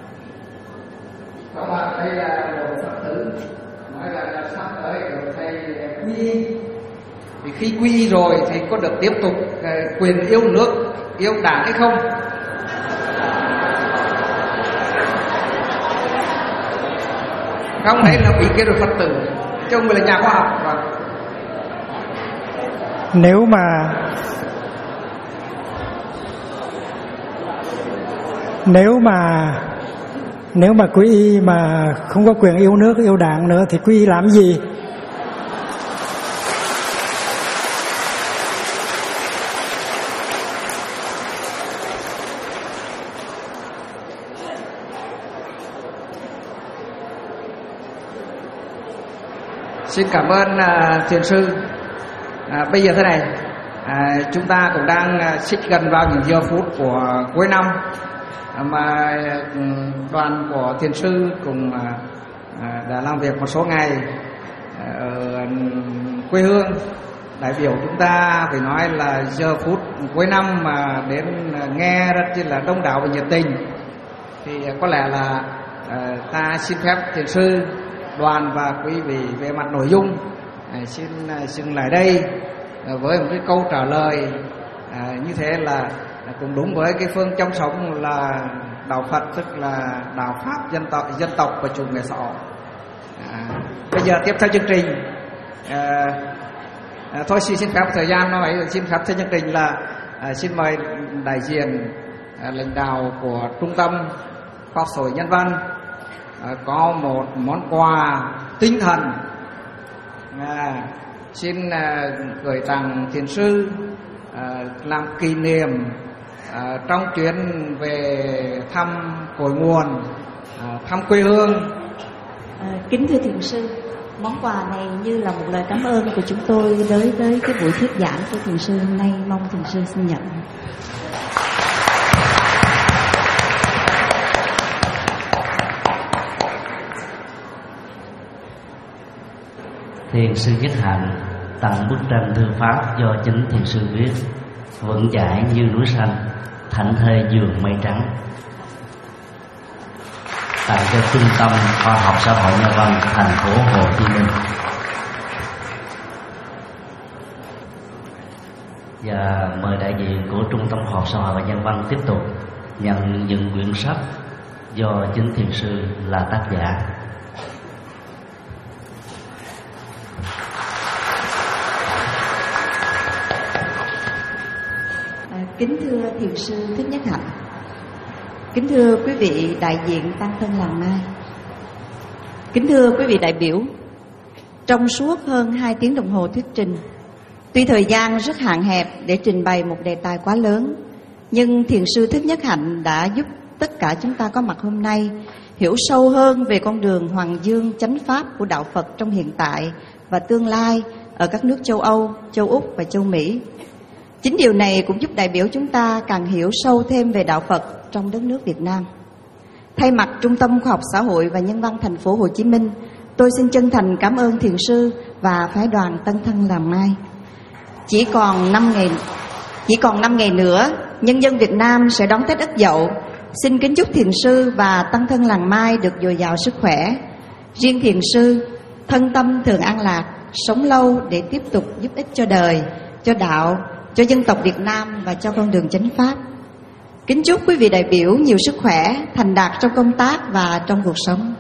Các bạn, đây là một Phật tử nói là sắp tới được thầy quy y. Thì khi quy y rồi thì có được tiếp tục quyền yêu nước, yêu Đảng hay không? Không, đấy là ý kiến của Phật tử, chứ không phải là nhà khoa học. Nếu mà quy y mà không có quyền yêu nước, yêu Đảng nữa thì quy y làm gì? Xin cảm ơn thiền sư. Bây giờ thế này, chúng ta cũng đang xích gần vào những giờ phút của cuối năm mà đoàn của thiền sư cũng đã làm việc một số ngày ở quê hương. Đại biểu chúng ta phải nói là giờ phút cuối năm mà đến nghe rất là đông đảo và nhiệt tình, thì có lẽ là ta xin phép thiền sư, đoàn và quý vị về mặt nội dung xin dừng lại đây với một cái câu trả lời như thế là cũng đúng với cái phương châm sống là đạo Phật, tức là đạo Pháp dân tộc và chủ nghĩa xã hội. Bây giờ tiếp theo chương trình, thôi xin phép thời gian nó vậy, xin phép theo chương trình là xin mời đại diện lãnh đạo của Trung tâm Khoa học Xã hội Nhân văn có một món quà tinh thần xin gửi tặng thiền sư làm kỷ niệm trong chuyến về thăm cội nguồn, thăm quê hương. Kính thưa thiền sư, món quà này như là một lời cảm ơn của chúng tôi đối với cái buổi thuyết giảng của thiền sư hôm nay, mong thiền sư xin nhận. Thiền sư Nhất Hạnh tặng bức tranh thư pháp do chính thiền sư viết, vững chãi như núi xanh, thảnh thơi giường mây trắng, tặng cho Trung tâm Khoa học Xã hội Nhân văn thành phố Hồ Chí Minh. Và mời đại diện của Trung tâm Khoa học Xã hội và Nhân văn tiếp tục nhận những quyển sách do chính thiền sư là tác giả. Kính thưa thiền sư Thích Nhất Hạnh, kính thưa quý vị đại diện tăng thân làng Mai, kính thưa quý vị đại biểu, trong suốt hơn 2 tiếng đồng hồ thuyết trình, tuy thời gian rất hạn hẹp để trình bày một đề tài quá lớn, nhưng thiền sư Thích Nhất Hạnh đã giúp tất cả chúng ta có mặt hôm nay hiểu sâu hơn về con đường hoàng dương chánh pháp của đạo Phật trong hiện tại và tương lai ở các nước châu Âu, châu Úc và châu Mỹ. Chính điều này cũng giúp đại biểu chúng ta càng hiểu sâu thêm về đạo Phật trong đất nước Việt Nam. Thay mặt Trung tâm Khoa học Xã hội và Nhân văn thành phố Hồ Chí Minh, tôi xin chân thành cảm ơn thiền sư và phái đoàn Tân Thân Làng Mai. Chỉ còn 5 ngày nữa, nhân dân Việt Nam sẽ đón Tết Ất Dậu. Xin kính chúc thiền sư và Tân Thân Làng Mai được dồi dào sức khỏe. Riêng thiền sư, thân tâm thường an lạc, sống lâu để tiếp tục giúp ích cho đời, cho đạo, cho dân tộc Việt Nam và cho con đường chánh pháp. Kính chúc quý vị đại biểu nhiều sức khỏe, thành đạt trong công tác và trong cuộc sống.